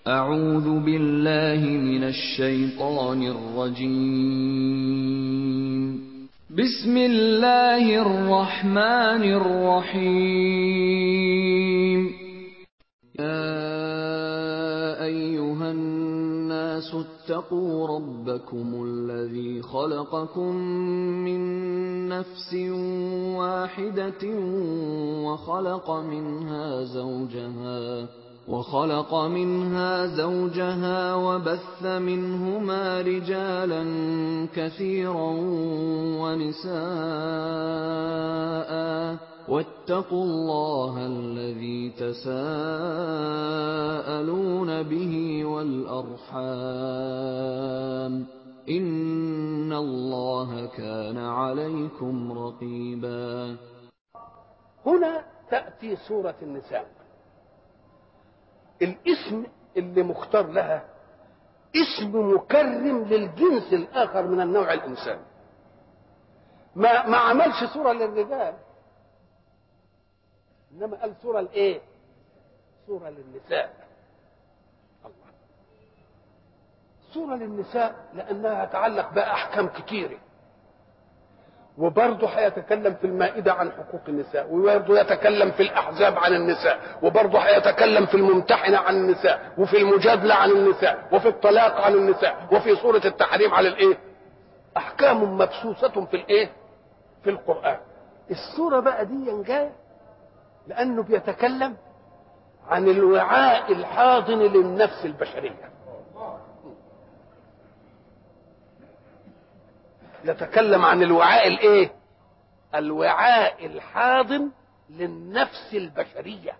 أعوذ بالله من الشيطان الرجيم. بسم الله الرحمن الرحيم. يا أيها الناس اتقوا ربكم الذي خلقكم من نفس واحدة وخلق منها زوجها وبث منهما رجالا كثيرا ونساء واتقوا الله الذي تساءلون به والأرحام إن الله كان عليكم رقيبا. هنا تأتي سورة النساء. الاسم اللي مختار لها اسم مكرم للجنس الآخر من النوع الإنساني. ما عملش سورة للرجال، إنما قال سورة لإيه؟ سورة للنساء. الله، سورة للنساء لأنها تتعلق بأحكام كتيرة، وبرضه هيتكلم في المائدة عن حقوق النساء، وبرضه يتكلم في الأحزاب عن النساء، وبرضه هيتكلم في الممتحنة عن النساء، وفي المجادلة عن النساء، وفي الطلاق عن النساء، وفي سورة التحريم على الإيه؟ أحكام مبسوسة في الإيه؟ في القرآن. السورة بقى دي جاية لأنه بيتكلم عن الوعاء الحاضن للنفس البشرية. يتكلم عن الوعاء الايه؟ الوعاء الحاضن للنفس البشرية.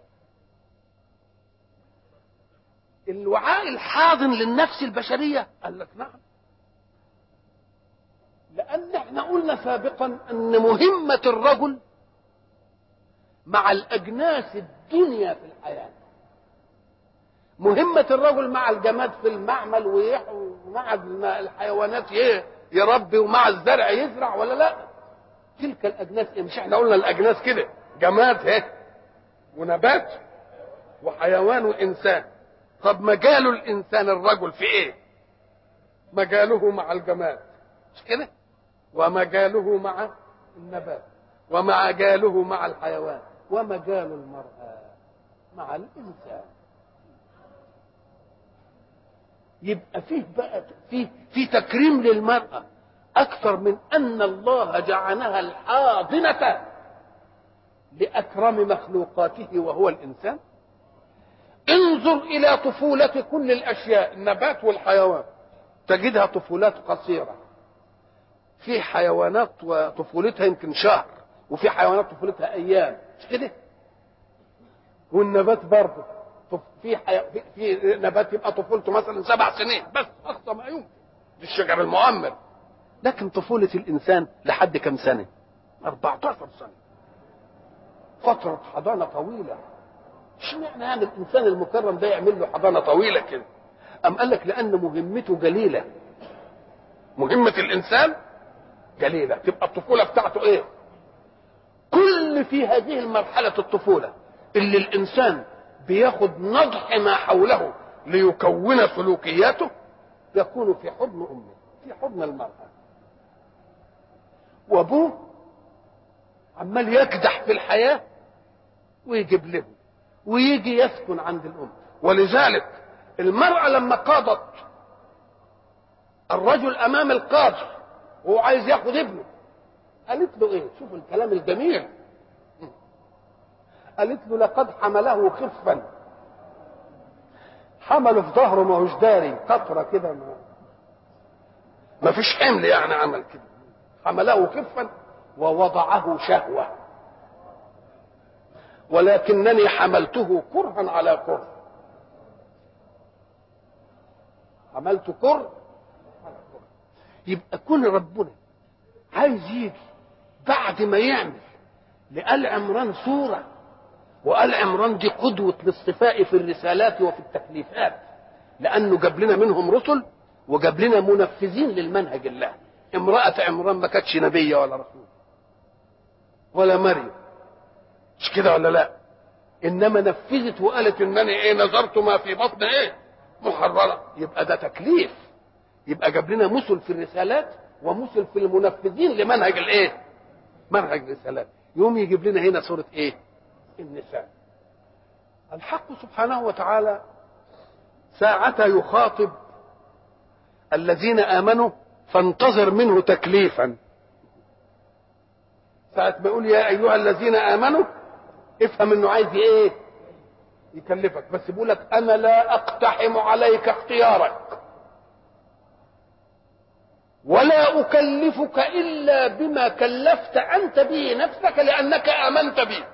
الوعاء الحاضن للنفس البشرية قال لك نعم، لأن احنا قلنا سابقا أن مهمة الرجل مع الأجناس الدنيا في الحياة، مهمة الرجل مع الجماد في المعمل ومع الحيوانات يربي، ومع الزرع يزرع ولا لا؟ تلك الأجناس مش احنا قلنا الأجناس كده جماد ونبات وحيوان وإنسان. طب مجال الإنسان الرجل في ايه؟ مجاله مع الجماد مش كده، ومجاله مع النبات، ومجاله مع الحيوان، ومجال المرأة مع الإنسان. يبقى فيه بقى في تكريم للمرأة أكثر من أن الله جعلها الحاضنة لأكرم مخلوقاته وهو الإنسان. انظر إلى طفولة كل الأشياء، النبات والحيوان، تجدها طفولات قصيرة. في حيوانات وطفولتها يمكن شهر، وفي حيوانات طفولتها أيام مش كده. والنبات برضه في نبات يبقى طفولته مثلا 7 سنين بس، اقصى ما يمكن، دي الشجر المؤمر. لكن طفولة الانسان لحد كم سنة؟ 14 سنة، فترة حضانة طويلة. اشمعنى يعني الانسان المكرم ده يعمل له حضانة طويلة كده؟ ام قال لك لان مهمته جليلة. مهمة الانسان جليلة، تبقى الطفولة بتاعته ايه؟ كل في هذه المرحلة الطفولة اللي الانسان بياخد نضح ما حوله ليكون سلوكياته، يكون في حضن امه، في حضن المرأة، وابوه عمال يكدح في الحياة ويجيب له ويجي يسكن عند الام. ولذلك المرأة لما قاضت الرجل امام القاضي وهو عايز ياخد ابنه، قالت له ايه؟ شوف الكلام الجميل، قالت له لقد حمله خفا. حمله في ظهره ما هوش داري، قطره كده، ما فيش حمل يعني، عمل كده. حمله خفا ووضعه شهوه، ولكنني حملته كرها على كره. حملت كره على كره. يبقى كل ربنا عايز يجي بعد ما يعمل لآل عمران صوره، وآل عمران دي قدوة للصفاء في الرسالات وفي التكليفات، لأنه جاب لنا منهم رسل وجاب لنا منفذين للمنهج الله. امرأة عمران ما كانتش نبية ولا رسول ولا مريم، مش كده ولا لا؟ إنما نفذت وقالت إنني نظرت ما في بطن محررة، يبقى ده تكليف. يبقى جاب لنا مثل في الرسالات ومثل في المنفذين لمنهج الايه؟ منهج الرسالات. يوم يجيب لنا هنا سورة ايه؟ النساء. الحق سبحانه وتعالى ساعة يخاطب الذين آمنوا فانتظر منه تكليفا. ساعة ما يقول يا أيها الذين آمنوا افهم انه عايز ايه؟ يكلفك. بس بيقول لك انا لا اقتحم عليك اختيارك ولا اكلفك الا بما كلفت انت به نفسك لانك امنت بي،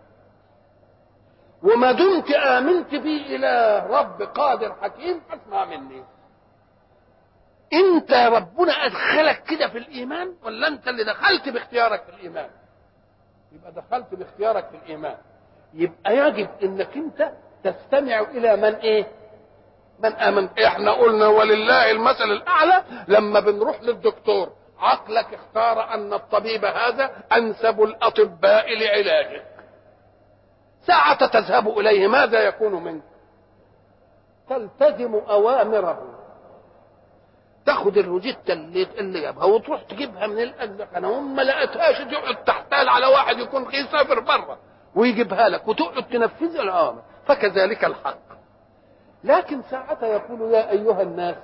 وما دمت امنت بي الى رب قادر حكيم فاسمع مني. انت ربنا ادخلك كده في الايمان ولا انت اللي دخلت باختيارك في الايمان؟ يبقى دخلت باختيارك في الايمان. يبقى يجب انك انت تستمع الى من ايه؟ من امن. احنا قلنا ولله المثل الاعلى لما بنروح للدكتور عقلك اختار ان الطبيب هذا انسب الاطباء لعلاجك. ساعة تذهب اليه ماذا يكون منك؟ تلتزم اوامره، تاخد الروجيتا اللي جابها وتروح تجيبها من الأزقة. وما لقيتهاش تقعد تحتال على واحد يكون يسافر بره ويجيبها لك وتقعد تنفذ الأوامر. فكذلك الحق. لكن ساعة يقول يا أيها الناس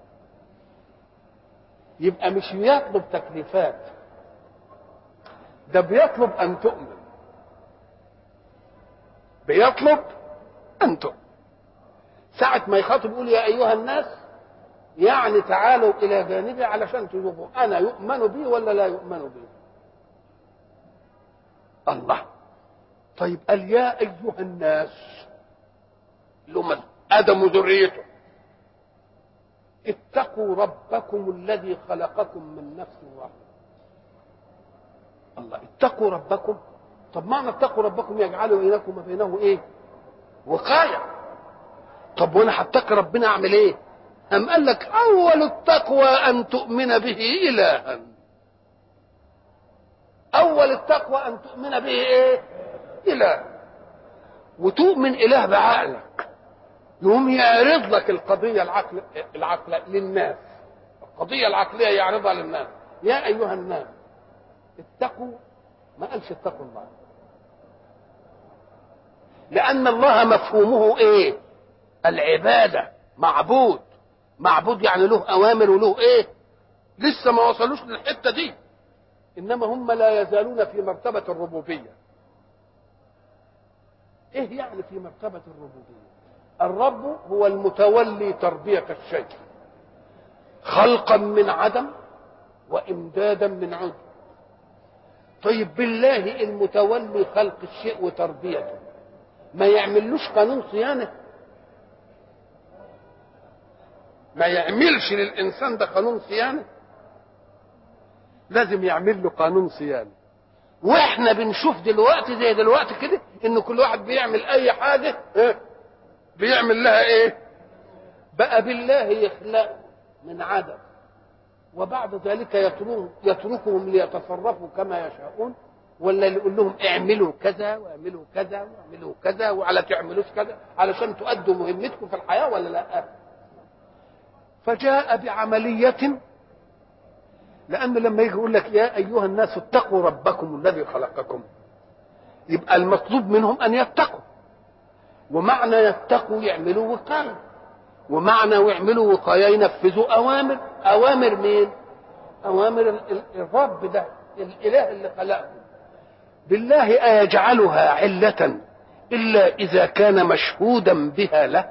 يبقى مش بيطلب تكليفات، ده بيطلب أن تؤمن. بيطلب أن تؤمن. ساعة ما يخاطب يقول يا أيها الناس يعني تعالوا الى جانبي علشان تشوفوا انا يؤمن بي ولا لا يؤمن بي. الله. طيب قال يا ايها الناس لمن ادم ذريته اتقوا ربكم الذي خلقكم من نفس واحده. الله. اتقوا ربكم. طب معنى اتقوا ربكم يجعلوا بينكم وبينه ايه؟ وقايه. طب وانا هتقي ربنا اعمل ايه؟ أم قال لك أول التقوى أن تؤمن به إلها. أول التقوى أن تؤمن به إيه؟ إله. وتؤمن إله بعقلك. يقوم يعرض لك القضية العقل للناس. القضية العقلية يعرضها للناس. يا أيها الناس اتقوا. ما قالش اتقوا الله، لأن الله مفهومه إيه؟ العبادة. معبود. معبود يعني له اوامر وله ايه؟ لسه ما وصلوش للحته دي. انما هم لا يزالون في مرتبه الربوبيه. ايه يعني في مرتبه الربوبيه؟ الرب هو المتولي تربيه الشيء خلقا من عدم وامدادا من عدم. طيب بالله المتولي خلق الشيء وتربيته ما يعملوش قانون صيانه؟ ما يعملش للإنسان ده قانون صيانة؟ لازم يعمل له قانون صيانة. واحنا بنشوف دلوقتي زي دلوقتي كده ان كل واحد بيعمل اي حاجة بيعمل لها ايه؟ بقى بالله يخلق من عدم وبعد ذلك يتركهم ليتصرفوا كما يشاءون، ولا يقول لهم اعملوا كذا واعملوا كذا واعملوا كذا وعلى تعملوش كذا علشان تؤدوا مهمتكم في الحياة ولا لا؟ فجاء بعملية. لأن لما يجي يقول لك يا أيها الناس اتقوا ربكم الذي خلقكم يبقى المطلوب منهم أن يتقوا. ومعنى يتقوا يعملوا وقاية، ومعنى يعملوا وقاية ينفذوا أوامر. أوامر مين؟ أوامر الرب ده الإله اللي خلقهم. بالله أيجعلها علة إلا إذا كان مشهودا بها له؟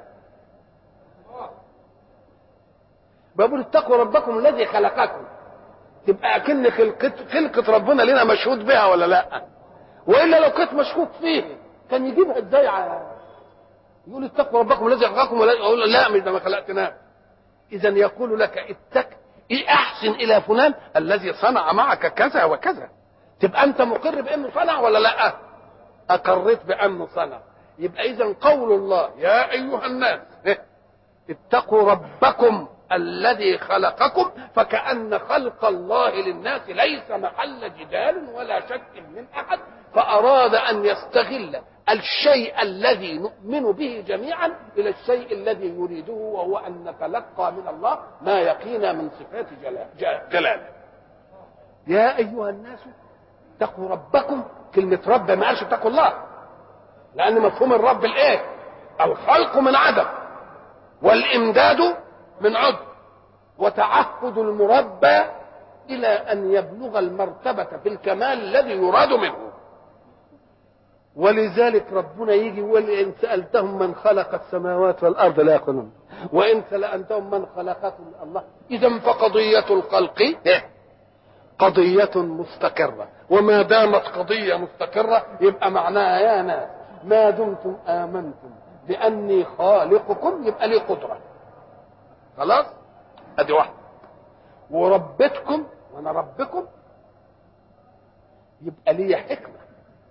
بقول اتقوا ربكم الذي خلقكم تبقى اكن خلقة ربنا لنا مشهود بها ولا لا؟ والا لو كانت مشكوك فيه كان يجيبها ازاي؟ يقول اتقوا ربكم الذي خلقكم ولا يقول لا مش ده ما خلقتناه. اذا يقول لك احسن الى فلان الذي صنع معك كذا وكذا. تبقى انت مقر بانه صنع ولا لا؟ اقريت بانه صنع. يبقى اذا قول الله يا ايها الناس اتقوا ربكم الذي خلقكم فكأن خلق الله للناس ليس محل جدال ولا شك من أحد، فأراد أن يستغل الشيء الذي نؤمن به جميعا إلى الشيء الذي يريده، وهو أن نتلقى من الله ما يقينا من صفات جلاله. يا أيها الناس اتقوا ربكم. كلمة رب ما قالش اتقوا الله، لأن مفهوم الرب الإيه؟ الخلق من عدم، والإمداد من عدم، وتعهد المربى إلى أن يبلغ المرتبة في الكمال الذي يراد منه. ولذلك ربنا يجي يقول إن سألتهم من خلق السماوات والأرض لا يقولون، وإن سألتهم من خلقهم الله. إذا فقضية الخلق قضية مستقرة، وما دامت قضية مستقرة يبقى معناها يا ناس ما دمتم آمنتم بأني خالقكم يبقى لي قدرة. خلاص؟ أدي واحدة. وربتكم وأنا ربكم يبقى لي حكمة.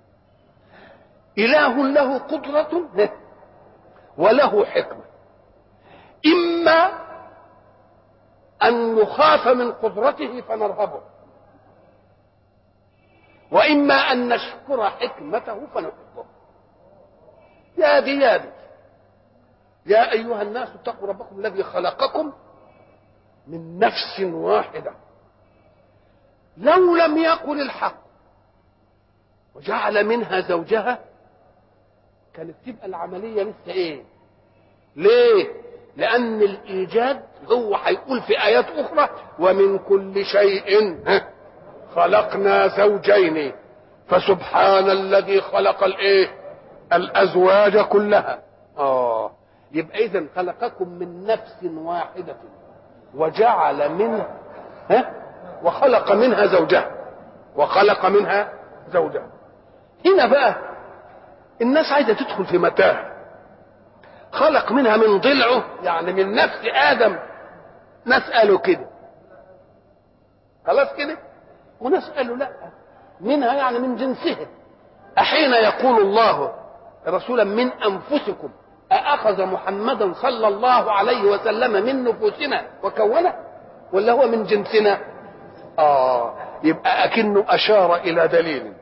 إله له قدرة وله حكمة، إما أن نخاف من قدرته فنرهبه، وإما أن نشكر حكمته فنحبه. يا دي يا دي. يا أيها الناس اتقوا ربكم الذي خلقكم من نفس واحدة. لو لم يقل الحق وجعل منها زوجها كانت تبقى العملية لسه ايه؟ ليه؟ لأن الإيجاد هو هيقول في آيات أخرى ومن كل شيء خلقنا زوجين فسبحان الذي خلق الايه؟ الأزواج كلها. يبقى إذن خلقكم من نفس واحدة وجعل منها وخلق منها زوجها هنا بقى الناس عايزة تدخل في متاهة. خلق منها من ضلعه يعني من نفس آدم، نسأله كده خلاص كده، ونسأله لا منها يعني من جنسها. أحين يقول الله رسولا من أنفسكم أأخذ محمدا صلى الله عليه وسلم من نفوسنا وكونه، ولا هو من جنسنا؟ يبقى أكنه أشار إلى دليل.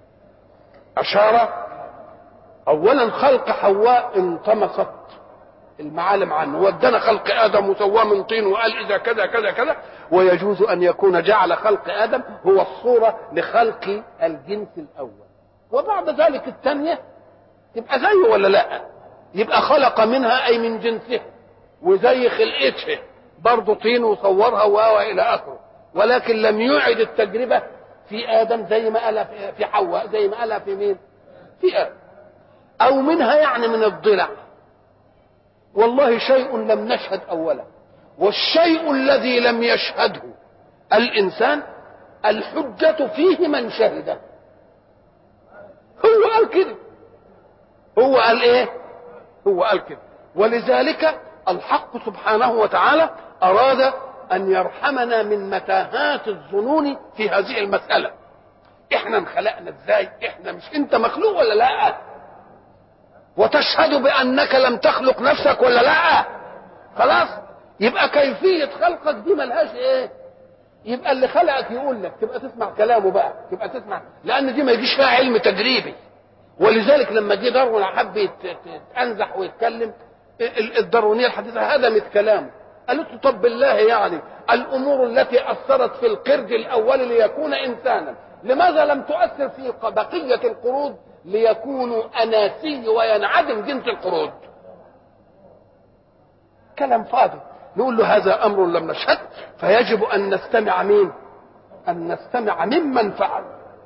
أشار أولا خلق حواء انطمست المعالم عنه، ودنا خلق آدم وسواه من طين وقال إذا كذا كذا كذا، ويجوز أن يكون جعل خلق آدم هو الصورة لخلق الجنس الأول، وبعد ذلك الثانية تبقى زيه ولا لا؟ يبقى خلق منها أي من جنسه وزي خلقته برضه طين وصورها وإلى آخره، ولكن لم يعد التجربة في آدم زي ما قال في حواء، زي ما قال في مين؟ في آدم. أو منها يعني من الضلع. والله شيء لم نشهد أولا، والشيء الذي لم يشهده الإنسان الحجة فيه من شهده. هو قال كده، هو قال إيه؟ هو قال كده. ولذلك الحق سبحانه وتعالى أراد أن يرحمنا من متاهات الظنون في هذه المسألة. إحنا انخلقنا إزاي؟ إحنا مش أنت مخلوق ولا لا؟ وتشهد بأنك لم تخلق نفسك ولا لا؟ خلاص؟ يبقى كيفية خلقك دي ملهاش إيه؟ يبقى اللي خلقك يقول لك تبقى تسمع كلامه بقى، تبقى تسمع، لأن دي ما يجيش فيها علم تجريبي. ولذلك لما جه داروين حب يتأنزح ويتكلم، الداروينية الحديثة هدمت كلامه. قالت له طب بالله يعني الأمور التي أثرت في القرد الأول ليكون إنسانا لماذا لم تؤثر في بقية القرود ليكونوا أناسي وينعدم جنس القرود؟ كلام فاضي. نقول له هذا أمر لم نشهد، فيجب أن نستمع مين؟ أن نستمع ممن فعل.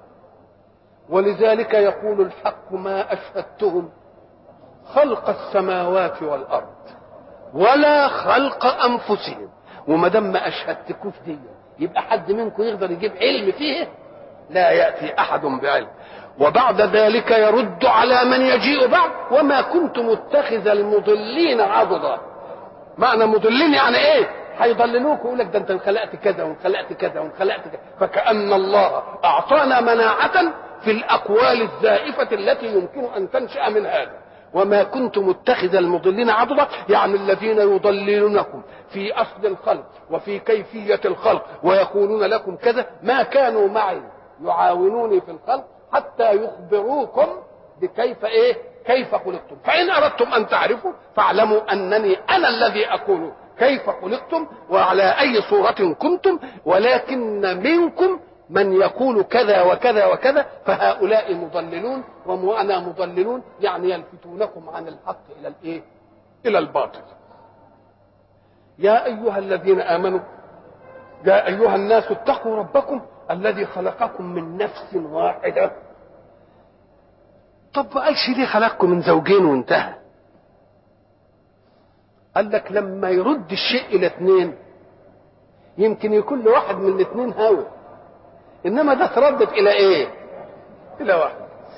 ولذلك يقول الحق ما أشهدتهم خلق السماوات والأرض ولا خلق أنفسهم. وما دام ما أشهدتكوش دي يبقى حد منكم يقدر يجيب علم فيه؟ لا يأتي أحد بعلم. وبعد ذلك يرد على من يجيء بعد وما كنت متخذ المضلين عضدا. معنى مضلين يعني ايه؟ هيضللوك ويقول لك ده انت انخلقت كذا وانخلقت كذا وانخلقت كذا. فكأن الله أعطانا مناعة في الأقوال الزائفة التي يمكن أن تنشأ من هذا. وما كنت متخذ المضلين عضدا يعني الذين يضللونكم في أصل الخلق وفي كيفية الخلق ويقولون لكم كذا، ما كانوا معي يعاونوني في الخلق حتى يخبروكم بكيف ايه كيف خلقتم. فان اردتم ان تعرفوا فاعلموا انني انا الذي اقول كيف خلقتم وعلى اي صورة كنتم، ولكن منكم من يقول كذا وكذا وكذا، فهؤلاء مضللون وأنا مضللون، يعني يلفتونكم عن الحق الى الايه الى الباطل. يا ايها الذين امنوا يا ايها الناس اتقوا ربكم الذي خلقكم من نفس واحدة. طب ما قالش ليه خلقكم من زوجين وانتهى؟ قال لك لما يرد الشيء الى اثنين يمكن يكون لواحد من الاثنين هوى، انما ده تردد الى ايه الى واحد.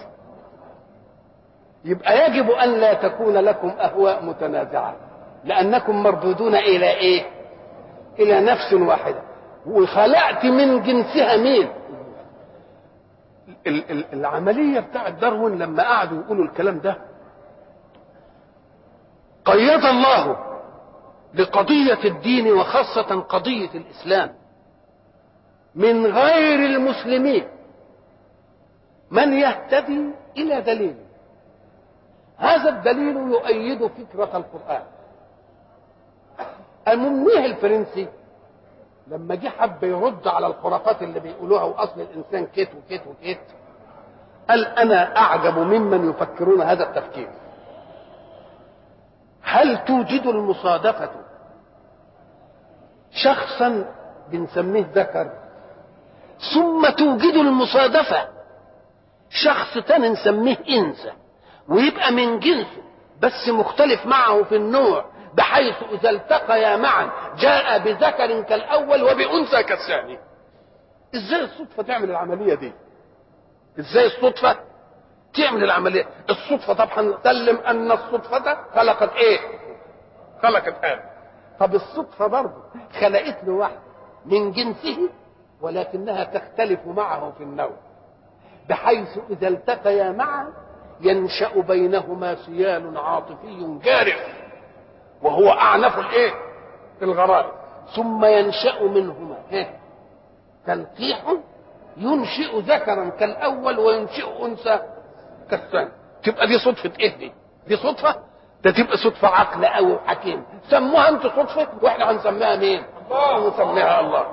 يبقى يجب ان لا تكون لكم اهواء متنازعه، لانكم مردودون الى ايه الى نفس واحده. وخلقت من جنسها مين؟ العمليه بتاعت داروين لما قعدوا يقولوا الكلام ده قيد الله لقضيه الدين وخاصه قضيه الاسلام من غير المسلمين من يهتدي الى دليل. هذا الدليل يؤيد فكره القران. الممنيه الفرنسي لما جه حب يرد على الخرافات اللي بيقولوها واصل الانسان كيت وكيت وكيت، قال انا اعجب ممن يفكرون هذا التفكير. هل توجد المصادفه شخصا بنسميه ذكر ثم توجد المصادفه شخص تاني نسميه انثى ويبقى من جنسه بس مختلف معه في النوع، بحيث اذا التقيا معا جاء بذكر كالاول وبانثى كالثاني؟ ازاي الصدفه تعمل العمليه دي؟ ازاي الصدفه تعمل العمليه؟ الصدفه طبعا نسلم ان الصدفه خلقت ايه؟ خلقت ادم. طب الصدفه برضه خلقت له واحد من جنسه ولكنها تختلف معه في النوع، بحيث اذا التقيا معا ينشأ بينهما سيال عاطفي جارف وهو اعنف الايه الغرائز، ثم ينشأ منهما تلقيح ينشئ ذكرا كالاول وينشئ انثى كالثاني. تبقى دي صدفه ايه؟ دي صدفه؟ ده تبقى صدفه عقل قوي وحكيم. سموها انتوا صدفه واحنا هنسميها مين؟ الله. نسميها الله.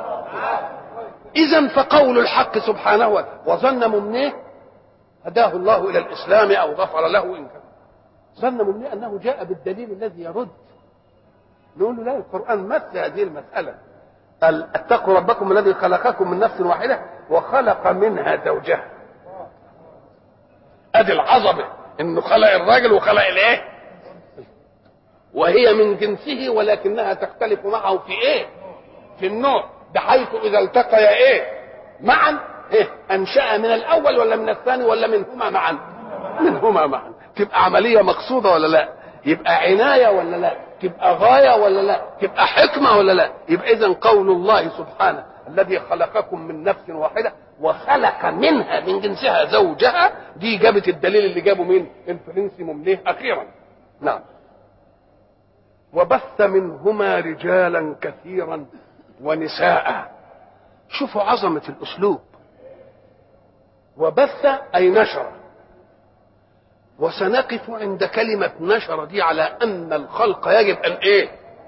اذا فقول الحق سبحانه وظن ممنيه هداه الله الى الاسلام او غفر له ان كان ظن ممنيه انه جاء بالدليل الذي يرد. نقول له لا، القران مثل هذه المساله. قال اتقوا ربكم الذي خلقكم من نفس واحده وخلق منها زوجها. ادي العظمه انه خلق الراجل وخلق الايه وهي من جنسه ولكنها تختلف معه في ايه في النوع، بحيث اذا التقيا ايه معا انشأ من الاول ولا من الثاني ولا منهما معا؟ منهما معا. تبقى عمليه مقصوده ولا لا؟ يبقى عنايه ولا لا؟ تبقى غايه ولا لا؟ تبقى حكمه ولا لا؟ يبقى اذا قول الله سبحانه الذي خلقكم من نفس واحده وخلق منها من جنسها زوجها، دي جابت الدليل اللي جابه مين؟ الفرنسي ممليه اخيرا. نعم. وبث منهما رجالا كثيرا ونساء. شوفوا عظمه الاسلوب. وبث اي نشر، وسنقف عند كلمه نشر دي على ان الخلق يجب ان ايه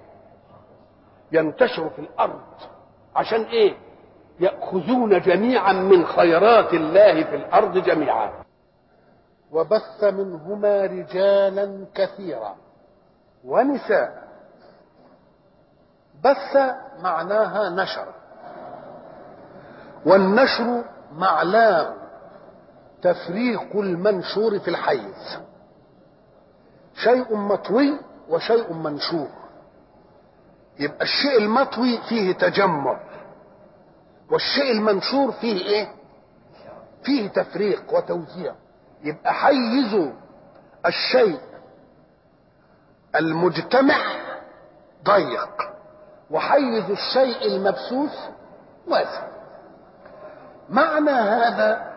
ينتشر في الارض. عشان ايه؟ ياخذون جميعا من خيرات الله في الارض جميعا. وبث منهما رجالا كثيرا ونساء. بث معناها نشر، والنشر معناه تفريق المنشور في الحيز. شيء مطوي وشيء منشور. يبقى الشيء المطوي فيه تجمع، والشيء المنشور فيه ايه؟ فيه تفريق وتوزيع. يبقى حيز الشيء المجتمع ضيق، وحيز الشيء المبثوث واسع. معنى هذا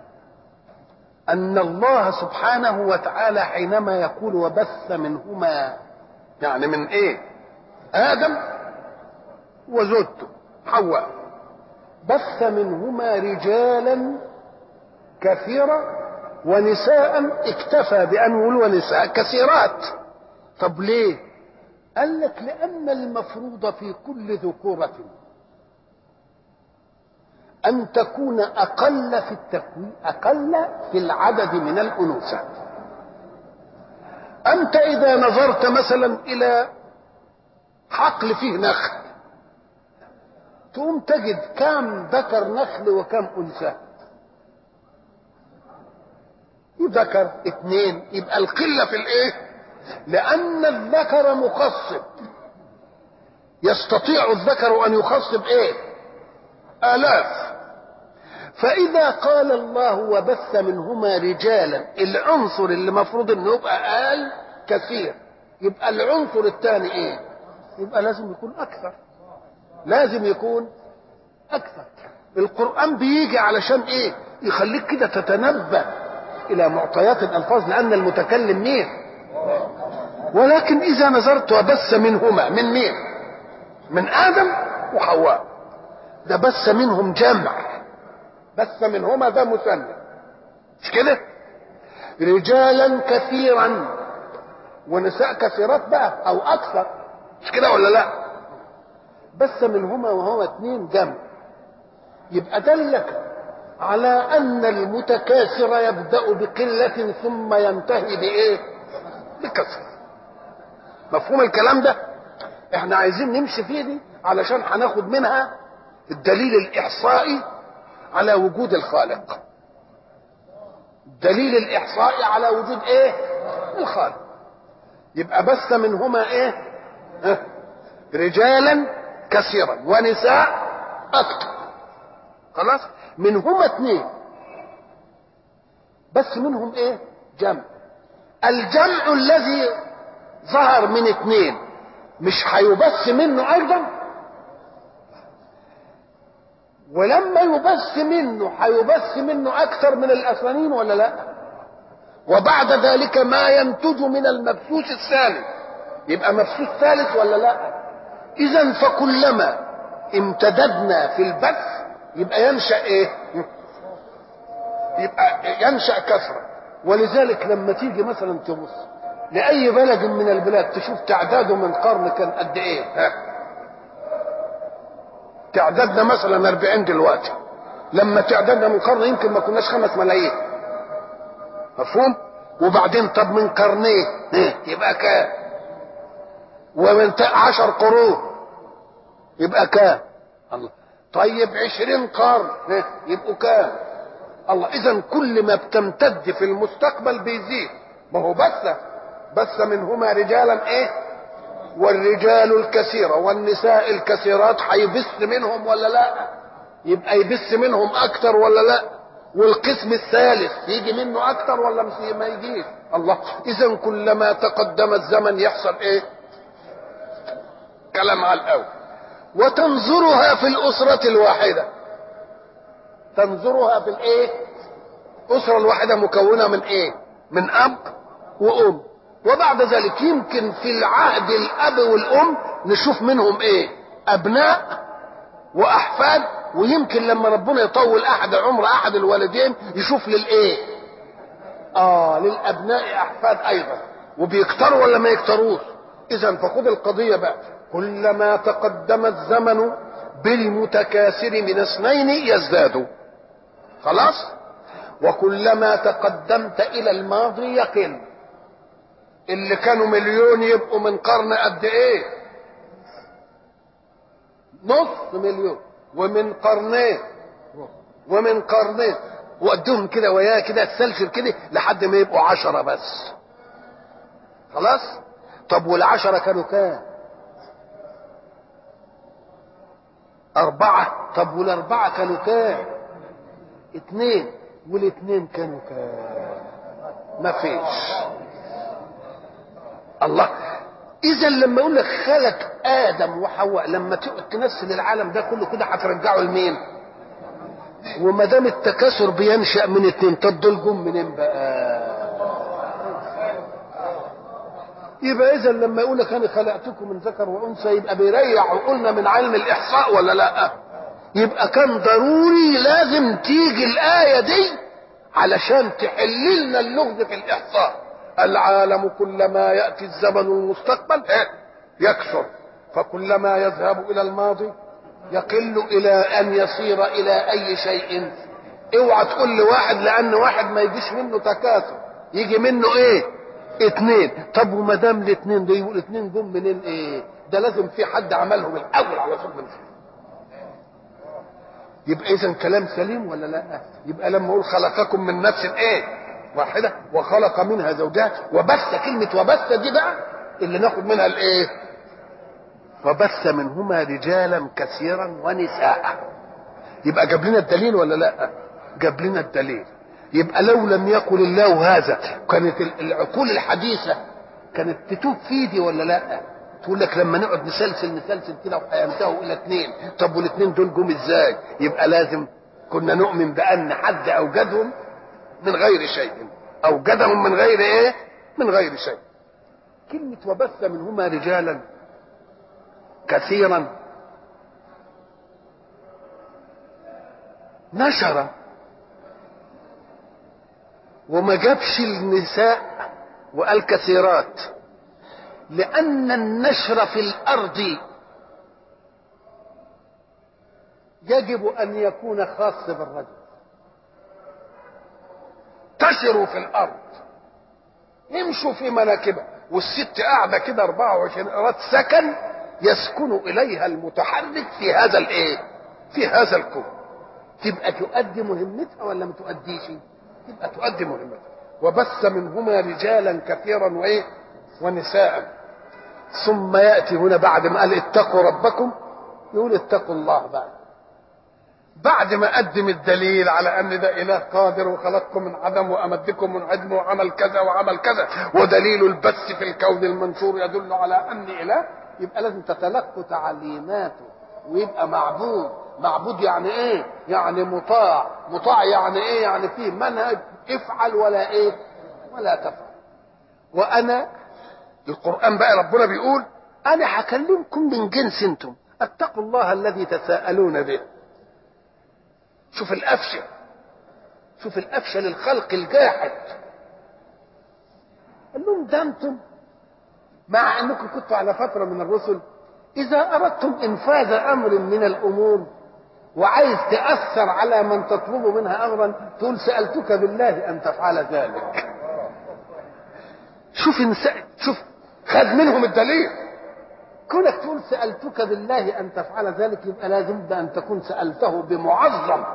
أن الله سبحانه وتعالى حينما يقول وبث منهما، يعني من إيه؟ آدم وزوجته حواء. بث منهما رجالا كثيرا ونساء اكتفى بأن يقول ونساء كثيرات. طب ليه؟ قال لك لأن المفروض في كل ذكورة أن تكون أقل في التكوين، أقل في العدد من الأنوثة. أنت إذا نظرت مثلا إلى حقل فيه نخل تقوم تجد كم ذكر نخل وكم أنثى. ذكر 2 يبقى القلة في الإيه؟ لأن الذكر مخصب، يستطيع الذكر أن يخصب إيه؟ آلاف. فإذا قال الله وبث منهما رجالا، العنصر اللي مفروض انه يبقى قال كثير، يبقى العنصر الثاني ايه؟ يبقى لازم يكون اكثر، لازم يكون اكثر. القرآن بيجي علشان ايه؟ يخليك كده تتنبه الى معطيات الالفاظ، لان المتكلم مين؟ ولكن اذا نظرت وبث منهما، من مين؟ من ادم وحواء. ده بث منهم جمع، بث منهما ده مثنى، مش كده؟ رجالا كثيرا ونساء كثيرات بقى او اكثر، مش كده ولا لا؟ بث منهما وهو 2 جمع، يبقى دلك على ان المتكاثر يبدأ بقلة ثم ينتهي بايه؟ بكثرة. مفهوم الكلام ده؟ احنا عايزين نمشي فيه دي علشان هناخد منها الدليل الاحصائي على وجود الخالق. دليل الاحصائي على وجود ايه؟ الخالق. يبقى بث منهما ايه؟ رجالا كثيرا ونساء اكثر. خلاص؟ منهما 2 بس منهم ايه؟ جمع. الجمع الذي ظهر من 2 مش هيبث منه ايضا؟ ولما يبث منه هيبث منه اكثر من الاثنين ولا لا؟ وبعد ذلك ما ينتج من المبثوث الثاني يبقى مبثوث ثالث ولا لا؟ اذا فكلما امتددنا في البث يبقى ينشأ ايه؟ يبقى ينشأ كثرة. ولذلك لما تيجي مثلا تبص لأي بلد من البلاد تشوف تعداده من قرن كان قد ايه؟ تعدادنا مثلا 40 دلوقتي، لما تعدادنا من قرن يمكن ما كناش 5 ملايين. مفهوم؟ وبعدين طب من قرنين يبقى كام؟ ومن 10 قرون يبقى كام؟ الله. طيب 20 قرن يبقوا كام؟ الله. اذا كل ما بتمتد في المستقبل بيزيد. ما هو بث منهما رجالا ايه؟ والرجال الكثيرة والنساء الكثيرات هيبث منهم ولا لا؟ يبقى يبث منهم اكتر ولا لا؟ والقسم الثالث يجي منه اكتر ولا ما يجيش؟ الله. اذا كلما تقدم الزمن يحصل ايه؟ كلام على الاول. وتنظرها في الاسرة الواحدة، تنظرها في الايه؟ الاسرة الواحدة مكونة من ايه؟ من اب وام. وبعد ذلك يمكن في العهد الاب والام نشوف منهم ايه؟ ابناء واحفاد. ويمكن لما ربنا يطول عمر احد الوالدين يشوف للايه؟ للابناء احفاد ايضا. وبيكتروا ولا ما يكتروش؟ اذا فخذ القضية بقى، كلما تقدم الزمن بالمتكاثر من 2 يزداد. خلاص؟ وكلما تقدمت الى الماضي يقل. اللي كانوا 1,000,000 يبقوا من قرن قد ايه؟ 500,000. ومن قرنين وقدهم كده وياه كده تسلسل كده لحد ما يبقوا 10 بس. خلاص؟ طب وال10 كانوا كام؟ 4. طب وال4 كانوا كام؟ 2. وال2 كانوا كام؟ ما فيش. الله. اذا لما يقول لك خلق ادم وحواء، لما تنسل العالم ده كله كده هترجعه لمين؟ وما دام التكاثر بينشأ من 2، طب دول جم منين بقى؟ يبقى اذا لما يقول لك انا خلقتكم من ذكر وانثى يبقى بيريح عقولنا من علم الاحصاء ولا لا؟ يبقى كان ضروري لازم تيجي الايه دي علشان تحل لنا اللغز في الاحصاء. العالم كلما ياتي الزمن المستقبل يكثر، فكلما يذهب الى الماضي يقل الى ان يصير الى اي شيء. اوعى تقول لواحد لان واحد ما يجيش منه تكاثر، يجي منه ايه؟ اتنين. طب وما دام الاتنين دول يقول اتنين جم منين؟ ايه ده؟ لازم في حد عملهم الاول على طول من فيه. يبقى اذا كلام سليم ولا لا؟ يبقى لما اقول خلقكم من نفس ايه؟ واحده وخلق منها زوجها وبث، كلمه وبث دي بقى اللي ناخد منها الايه؟ وبث منهما رجالا كثيرا ونساء. يبقى جاب لنا الدليل ولا لا؟ جاب لنا الدليل. يبقى لو لم يقل الله هذا كانت العقول الحديثه كانت تتوب فيه دي ولا لا؟ تقول لك لما نقعد نسلسل كده وهينتهوا الى اثنين. طب والاثنين دول جم ازاي؟ يبقى لازم كنا نؤمن بان حد اوجدهم من غير شيء، اوجدهم من غير ايه؟ من غير شيء. كلمه وبث منهما رجالا كثيرا، نشر وما جابش النساء وقال كثيرات، لأن النشر في الأرض يجب أن يكون خاص بالرجل. انتشروا في الأرض، امشوا في مناكبها، والست قاعدة كده 24 قيراط سكن يسكن إليها المتحرك في هذا الإيه؟ في هذا الكون. تبقى تؤدي مهمتها ولا ما تؤديش؟ تبقى تؤدي مهمتها. وبث منهما رجالا كثيرا وايه؟ ونساء. ثم ياتي هنا بعد ما قال اتقوا ربكم يقول اتقوا الله بقى، بعد ما قدم الدليل على ان ده اله قادر وخلقكم من عدم وامدكم من عدم وعمل كذا وعمل كذا، ودليل البث في الكون المنشور يدل على اني اله. يبقى لازم تتلقوا تعليماته ويبقى معبود. معبود يعني ايه؟ يعني مطاع. مطاع يعني ايه؟ يعني فيه منهج افعل ولا ايه؟ ولا تفعل. وانا القرآن بقى ربنا بيقول انا هكلمكم من جنس انتم، اتقوا الله الذي تساءلون به. شوف الافشى، شوف الافشى للخلق الجاحد. قال لهم ده انتم مع انكم كنتوا على فترة من الرسل اذا اردتم انفاذ امر من الامور وعايز تأثر على من تطلب منها امرا تقول سألتك بالله ان تفعل ذلك. شوف خد منهم الدليل. كونك تقول سألتك بالله ان تفعل ذلك يبقى لازم ان تكون سألته بمعظم.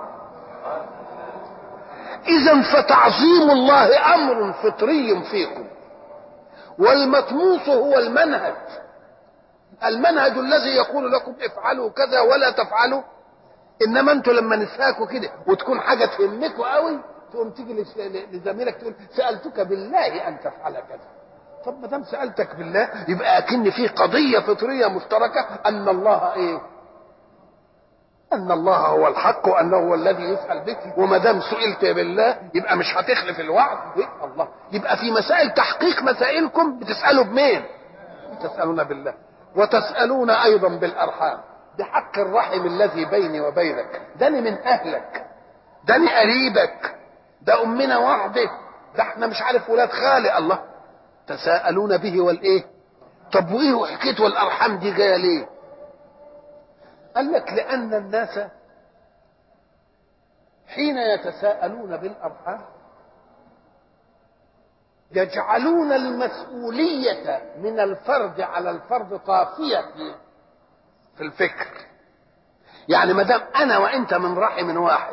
اذا فتعظيم الله امر فطري فيكم، والمطموس هو المنهج. المنهج الذي يقول لكم افعلوا كذا ولا تفعلوا. انما انتوا لما نساكوا كده وتكون حاجه تهمكوا قوي تقوم تيجي لزميلك تقول سالتك بالله ان تفعل كذا. طب ما دام سالتك بالله يبقى اكن في قضيه فطريه مشتركه ان الله ايه؟ ان الله هو الحق وانه هو الذي يسال به. وما دام سئلت بالله يبقى مش هتخلف الوعد. الله يبقى في مسائل تحقيق مسائلكم بتسالوا بمين؟ تسالون بالله. وتسالون ايضا بالارحام، بحق الرحم الذي بيني وبينك. داني من اهلك، داني قريبك، ده امنا واحده، ده احنا مش عارف ولاد خالي. الله تساءلون به والايه؟ طب وايه حكايه والارحام دي جايه ليه؟ قال لك لان الناس حين يتساءلون بالارحام يجعلون المسؤوليه من الفرد على الفرد طافيه في الفكر. يعني ما دام انا وانت من رحم واحد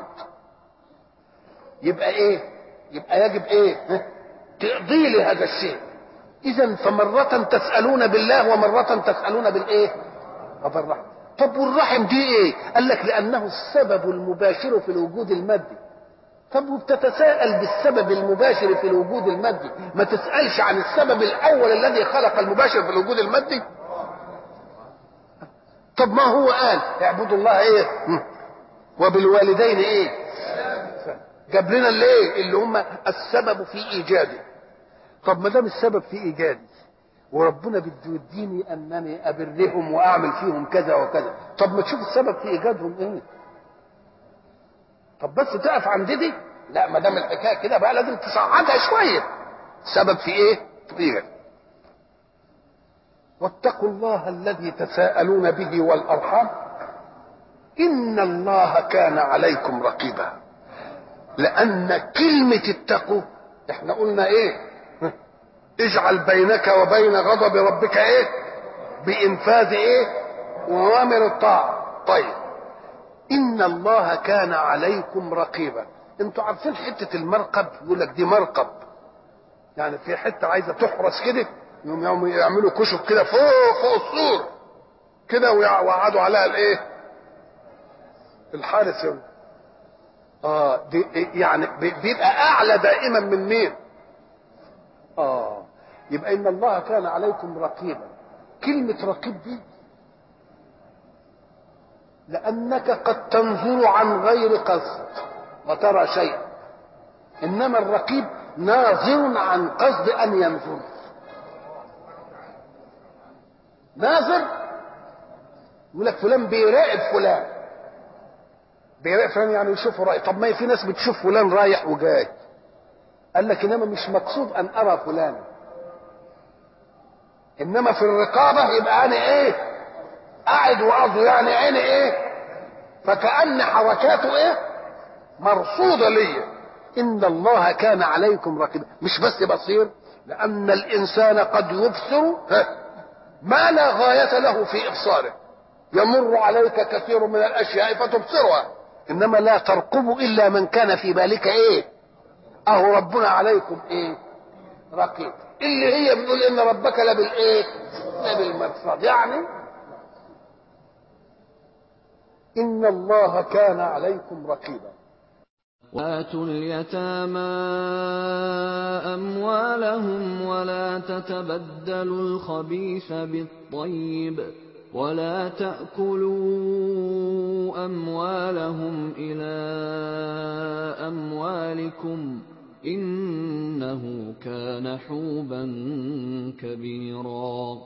يبقى ايه؟ يبقى يجب ايه؟ تقضي لي هذا الشيء. اذا فمرة تسألون بالله ومرة تسألون بالايه؟ بالرحم. طب والرحم دي ايه؟ قال لك لانه السبب المباشر في الوجود المادي. طب وبتتساءل بالسبب المباشر في الوجود المادي، ما تسألش عن السبب الاول الذي خلق المباشر في الوجود المادي؟ طب ما هو قال اعبدوا الله ايه؟ وبالوالدين ايه؟ جاب لنا الايه؟ اللي هم السبب في ايجاده. طب ما دام السبب في ايجادي وربنا بده يديني انني ابرهم واعمل فيهم كذا وكذا، طب ما تشوف السبب في ايجادهم ايه؟ طب بس تقف عند دي لا، ما دام الحكايه كده بقى لازم تصعدها شويه. السبب في ايه؟ في واتقوا الله الذي تساءلون به والارحام ان الله كان عليكم رقيبا. لان كلمه اتقوا احنا قلنا ايه؟ اجعل بينك وبين غضب ربك ايه؟ بانفاذ ايه؟ اوامر الطاعه. طيب ان الله كان عليكم رقيبا. انتوا عارفين حته المرقب؟ يقول لك دي مرقب، يعني في حته عايزه تحرس كده، يوم يعملوا كشك كده فوق السور كده ويقعدوا عليها الايه؟ الحارس. دي يعني بيبقى اعلى دائما من مين؟ يبقى ان الله كان عليكم رقيبا. كلمه رقيب دي لانك قد تنظر عن غير قصد وترى شيئا، انما الرقيب ناظر عن قصد ان ينظر. ناظر يقول لك فلان بيراقب فلان، بيراقب فلان يعني يشوفه رايح. طب ما في ناس بتشوف فلان رايح وجاي، قال لك انما مش مقصود ان ارى فلان، انما في الرقابه يبقى انا ايه؟ قاعد وعظه، يعني عيني ايه؟ فكأن حركاته ايه؟ مرصوده ليا. ان الله كان عليكم رقيبا. مش بس بصير، لان الانسان قد يبصر ما لا غايه له في ابصاره. يمر عليك كثير من الاشياء فتبصرها، انما لا ترقب الا من كان في بالك ايه؟ اهو ربنا عليكم ايه؟ رقيب. اللي هي بنقول ان ربك لبالايه؟ لبالمرصاد. يعني ان الله كان عليكم رقيبا. وآتوا اليتامى أموالهم ولا تتبدلوا الخبيث بالطيب ولا تأكلوا أموالهم إلى أموالكم إنه كان حوبا كبيرا.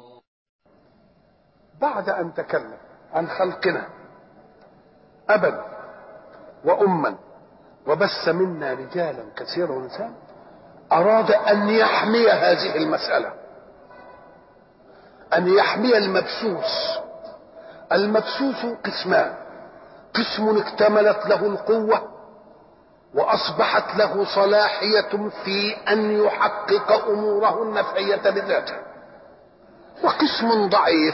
بعد أن تكلم عن خلقنا أبا وأما وبث منا رجالا كثيرا ونساء، أراد أن يحمي هذه المسألة، أن يحمي المبثوث. المبثوث قسمان: قسم اكتملت له القوة وأصبحت له صلاحية في أن يحقق أموره النفعية بذاته، وقسم ضعيف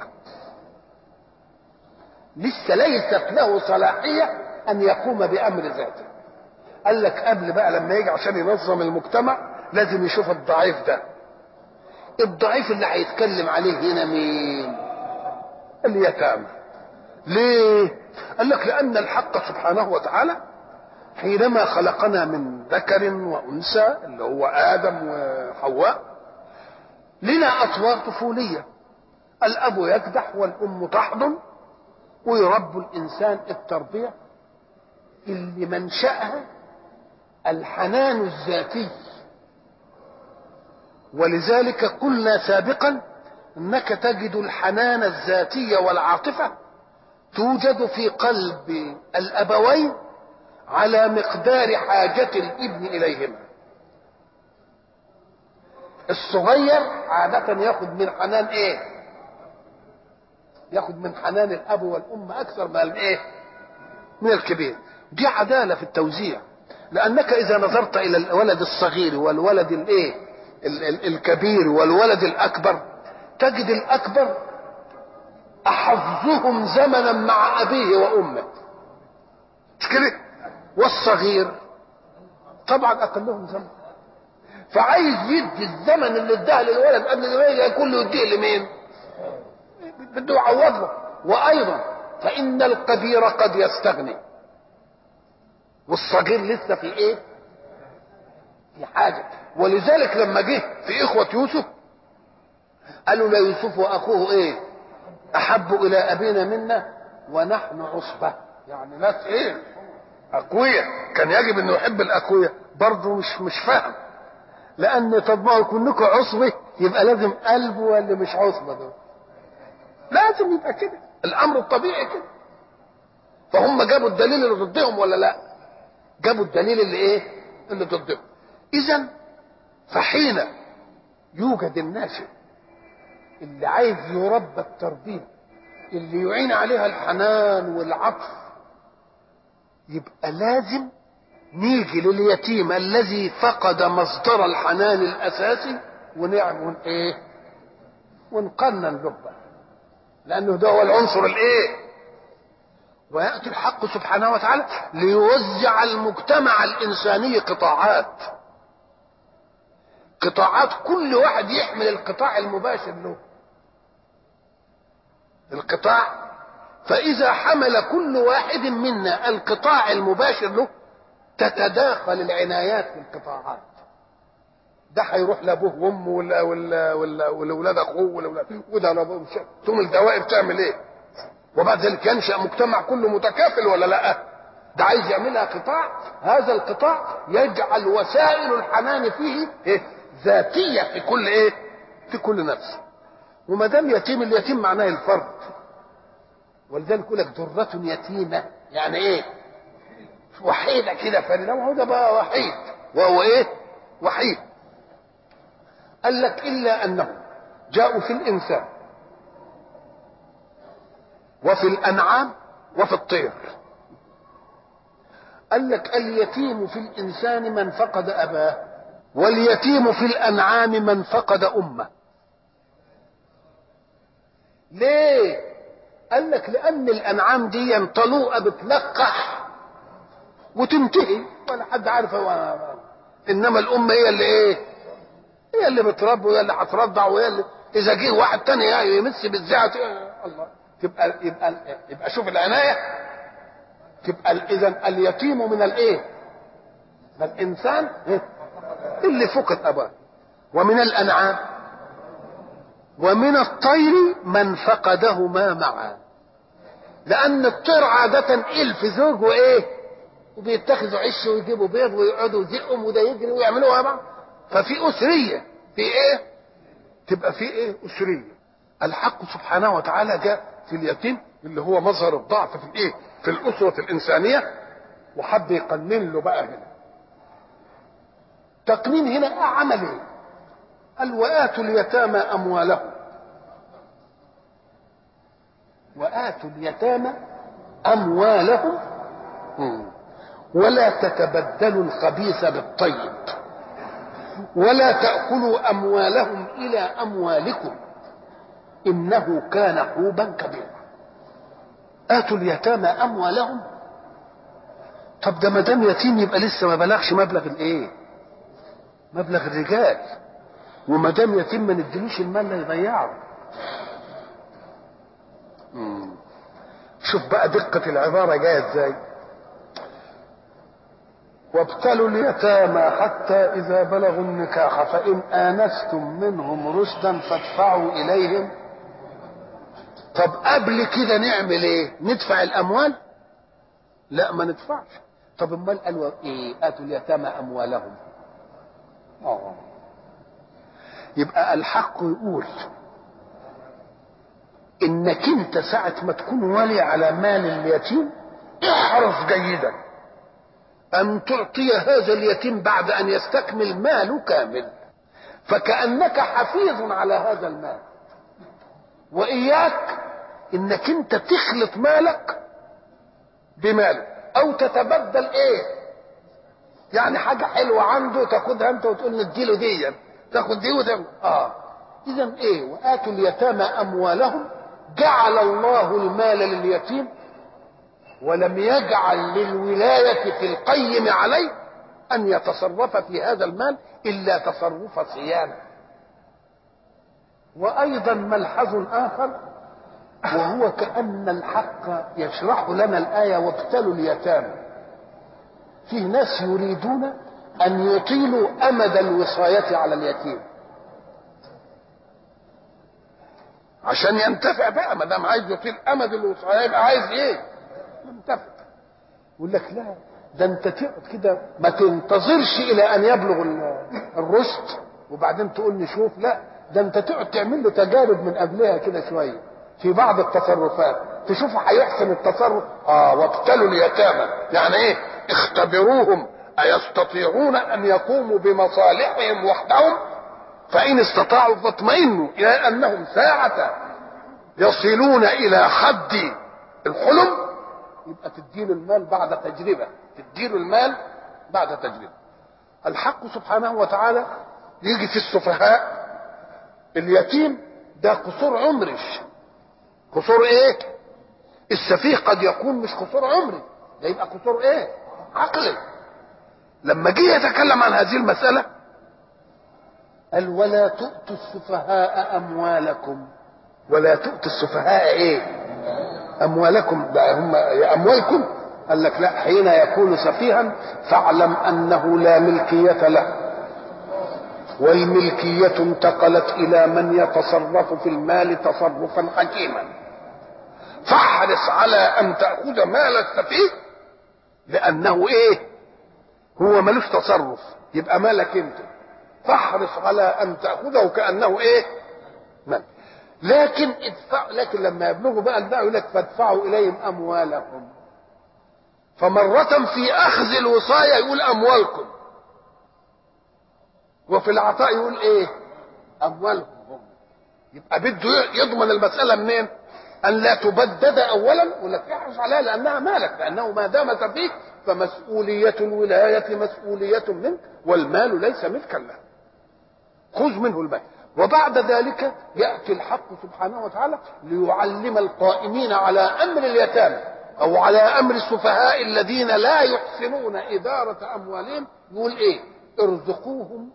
لسه ليست له صلاحية أن يقوم بأمر ذاته. قال لك قبل بقى لما يجي عشان ينظم المجتمع لازم يشوف الضعيف ده. الضعيف اللي هيتكلم عليه هنا مين؟ اليتامى. ليه؟ قال لك لأن الحق سبحانه وتعالى حينما خلقنا من ذكر وأنثى اللي هو آدم وحواء لنا أطوار طفولية. الأب يكدح والأم تحضن، ويربوا الإنسان التربية اللي منشأها الحنان الذاتي. ولذلك قلنا سابقا انك تجد الحنان الذاتي والعاطفة توجد في قلب الابوين على مقدار حاجة الابن اليهما. الصغير عادة ياخد من حنان ايه؟ ياخد من حنان الاب والام اكثر من الايه؟ من الكبير. دي عدالة في التوزيع، لانك اذا نظرت الى الولد الصغير والولد الايه؟ الكبير والولد الاكبر، تجد الاكبر احظهم زمنا مع ابيه وامه، مش كده؟ والصغير طبعا اقلهم زمن، فعايز يدي الزمن اللي اداه للولد قبل ما كله يديه لمين؟ بده يعوضه. وايضا فان الكبير قد يستغني والصغير لسه في ايه؟ في حاجه. ولذلك لما جه في اخوه يوسف قالوا لا يوسف واخوه ايه؟ احب الى ابينا منا ونحن عصبه، يعني ناس ايه؟ اقوياء. كان يجب انه يحب الاقوياء، برضه مش فاهم، لان طب ما كنكم عصبه يبقى لازم قلبه واللي مش عصبه دول لازم يبقى كده، الامر الطبيعي كده. فهم جابوا الدليل اللي ضدهم ولا لا؟ جابوا الدليل اللي ايه؟ اللي ضده. اذا فحين يوجد الناشئ اللي عايز يربى التربيه اللي يعين عليها الحنان والعطف، يبقى لازم نيجي لليتيم الذي فقد مصدر الحنان الاساسي ونعمل ايه؟ ونقنن له بقى، لانه ده هو العنصر الايه؟ وياتي الحق سبحانه وتعالى ليوزع المجتمع الانساني قطاعات، كل واحد يحمل القطاع المباشر له القطاع. فاذا حمل كل واحد منا القطاع المباشر له تتداخل العنايات في القطاعات. ده هيروح لابوه وامه ولا ولاد اخوه وده لابوه، ثم الدوائر تعمل ايه؟ وبعد ذلك ينشا مجتمع كله متكافل ولا لا؟ ده عايز يعملها قطاع، هذا القطاع يجعل وسائل الحنان فيه إيه؟ ذاتيه في كل ايه؟ في كل نفس. وما دام يتيم، اليتيم معناه الفرد، ولذلك يقول لك ذرة يتيمه، يعني ايه؟ وحيده كده، فلو ده بقى وحيد، وهو ايه؟ وحيد. قال لك الا انهم جاءوا في الانسان وفي الانعام وفي الطير. قال لك اليتيم في الانسان من فقد اباه، واليتيم في الانعام من فقد امه. ليه؟ قال لك لان الانعام دي طلوقه بتلقح وتنتهي ولا حد عارف هو، انما الام هي اللي ايه؟ هي اللي بتربي وهي اللي هترضع وهي اللي اذا جه واحد تاني يمس بالزعه الله. يبقى شوف العنايه. تبقى اذا اليتيم من الايه؟ من الانسان اللي فقد اباه، ومن الانعام ومن الطير من فقدهما معا. لان الطير عاده الف زوج وايه؟ وبيتخذوا عش ويجيبوا بيض ويقعدوا يزقهم وده يجري ويعملوها بعض، ففي اسريه، في ايه؟ تبقى في ايه؟ اسريه. الحق سبحانه وتعالى جاء في اليتيم اللي هو مظهر الضعف في الايه؟ في الاسره الانسانيه، وحب يقنن له بقى هنا. تقنين هنا عمل ايه؟ قال واتوا اليتامى اموالهم، واتوا اليتامى اموالهم ولا تتبدلوا الخبيث بالطيب ولا تأكلوا أموالهم إلى أموالكم إنه كان حوبا كبيرا. آتوا اليتامى أموالهم. طب ده ما دام يتيم يبقى لسه ما بلغش مبلغ الايه؟ مبلغ الرجال. وما دام يتيم ما نديلوش المال اللي يضيعه. شوف بقى دقة العبارة جاية ازاي. وابتلوا اليتامى حتى إذا بلغوا النكاح فإن آنستم منهم رشدا فادفعوا إليهم. طب قبل كده نعمل ايه؟ ندفع الأموال؟ لا ما ندفعش. طب امال قالوا ايه؟ آتوا اليتامى أموالهم. يبقى الحق يقول إنك أنت ساعة ما تكون ولي على مال اليتيم احرص جيدا أن تعطي هذا اليتيم بعد أن يستكمل ماله كامل، فكأنك حفيظ على هذا المال. وإياك إنك أنت تخلط مالك بماله أو تتبدل إيه؟ يعني حاجة حلوة عنده تاخدها أنت وتقول نديله دي، تاخد دي وتاخد إذا إيه؟ وآتوا اليتامى أموالهم. جعل الله المال لليتيم ولم يجعل للولاية في القيم عليه أن يتصرف في هذا المال إلا تصرف صيانة. وأيضا ملحظ آخر، وهو كأن الحق يشرح لنا الآية وابتلوا اليتامى. فيه ناس يريدون أن يطيلوا أمد الوصاية على اليتيم عشان ينتفع بقى. ما دام عايز يطيل أمد الوصاية يبقى عايز إيه؟ ينتفع. يقول لك لا، ده انت تقعد كده ما تنتظرش الى ان يبلغ الرشد وبعدين تقول نشوف. لا، ده انت تقعد تعمل له تجارب من قبلها كده شويه في بعض التصرفات تشوفه هيحسن التصرف. وابتلوا اليتامى يعني ايه؟ اختبروهم أيستطيعون أن يقوموا بمصالحهم وحدهم، فإن استطاعوا فاطمئنوا إلى أنهم ساعة يصلون إلى حد الحلم يبقى تديله المال بعد تجربة، تديله المال بعد تجربة. الحق سبحانه وتعالى يجي في السفهاء، اليتيم ده قصور عمري. قصور ايه؟ السفيه قد يكون مش قصور عمري، ده يبقى قصور ايه؟ عقلي. لما جه يتكلم عن هذه المسألة قال ولا تؤتوا السفهاء أموالكم. ولا تؤتوا السفهاء ايه؟ أموالكم. بقى هم أموالكم؟ قال لك لا، حين يكون سفيها فاعلم أنه لا ملكية له، والملكية انتقلت إلى من يتصرف في المال تصرفا حكيما. فاحرص على أن تأخذ مال السفيه لأنه إيه؟ هو ملوش تصرف، يبقى مالك أنت، فاحرص على أن تأخذه كأنه إيه؟ مال. لكن لما يبلغوا بقى الباء يقول لك فادفعوا إليهم أموالهم. فمرة في أخذ الوصاية يقول أموالكم، وفي العطاء يقول ايه؟ اموالهم هم. يبقى بده يضمن المسألة منين؟ ان لا تبدد اولا، ولا تحرص عليها لانها مالك، لانه ما دام فيك فمسؤولية الولاية مسؤولية منك، والمال ليس ملكا له. خذ منه المال. وبعد ذلك يأتي الحق سبحانه وتعالى ليعلم القائمين على امر اليتامى او على امر السفهاء الذين لا يحسنون ادارة اموالهم، يقول ايه؟ ارزقوهم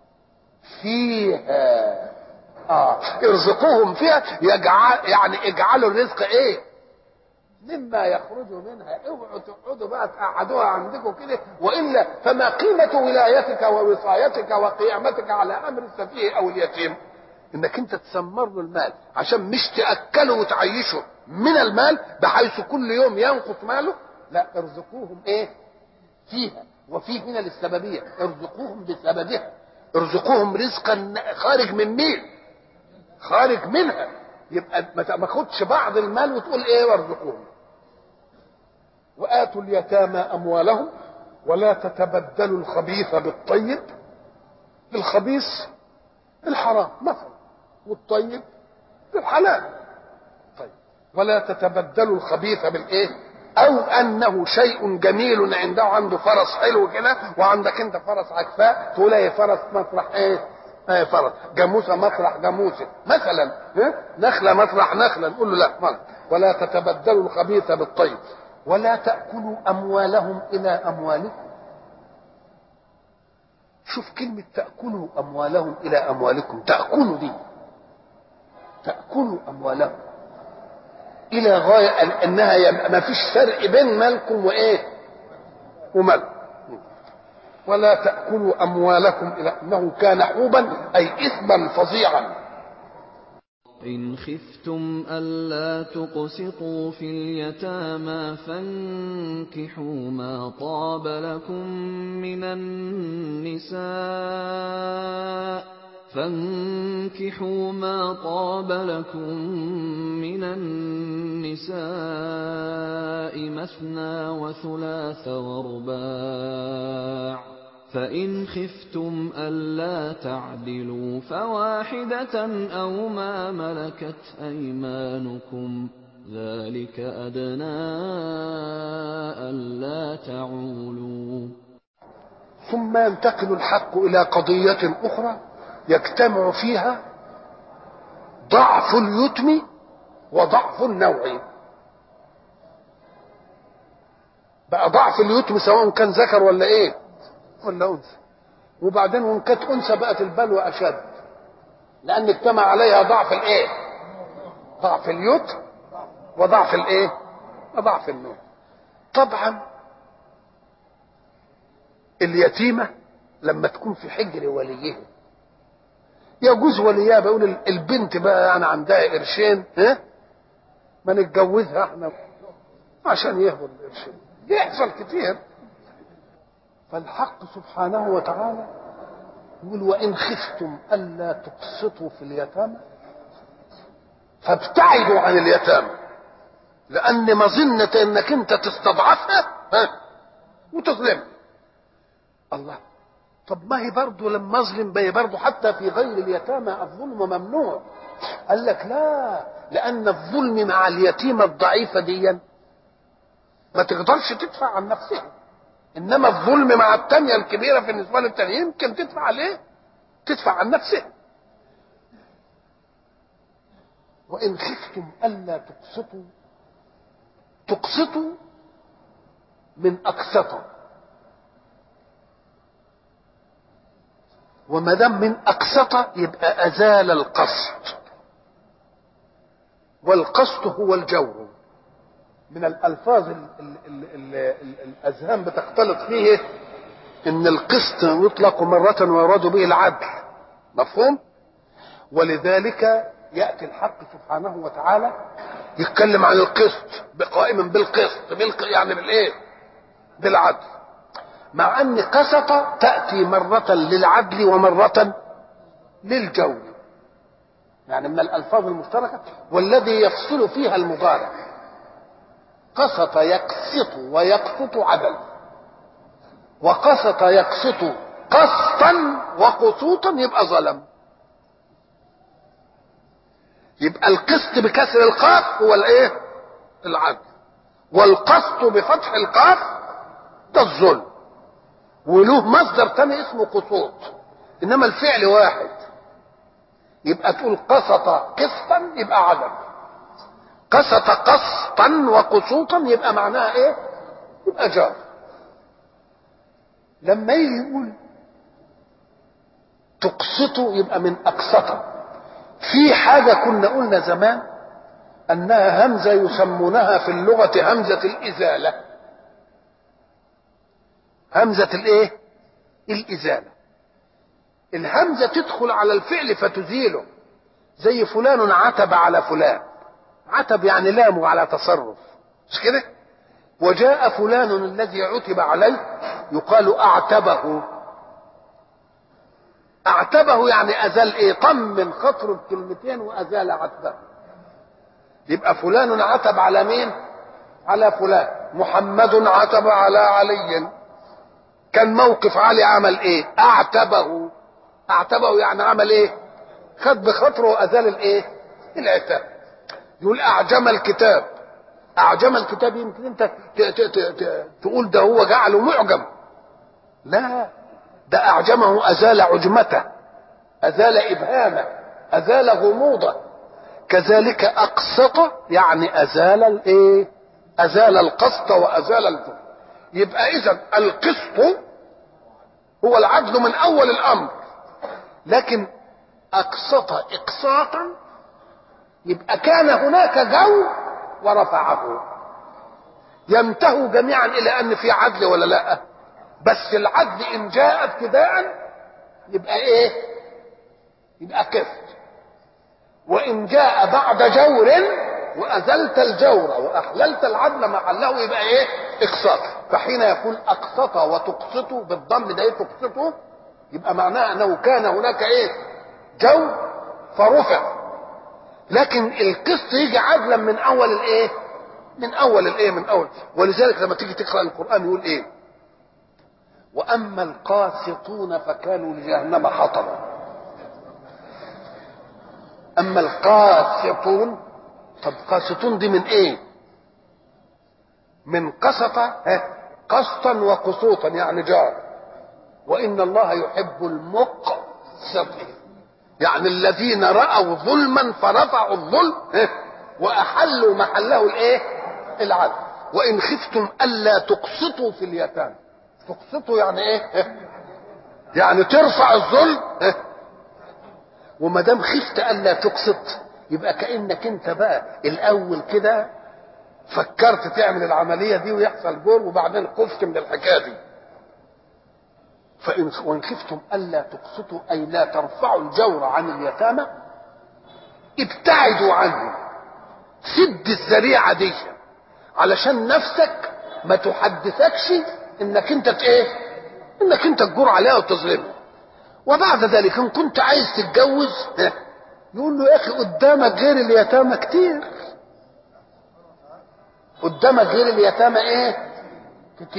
فيها. ارزقوهم فيها، يعني اجعلوا الرزق ايه؟ مما يخرج منها. اوعوا تقعدوا بقى تقعدوها عندكم كده، والا فما قيمة ولايتك ووصايتك وقيامتك على امر السفيه او اليتيم؟ انك انت تسمر له المال عشان مش تاكله وتعيشه من المال بحيث كل يوم ينقص ماله. لا، ارزقوهم ايه؟ فيها. وفيه هنا للسببيه، ارزقوهم بسببها، ارزقوهم رزقا خارج من مين؟ خارج منها. يبقى ما خدش بعض المال وتقول ايه وارزقوهم. وآتوا اليتامى أموالهم ولا تتبدلوا الخبيث بالطيب. الخبيث الحرام مثلا، والطيب الحلال. طيب، ولا تتبدلوا الخبيث بالايه؟ او انه شيء جميل عنده فرس حلو كده، وعندك انت فرس عكفاء، تقول ايه؟ فرس مطرح ايه؟ ايه فرس. جاموسه مطرح جاموسه مثلا، نخله مطرح نخله، نقول له لا مال. ولا تتبدلوا الخبيث بالطيب ولا تاكلوا اموالهم الى اموالكم. شوف كلمه تاكلوا اموالهم الى اموالكم. تاكلوا دي، تاكلوا اموالهم الى غايه انها ما فيش فرق بين مالكم وايه؟ ومال. ولا تاكلوا اموالكم الى انه كان حوبا اي اثما فظيعا. إن خفتم ألا تقسطوا في اليتامى فانكحوا ما طاب لكم من النساء مثنى وثلاث ورباع، فإن خفتم ألا تعدلوا فواحدة أو ما ملكت أيمانكم ذلك أدنى ألا تعولوا. ثم ينتقل الحق إلى قضية أخرى يجتمع فيها ضعف اليتم وضعف النوع. بقى ضعف اليتم سواء كان ذكر ولا ايه؟ ولا انثى. وبعدين وان كانت انثى بقت البلوى اشد، لان اجتمع عليها ضعف الايه؟ ضعف اليتم وضعف الايه؟ وضعف النوع. طبعا اليتيمه لما تكون في حجر وليها يجوز وليها بيقول البنت بقى يعني عندها قرشين، ما نتجوزها احنا عشان يهبط القرشين. يحصل كتير. فالحق سبحانه وتعالى يقول وإن خفتم ألا تقسطوا في اليتامى فابتعدوا عن اليتامى، لأن مظنة إنك أنت تستضعفها وتظلم. الله، طب ما هي برضه لما اظلم، ما هي برضه حتى في غير اليتامى الظلم ممنوع. قال لك لا، لان الظلم مع اليتيمه الضعيفه دي ما تقدرش تدفع عن نفسها، انما الظلم مع التانية الكبيره في النسبه للتانية يمكن تدفع عليه، تدفع عن نفسها. وان خفتم الا تقسطوا من اقسط، وما دام من اقسط يبقى ازال القسط، والقسط هو الجور. من الالفاظ الاذهان بتختلط فيه ان القسط يطلق مره ويراد به العدل، مفهوم؟ ولذلك ياتي الحق سبحانه وتعالى يتكلم عن القسط قائما بالقسط، يعني بالايه؟ بالعدل، مع ان قسط تاتي مره للعدل ومره للجور، يعني من الالفاظ المشتركه والذي يفصل فيها المضارع. قسط يقسط ويقسط عدل، وقسط يقسط قسطا وقسوطا يبقى ظلم. يبقى القسط بكسر القاف هو الايه؟ العدل، والقسط بفتح القاف ده الظلم، وله مصدر تاني اسمه قسوط، انما الفعل واحد. يبقى تقول قسط قسطا يبقى عدل، قسط قسطا وقسوطا يبقى معناها ايه؟ يبقى جار. لما يجي يقول تقسطوا يبقى من اقسط. في حاجة كنا قلنا زمان انها همزة يسمونها في اللغة همزة الازالة. همزة الايه؟ الازالة. الهمزة تدخل على الفعل فتزيله، زي فلان عتب على فلان. عتب يعني لامه على تصرف، مش كده؟ وجاء فلان الذي عتب عليه يقال اعتبه. اعتبه يعني ازال ايه؟ طمن خطره بكلمتين وازال عتبه. يبقى فلان عتب على مين؟ على فلان. محمد عتب على علي. كان موقف علي عمل ايه؟ اعتبه. اعتبه يعني عمل ايه؟ خد بخطره وازال الايه؟ العتاب. يقول اعجم الكتاب. اعجم الكتاب يمكن انت تقول ده هو جعله معجم، لا، ده اعجمه ازال عجمته، ازال ابهامه، ازال غموضه. كذلك اقسط يعني ازال الايه؟ ازال القسط وازال الظلم. يبقى اذا القسط هو العدل من اول الامر، لكن اقسط اقساطا يبقى كان هناك جو ورفعه. ينتهوا جميعا الى ان في عدل ولا لا؟ بس العدل ان جاء ابتداء يبقى ايه؟ يبقى قسط. وان جاء بعد جور وازلت الجور واحللت العدل محله يبقى ايه؟ اقساط. فحين يقول اقسط وتقسط بالضم ده ايه؟ تقسطه، يبقى معناه انه كان هناك ايه؟ جو فرفع. لكن القسط يجي عدلا من اول الايه؟ من اول الايه؟ من اول. ولذلك لما تيجي تقرا القران يقول ايه؟ واما القاسطون فكانوا لجهنم حطبا. اما القاسطون، طب قاسطون دي من ايه؟ من قسط، قسطا وقسوطا يعني جار. وان الله يحب المقسطين، يعني الذين رأوا ظلما فرفعوا الظلم واحلوا محله الايه؟ العدل. وان خفتم الا تقسطوا في اليتامى. تقسطوا يعني ايه؟ يعني ترفع الظلم. وما دام خفت الا تقسط يبقى كانك انت بقى الاول كده فكرت تعمل العمليه دي ويحصل جور، وبعدين خفت من الحكايه دي. وإن خفتم ألا تقسطوا أي لا ترفعوا الجور عن اليتامى ابتعدوا عنه. سد الذريعة دي علشان نفسك ما تحدثكش انك انت ايه؟ انك انت تجور عليها وتظلمها. وبعد ذلك ان كنت عايز تتجوز يقول له يا اخي قدامك غير اليتامى كتير. قدامك غير اليتامى ايه؟ كتير.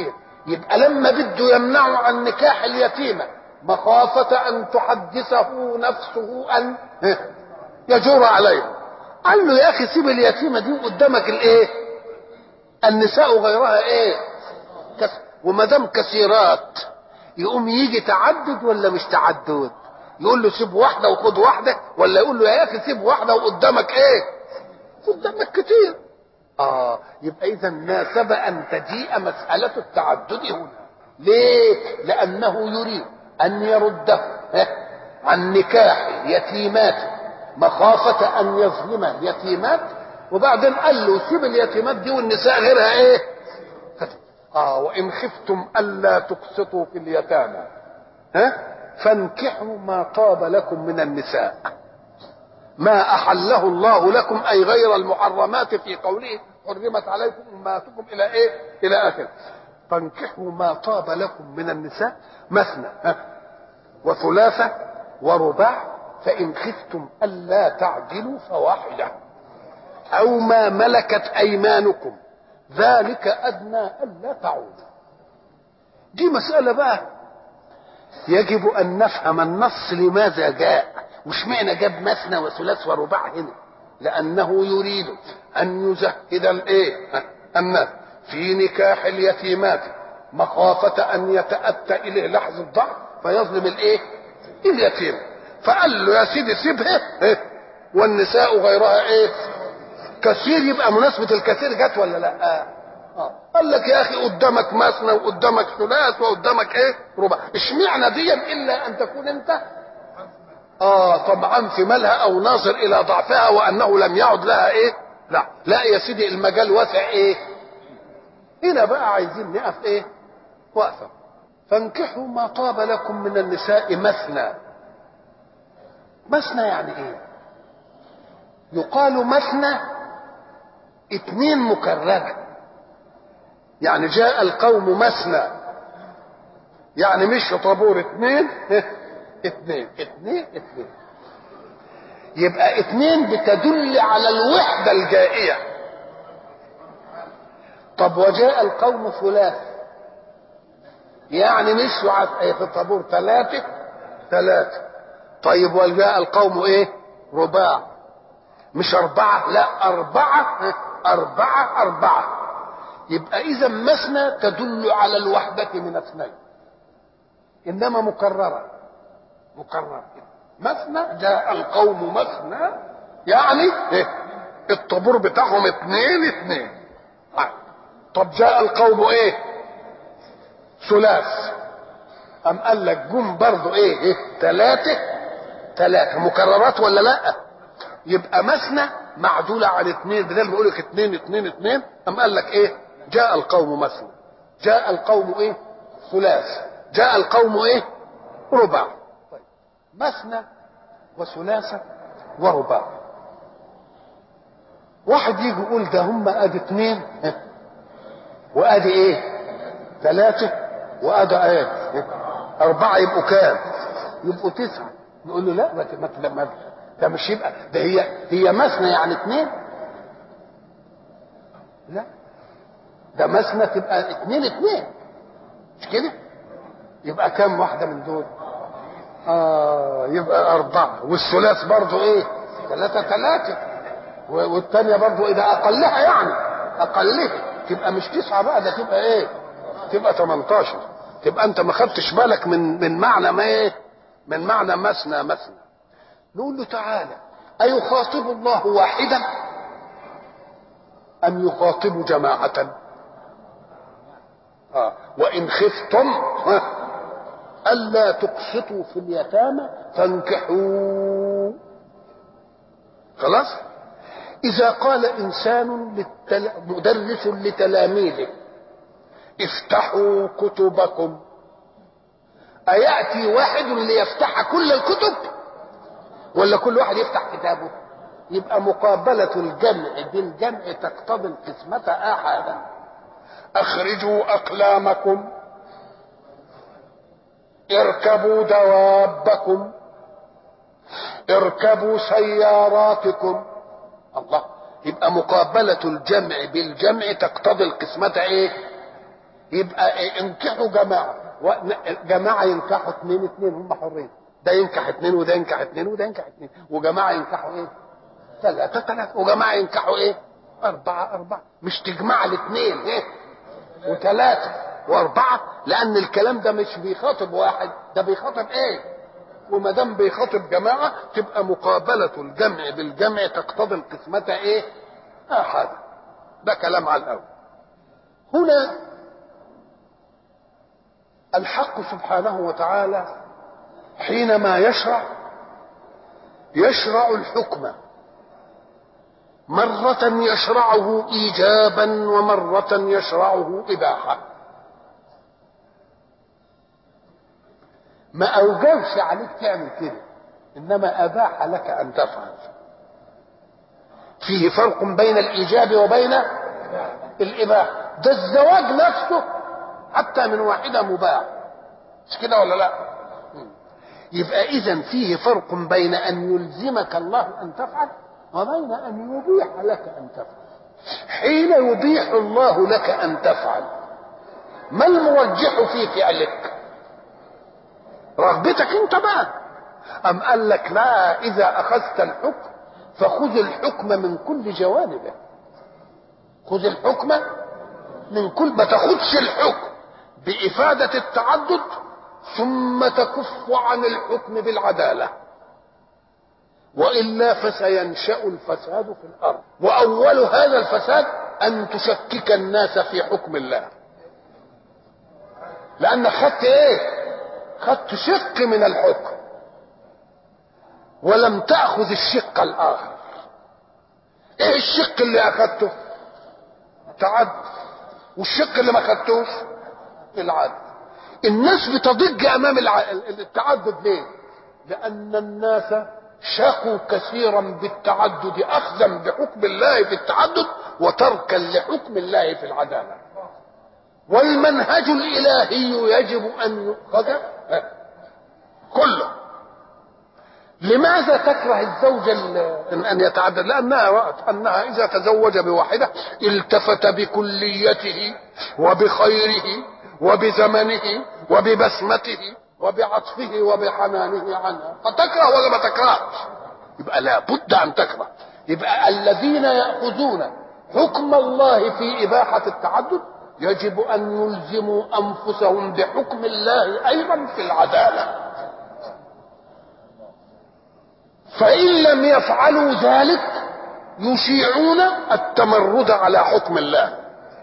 يبقى لما بده يمنعه عن نكاح اليتيمة مخافة أن تحدثه نفسه أن يجور عليه، قال له يا أخي سيب اليتيمة دي قدامك الإيه؟ النساء غيرها إيه؟ وما دام كثيرات يقوم يجي تعدد ولا مش تعدد؟ يقول له سيب واحدة وخد واحدة، ولا يقول له يا أخي سيب واحدة وقدامك إيه؟ قدامك كتير. يبقى إذا ناسب أن تجيء مسألة التعدد هنا. ليه؟ لأنه يريد أن يرده عن نكاح يتيمات مخافة أن يظلم اليتيمات، وبعدين قال له سيب اليتيمات دي والنساء غيرها إيه؟ وإن خفتم ألا تقسطوا في اليتامى فانكحوا ما طاب لكم من النساء ما أحله الله لكم، أي غير المحرمات في قوله حرمت عليكم أمهاتكم إلى إيه؟ إلى آخر. فانكحوا ما طاب لكم من النساء مثنى وثلاثة ورباع، فإن خفتم ألا تعدلوا فواحدة أو ما ملكت أيمانكم ذلك أدنى ألا تعودوا. دي مسألة بقى يجب أن نفهم النص لماذا جاء، مش معنى جاب مثنى وثلاث ورباع هنا، لأنه يريد أن يزهد الإيه؟ الناس في نكاح اليتيمات مخافة أن يتأتى إليه لحظة ضعف فيظلم الإيه؟ اليتيم. فقال له يا سيدي سيبها والنساء غيرها إيه؟ كثير، يبقى مناسبة الكثير جت ولا لا؟ قال لك يا اخي قدامك مثنى وقدامك ثلاث وقدامك ايه؟ ربع. اشمعنى دي الا ان تكون انت طبعا في مالها او ناظر الى ضعفها وانه لم يعد لها ايه؟ لا يا سيدي المجال واسع ايه؟ هنا بقى عايزين نقف ايه؟ وقفه. فانكحوا ما طاب لكم من النساء مثنى. مثنى يعني ايه؟ يقال مثنى اتنين مكررة، يعني جاء القوم مثنى، يعني مش طابور اتنين اتنين. يبقى اتنين بتدل على الوحدة الجائية. طب وجاء القوم ثلاث، يعني مش في الطابور ثلاثة. طيب وجاء القوم ايه؟ رباع، مش أربعة، لا أربعة. يبقى إذا مثنى تدل على الوحدة من اثنين، إنما مكررة مثنى. جاء القوم مثنى يعني الطابور بتاعهم اتنين. طب جاء القوم ايه؟ ثلاث، أم قال لك جم برضو ايه؟ ثلاثة مكررات ولا لا؟ يبقى مثنى معدولة عن اتنين، بدل ما يقول لك اتنين أم قال لك ايه؟ جاء القوم مثنى، جاء القوم ايه؟ ثلاث، جاء القوم ايه؟ رباع. طيب مثنى وثلاثة ورباع. واحد يجي يقول ده هم ادي اتنين وادي ايه؟ ثلاثة وادي ايه؟ أربعة، يبقوا كام؟ يبقوا 9. نقول له لا ما ده مش يبقى ده هي مثنى يعني اتنين، لا ده مثنى تبقى اتنين مش كده؟ يبقى كام واحدة من دول؟ يبقى 4. والثلاث برضو ايه؟ 3 والثانية برضو اذا اقلها يعني اقلها تبقى مش 9 بقى، ده تبقى ايه؟ تبقى 18. تبقى انت ما خدتش بالك من معنى ما ايه؟ من معنى مثنى. نقول له تعالى، أيخاطب الله واحدا أم يخاطب جماعة؟ وإن خفتم ألا تقسطوا في اليتامى فانكحوا. خلاص. إذا قال إنسان مدرس لتلاميذه افتحوا كتبكم، أيأتي واحد ليفتح كل الكتب ولا كل واحد يفتح كتابه؟ يبقى مقابلة الجمع بالجمع تقتضي القسمة آحادا. أخرجوا أقلامكم، اركبوا دوابكم، اركبوا سياراتكم. الله، يبقى مقابلة الجمع بالجمع تقتضي القسمة ايه؟ يبقى انكحوا جماعه، جماعه ينكحوا اثنين، هم حرين، ده ينكح اثنين وده ينكح اثنين وده ينكح اثنين، وجماعه ينكحوا ايه؟ ثلاثه، وجماعه ينكحوا ايه؟ اربعه. مش تجمع الاثنين ايه وثلاثه واربعه، لان الكلام ده مش بيخاطب واحد، ده بيخاطب ايه؟ وما دام بيخاطب جماعه تبقى مقابله الجمع بالجمع تقتضي القسمه ايه؟ احد. ده كلام على الاول. هنا الحق سبحانه وتعالى حينما يشرع الحكم، مرة يشرعه إيجابا ومرة يشرعه إباحة. ما أوجبش عليك تعمل كده، إنما أباح لك أن تفعل. فيه فرق بين الإيجاب وبين الإباحة. ده الزواج نفسه حتى من واحدة مباح، مش كده ولا لا؟ يبقى إذن فيه فرق بين أن يلزمك الله أن تفعل وبين أن يبيح لك أن تفعل. حين يبيح الله لك أن تفعل، ما المرجح في فعلك؟ رغبتك انت بقى، أم قال لك لا، إذا أخذت الحكم فخذ الحكم من كل جوانبه. خذ الحكم من كل، ما تاخذش الحكم بإفادة التعدد ثم تكف عن الحكم بالعدالة، وإلا فسينشأ الفساد في الأرض. وأول هذا الفساد أن تشكك الناس في حكم الله، لأنك خدت إيه؟ خدت شق من الحكم ولم تأخذ الشق الآخر. إيه الشق اللي أخذته؟ تعدد. والشق اللي ما خدتوش العدل. الناس بتضج أمام التعدد ليه؟ لأن الناس شاقوا كثيرا بالتعدد، أخذا بحكم الله في التعدد وتركا لحكم الله في العدالة. والمنهج الإلهي يجب أن يؤخذ كله. لماذا تكره الزوجة أن يتعدد؟ لأنها رأت أنها إذا تزوج بواحدة التفت بكليته وبخيره وبزمنه وببسمته وبعطفه وبحنانه عنها، فتكره ولا ما تكرهش؟ يبقى لا بد أن تكره. يبقى الذين يأخذون حكم الله في إباحة التعدد يجب أن يلزموا أنفسهم بحكم الله أيضا في العدالة. فإن لم يفعلوا ذلك يشيعون التمرد على حكم الله،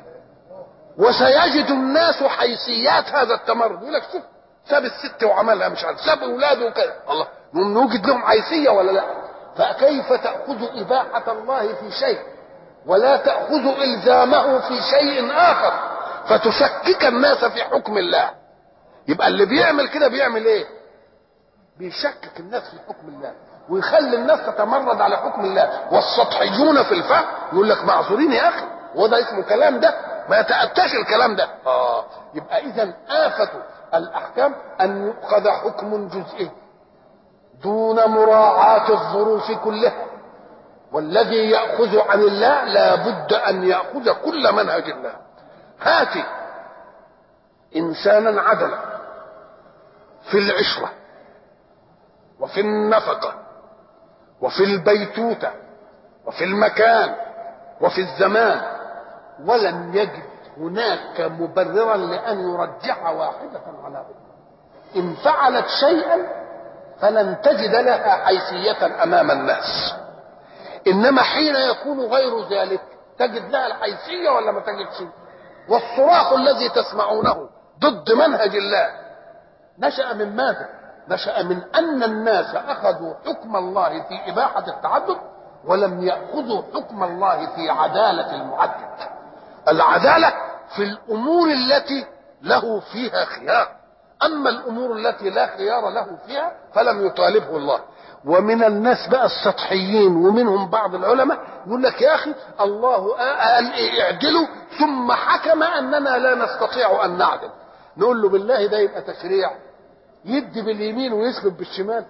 وسيجد الناس حيثيات هذا التمرد. يقول لك شوف ساب الست وعملها مش عارف، ساب اولاده وكذا، الله نوجد لهم حيثيه ولا لا؟ فكيف تأخذ إباحة الله في شيء ولا تأخذ إلزامه في شيء آخر فتشكك الناس في حكم الله؟ يبقى اللي بيعمل كده بيعمل ايه؟ بيشكك الناس في حكم الله ويخلي الناس تتمرد على حكم الله. والسطحيون في الفهم يقول لك معذورين يا اخي، وده اسمه كلام؟ ده ما يتأتاش الكلام ده. يبقى اذا آفة الاحكام ان يؤخذ حكم جزئي دون مراعاة الظروف كلها، والذي يأخذ عن الله لا بد ان يأخذ كل منهج الله. هاتي انسانا عدلا في العشرة وفي النفقة وفي البيتوتة وفي المكان وفي الزمان، ولم يجد هناك مبررا لأن يرجح واحدة على أخرى. إن فعلت شيئا فلن تجد لها حيثية أمام الناس، إنما حين يكون غير ذلك تجد لها الحيثية ولا ما تجدش؟ والصراخ الذي تسمعونه ضد منهج الله نشأ من ماذا؟ نشأ من أن الناس أخذوا حكم الله في إباحة التعدد ولم يأخذوا حكم الله في عدالة المعدد. العدالة في الأمور التي له فيها خيار، أما الأمور التي لا خيار له فيها فلم يطالبه الله. ومن الناس بقى السطحيين ومنهم بعض العلماء يقول لك يا أخي الله قال اعدلوا ثم حكم أننا لا نستطيع أن نعدل. نقول له بالله ده يبقى تشريع؟ يدي باليمين ويسلب بالشمال،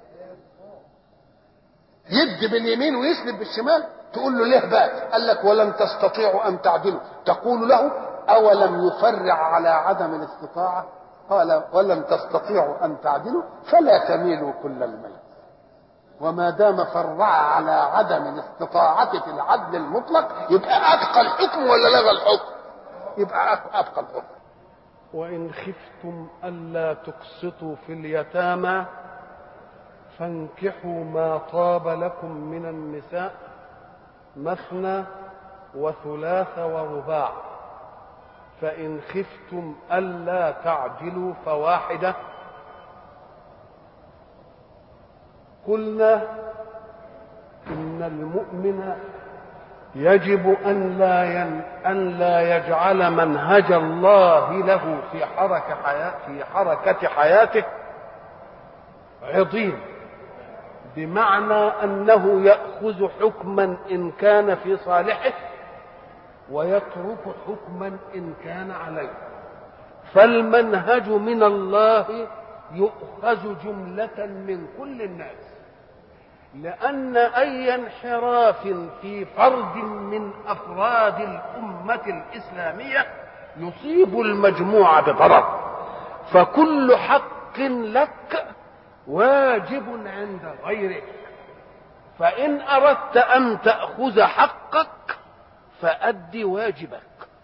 يدي باليمين ويسلب بالشمال. تقول له ليه بقى؟ قال لك ولن تستطيعوا ان تعدلوا. تقول له أولم يفرع على عدم الاستطاعة؟ قال ولن تستطيعوا أن تعدلوا فلا تميلوا كل الميل. وما دام فرع على عدم الاستطاعة في العدل المطلق يبقى أبقى الحكم ولا لغى الحكم؟ يبقى أبقى الحكم. وإن خفتم ألا تقسطوا في اليتامى فانكحوا ما طاب لكم من النساء مثنى وثلاث ورباع، فإن خفتم ألا تعدلوا فواحدة. قلنا إن المؤمن يجب أن لا يجعل منهج الله له في حركة حياته عضين، بمعنى أنه يأخذ حكما إن كان في صالحه ويترك حكما إن كان عليه. فالمنهج من الله يؤخذ جملة من كل الناس، لأن أي انحراف في فرد من أفراد الأمة الإسلامية يصيب المجموعة بضرر، فكل حق لك واجب عند غيرك، فإن أردت أن تأخذ حقك فأد واجبك.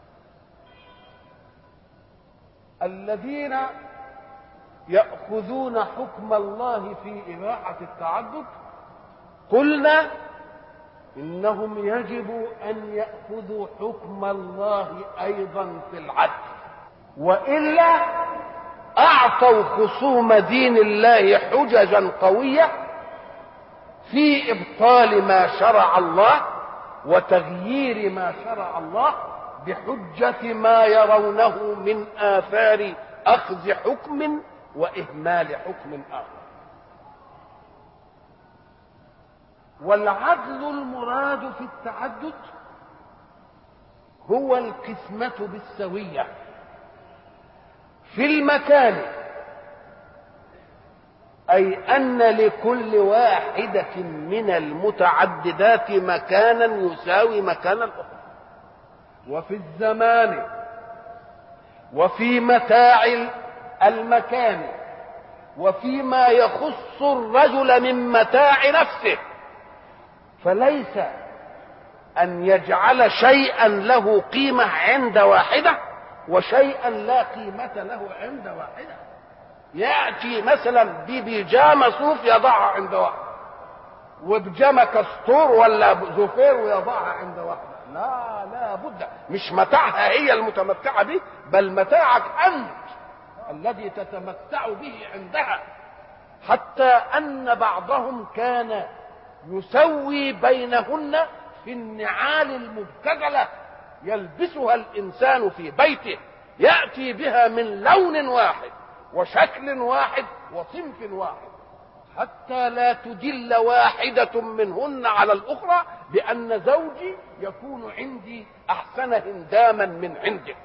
الذين يأخذون حكم الله في إباحة التعدد قلنا إنهم يجب أن يأخذوا حكم الله أيضا في العدل، وإلا أعطوا خصوم دين الله حججا قوية في إبطال ما شرع الله وتغيير ما شرع الله بحجة ما يرونه من آثار أخذ حكم وإهمال حكم آخر. والعدل المراد في التعدد هو القسمة بالسوية في المكان، أي أن لكل واحدة من المتعددات مكانا يساوي مكان الأخرى، وفي الزمان وفي متاع المكان وفيما يخص الرجل من متاع نفسه. فليس أن يجعل شيئا له قيمة عند واحدة وشيئا لا قيمة له عند واحدة. يأتي مثلا ببيجامة صوف يضعها عند واحد، وبيجامة كستور ولا زفير ويضعها عند واحدة. لا بد، مش متاعها هي المتمتعة به، بل متاعك أنت الذي تتمتع به عندها. حتى أن بعضهم كان يسوي بينهن في النعال المبتذلة يلبسها الإنسان في بيته، يأتي بها من لون واحد وشكل واحد وصنف واحد، حتى لا تدل واحدة منهن على الأخرى بأن زوجي يكون عندي أحسن هنداما من عندك.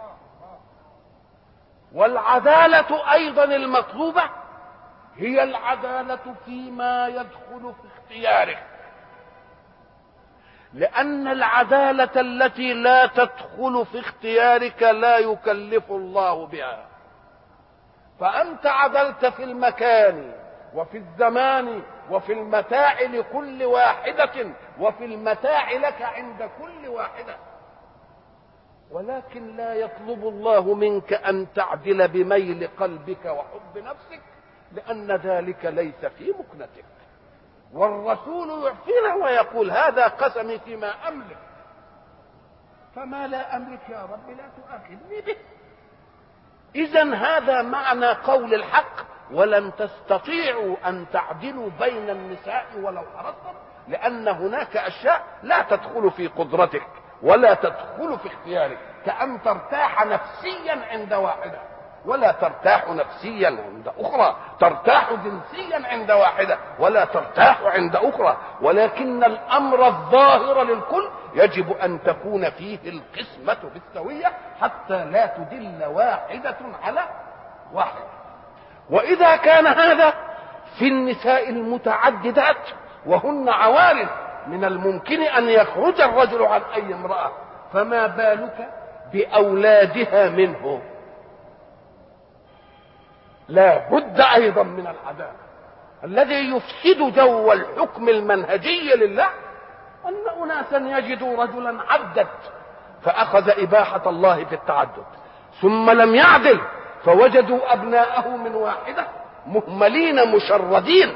والعدالة أيضا المطلوبة هي العدالة فيما يدخل في اختيارك، لأن العدالة التي لا تدخل في اختيارك لا يكلف الله بها. فأنت عدلت في المكان وفي الزمان وفي المتاع لكل واحدة وفي المتاع لك عند كل واحدة، ولكن لا يطلب الله منك أن تعدل بميل قلبك وحب نفسك، لأن ذلك ليس في مكنتك. والرسول يعطينا ويقول هذا قسمي فيما أملك، فما لا أملك يا رب لا تؤاخذني به. إذن هذا معنى قول الحق ولن تستطيعوا أن تعدلوا بين النساء ولو حرصتم، لأن هناك أشياء لا تدخل في قدرتك ولا تدخل في اختيارك، كأن ترتاح نفسيا عند واحدة ولا ترتاح نفسيا عند أخرى، ترتاح جنسيا عند واحدة ولا ترتاح عند أخرى. ولكن الأمر الظاهر للكل يجب أن تكون فيه القسمة بالسوية حتى لا تدل واحدة على واحد. وإذا كان هذا في النساء المتعددات وهن عوارض من الممكن أن يخرج الرجل عن أي امرأة، فما بالك بأولادها منه. لا بد أيضا من العدالة. الذي يفسد جو الحكم المنهجي لله أن أناسا يجدوا رجلا عبدا فأخذ إباحة الله في التعدد، ثم لم يعدل فوجدوا أبناءه من واحدة مهملين مشردين،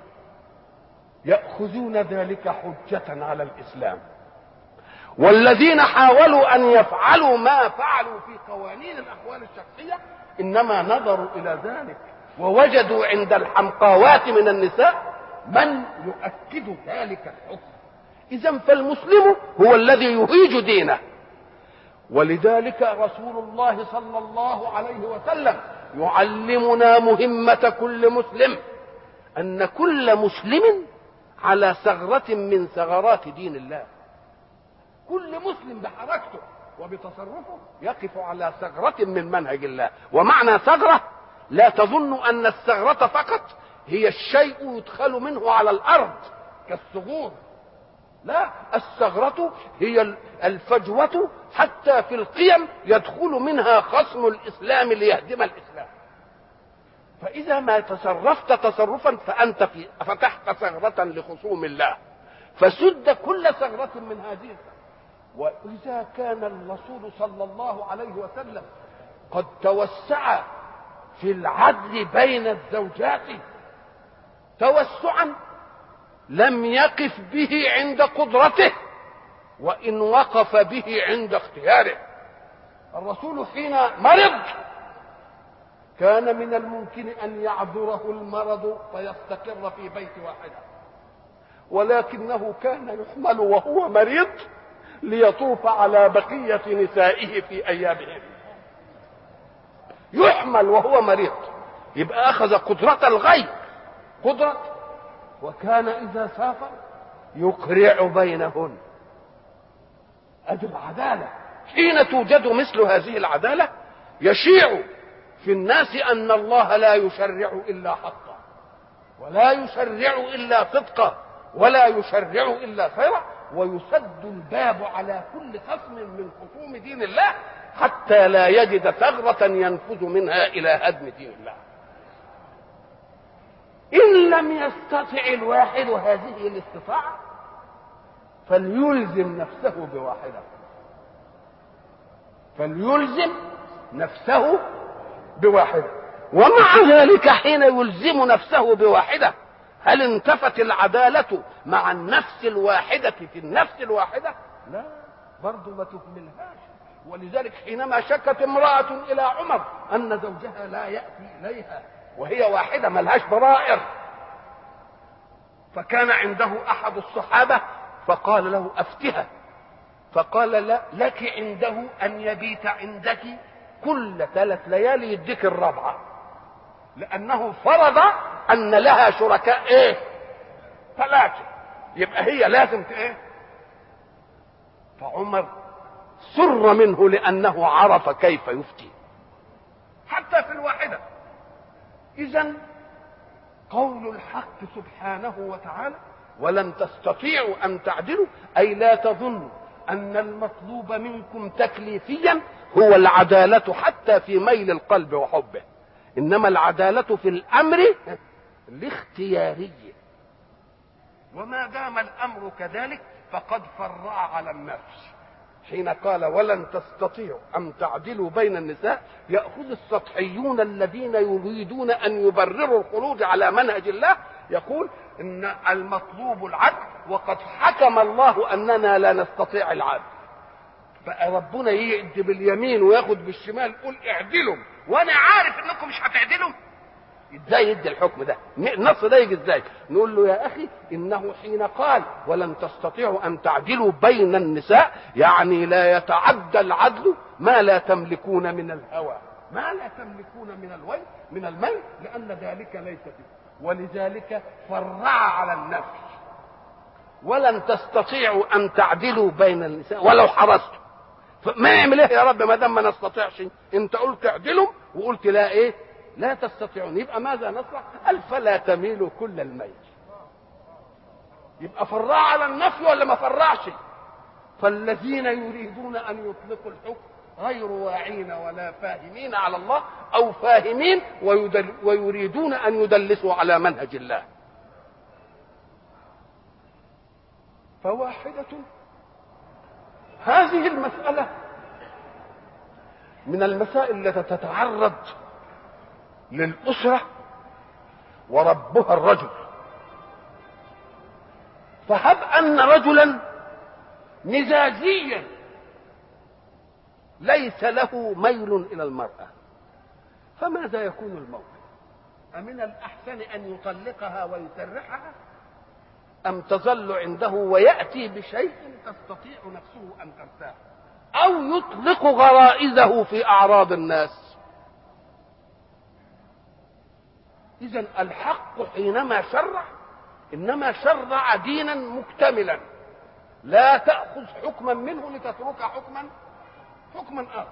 يأخذون ذلك حجة على الإسلام. والذين حاولوا أن يفعلوا ما فعلوا في قوانين الأحوال الشخصية إنما نظروا إلى ذلك ووجدوا عند الحمقاوات من النساء من يؤكد ذلك الحكم. إذن فالمسلم هو الذي يهيج دينه. ولذلك رسول الله صلى الله عليه وسلم يعلمنا مهمة كل مسلم، أن كل مسلم على ثغرة من ثغرات دين الله. كل مسلم بحركته وبتصرفه يقف على ثغرة من منهج الله. ومعنى ثغرة لا تظن أن الثغرة فقط هي الشيء يدخل منه على الأرض كالثغور، لا، الثغرة هي الفجوة حتى في القيم يدخل منها خصم الإسلام ليهدم الإسلام. فإذا ما تصرفت تصرفا فأنت فتحت ثغرة لخصوم الله، فسد كل ثغرة من هذه الثغرة. وإذا كان الرسول صلى الله عليه وسلم قد توسع في العدل بين الزوجات توسعا لم يقف به عند قدرته، وإن وقف به عند اختياره. الرسول حين مرض كان من الممكن أن يعذره المرض فيستقر في بيت واحدة، ولكنه كان يحمل وهو مريض ليطوف على بقية نسائه في أيامهم. يحمل وهو مريض، يبقى أخذ قدرة الغيب، قدرة. وكان إذا سافر يقرع بينهن. أدي العدالة. حين توجد مثل هذه العدالة يشيع في الناس أن الله لا يشرع إلا حقا، ولا يشرع إلا صدقا، ولا يشرع إلا خيرا، ويسد الباب على كل خصم من خصوم دين الله حتى لا يجد ثغرة ينفذ منها إلى هدم دين الله. إن لم يستطع الواحد هذه الاستطاعة فليلزم نفسه بواحدة، فليلزم نفسه بواحدة. ومع ذلك حين يلزم نفسه بواحدة هل انتفت العدالة مع النفس الواحدة في النفس الواحدة؟ لا، برضو ما تهملهاش. ولذلك حينما شكت امرأة إلى عمر أن زوجها لا يأتي إليها وهي واحدة ملهاش برائر، فكان عنده أحد الصحابة فقال له أفتها، فقال لا، لك عنده أن يبيت عندك كل 3 ليالي يديك الرابعة، لأنه فرض أن لها شركاء 3، يبقى هي لازم فعمر سر منه لأنه عرف كيف يفتي حتى في الواحدة. إذن قول الحق سبحانه وتعالى ولن تستطيعوا أن تعدلوا، أي لا تظنوا أن المطلوب منكم تكليفيا هو العدالة حتى في ميل القلب وحبه، إنما العدالة في الأمر الاختياري. وما دام الأمر كذلك فقد فرع على النفس. حين قال ولن تستطيعوا أن تعدلوا بين النساء يأخذ السطحيون الذين يريدون أن يبرروا الخروج على منهج الله يقول إن المطلوب العدل، وقد حكم الله أننا لا نستطيع العدل، بقى ربنا يعد باليمين وياخد بالشمال يقول اعدلوا وانا عارف انكم مش هتعدلوا. ازاي يدي الحكم ده؟ النص ده يجي ازاي؟ نقول له يا اخي انه حين قال ولن تستطيعوا ان تعدلوا بين النساء يعني لا يتعدى العدل ما لا تملكون من الهوى، ما لا تملكون من الميل، لان ذلك ليس فيه. ولذلك فرع على النفس ولن تستطيعوا ان تعدلوا بين النساء ولو حرصتم. ما يعمل ايه يا رب ما دام ما نستطيعش؟ انت قلت اعدلوا وقلت لا لا تستطيعون، يبقى ماذا نصنع؟ قال فلا تميلوا كل الميل. يبقى فرع على النفي ولا ما فرعش؟ فالذين يريدون ان يطلقوا الحكم غير واعين ولا فاهمين على الله، أو فاهمين ويريدون أن يدلسوا على منهج الله. فواحدة هذه المسألة من المسائل التي تتعرض للأسرة وربها الرجل. فهب أن رجلا مزاجيا ليس له ميل إلى المرأة، فماذا يكون الموقف؟ أمن الأحسن أن يطلقها ويسرحها، أم تظل عنده ويأتي بشيء تستطيع نفسه أن ترتاح، أو يطلق غرائزه في أعراض الناس؟ إذن الحق حينما شرع إنما شرع دينا مكتملا، لا تأخذ حكما منه لتترك حكما آخر.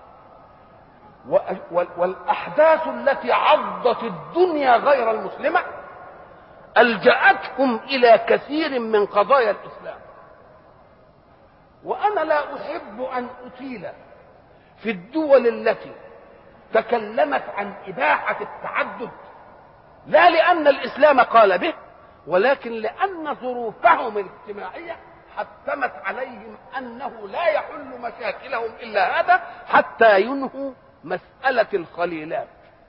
والأحداث التي عضت الدنيا غير المسلمة ألجأتهم إلى كثير من قضايا الإسلام. وأنا لا أحب أن أطيل في الدول التي تكلمت عن إباحة التعدد، لا لأن الإسلام قال به، ولكن لأن ظروفهم الاجتماعية حتمت عليهم أنه لا يحل مشاكلهم إلا هذا حتى ينهوا مسألة الخليلات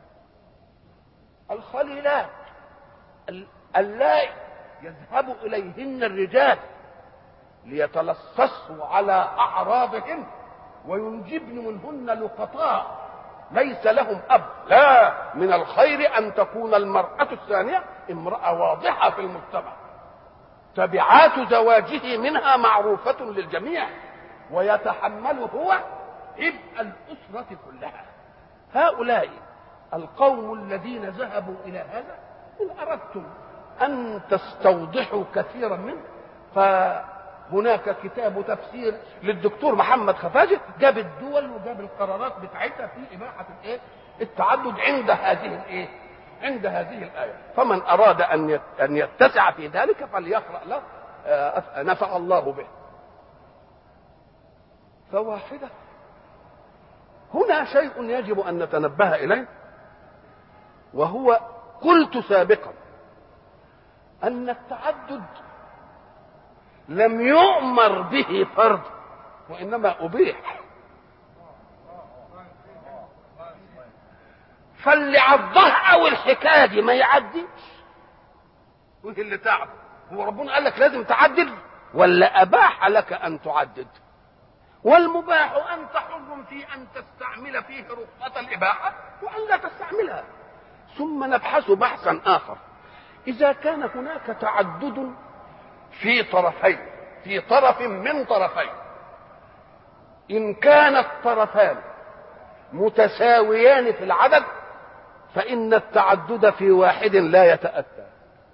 اللائي يذهب إليهن الرجال ليتلصصوا على أعراضهن وينجبن منهن لقطاء ليس لهم أب. لا، من الخير أن تكون المرأة الثانية امرأة واضحة في المجتمع، تبعات زواجه منها معروفة للجميع، ويتحمل هو عبء الأسرة كلها. هؤلاء القوم الذين ذهبوا إلى هذا، إن أردتم أن تستوضحوا كثيرا منه فهناك كتاب تفسير للدكتور محمد خفاجي جاب الدول وجاب القرارات بتاعتها في إباحة التعدد عند هذه الآية. فمن أراد أن يتسع في ذلك فليقرأ له، نفع الله به. فواحدة هنا شيء يجب أن نتنبه إليه، وهو قلت سابقا أن التعدد لم يؤمر به فرض وإنما أبيح. فاللي عضها أو الحكاية دي ما يعديش، وانت اللي تعب. هو ربنا قال لك لازم تعدد ولا أباح لك أن تعدد؟ والمباح أنت حر في أن تستعمل فيه رخصة الإباحة وأن لا تستعملها. ثم نبحث بحثا آخر، إذا كان هناك تعدد في طرفين، في طرف من طرفين، إن كان الطرفان متساويان في العدد فإن التعدد في واحد لا يتأتى.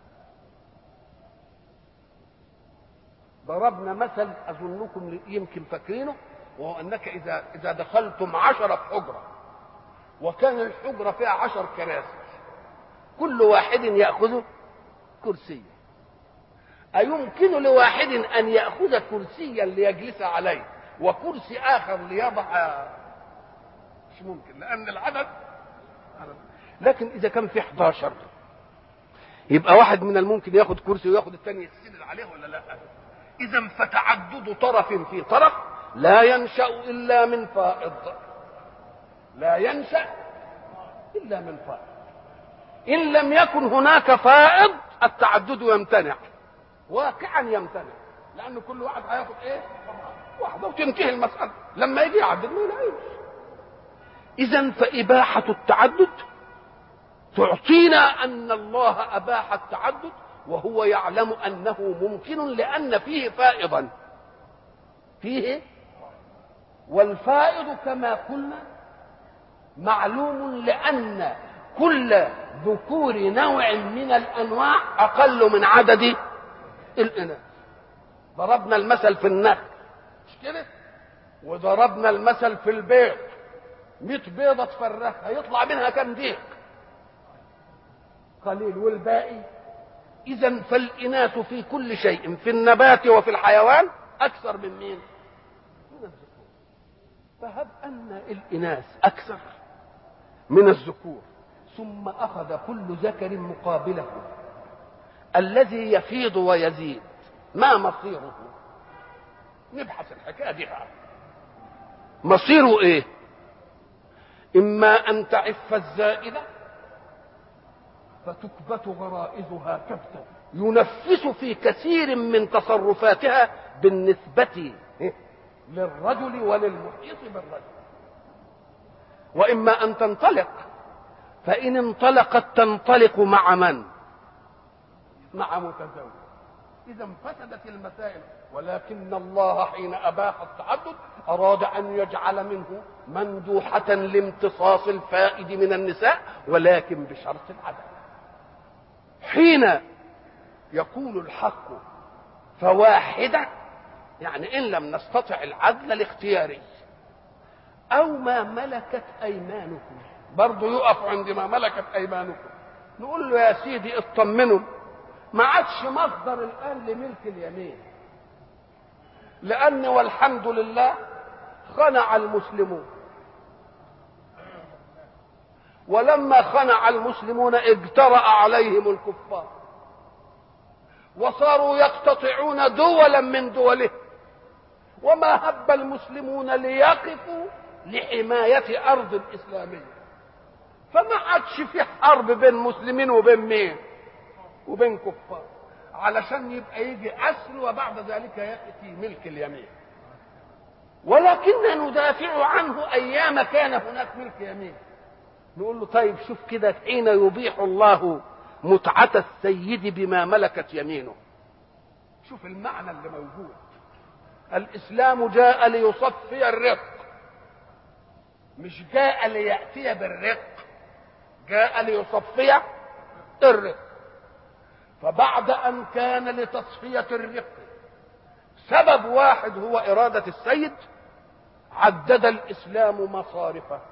ضربنا مثل أظنكم يمكن فاكرينه، وهو أنك إذا دخلتم 10 في حجرة وكان الحجرة فيها 10 كراسي، كل واحد يأخذ كرسيا، أيمكن لواحد أن يأخذ كرسيا ليجلس عليه وكرسي آخر ليضع؟ مش ممكن، لأن العدد. لكن إذا كان في 11 يبقى واحد من الممكن ياخد كرسي وياخد الثاني يسند عليه ولا لا؟ إذا فتعدد طرف في طرف لا ينشأ إلا من فائض، لا ينشأ إلا من فائض. إن لم يكن هناك فائض التعدد يمتنع، واقعا يمتنع، لأن كل واحد هياخد واحدة وتنتهي المسألة. لما يجي يعدد ما يلاقيش. إذا فإباحة التعدد تعطينا أن الله أباح التعدد وهو يعلم أنه ممكن لأن فيه فائضا، فيه. والفائض كما قلنا معلوم، لأن كل ذكور نوع من الأنواع أقل من عدد الإناث. ضربنا المثل في النخل مش كده، وضربنا المثل في البيض. 100 بيضة تفرخها يطلع منها كم ديك؟ قليل، والباقي. إذن فالإناث في كل شيء، في النبات وفي الحيوان أكثر من مين؟ من الذكور. فهب أن الإناث أكثر من الذكور، ثم أخذ كل ذكر مقابله الذي يفيض ويزيد، ما مصيره؟ نبحث الحكاية دي بقى. مصيره إيه؟ إما أن تعف الزائدة فتكبت غرائزها كبتا ينفس في كثير من تصرفاتها بالنسبة للرجل وللمحيط بالرجل، وإما أن تنطلق، فإن انطلقت تنطلق مع من؟ مع متزوج. إذا فسدت المسائل. ولكن الله حين أباح التعدد أراد أن يجعل منه مندوحة لامتصاص الفائد من النساء، ولكن بشرط العدل. حين يقول الحق فواحدة، يعني إن لم نستطع العدل الاختياري، أو ما ملكت أيمانكم، برضو يقف عند ما ملكت أيمانكم. نقول له يا سيدي اطمنوا، ما عادش مصدر الآن لملك اليمين، لأن والحمد لله خنع المسلمون، ولما خنع المسلمون اجترأ عليهم الكفار وصاروا يقتطعون دولا من دوله، وما هب المسلمون ليقفوا لحماية أرض الإسلامية، فما عادش في حرب بين مسلمين وبين مين؟ وبين كفار، علشان يبقى يجي أسر وبعد ذلك يأتي ملك اليمين. ولكن ندافع عنه أيام كان هناك ملك يمين. نقول له طيب شوف كده، حين يبيح الله متعة السيد بما ملكت يمينه، شوف المعنى اللي موجود. الإسلام جاء ليصفي الرق، مش جاء ليأتي بالرق، جاء ليصفي الرق. فبعد أن كان لتصفية الرق سبب واحد هو إرادة السيد، عدد الإسلام مصارفه.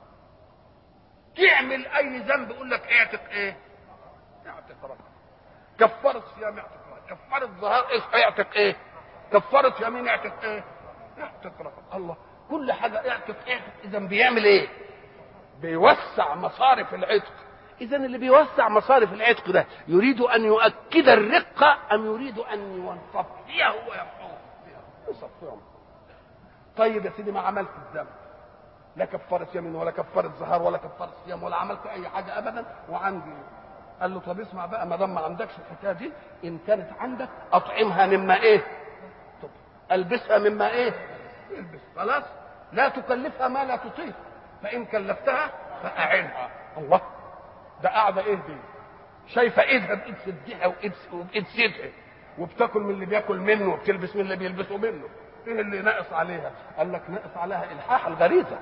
تعمل أي ذنب يقول لك اعتق إيه؟ اعتق رقبة. كفارة صيام اعتق رقبة. كفارة ظهار اعتق إيه؟ كفارة يمين اعتق إيه؟ اعتق رقبة. الله، كل حاجة اعتق. إذا بيعمل إيه؟ بيوسع مصارف العتق. إذا اللي بيوسع مصارف العتق ده يريد أن يؤكد الرقة أم يريد أن يصفيه ويرفعه؟ يصفيه. طيب يا سيدي، ما عملت الذنب، لا كفارة يمين ولا كفارة ظهار ولا كفارة صيام ولا عملت أي حاجة أبدا، وعندي. قال له طب اسمع بقى، ما دام ما عندكش الحكاية دي، إن كانت عندك أطعمها مما إيه؟ طب ألبسها مما إيه؟ البس. خلاص، لا تكلفها ما لا تطيق، فإن كلفتها فأعنها. الله، ده قاعدة إيه دي؟ شايفة إيدها بإيد سدها وبإيد سيدها، وبتاكل من اللي بياكل منه وبتلبس من اللي بيلبسوا منه. ايه اللي ناقص عليها؟ قال لك ناقص عليها الحاح الغريزه.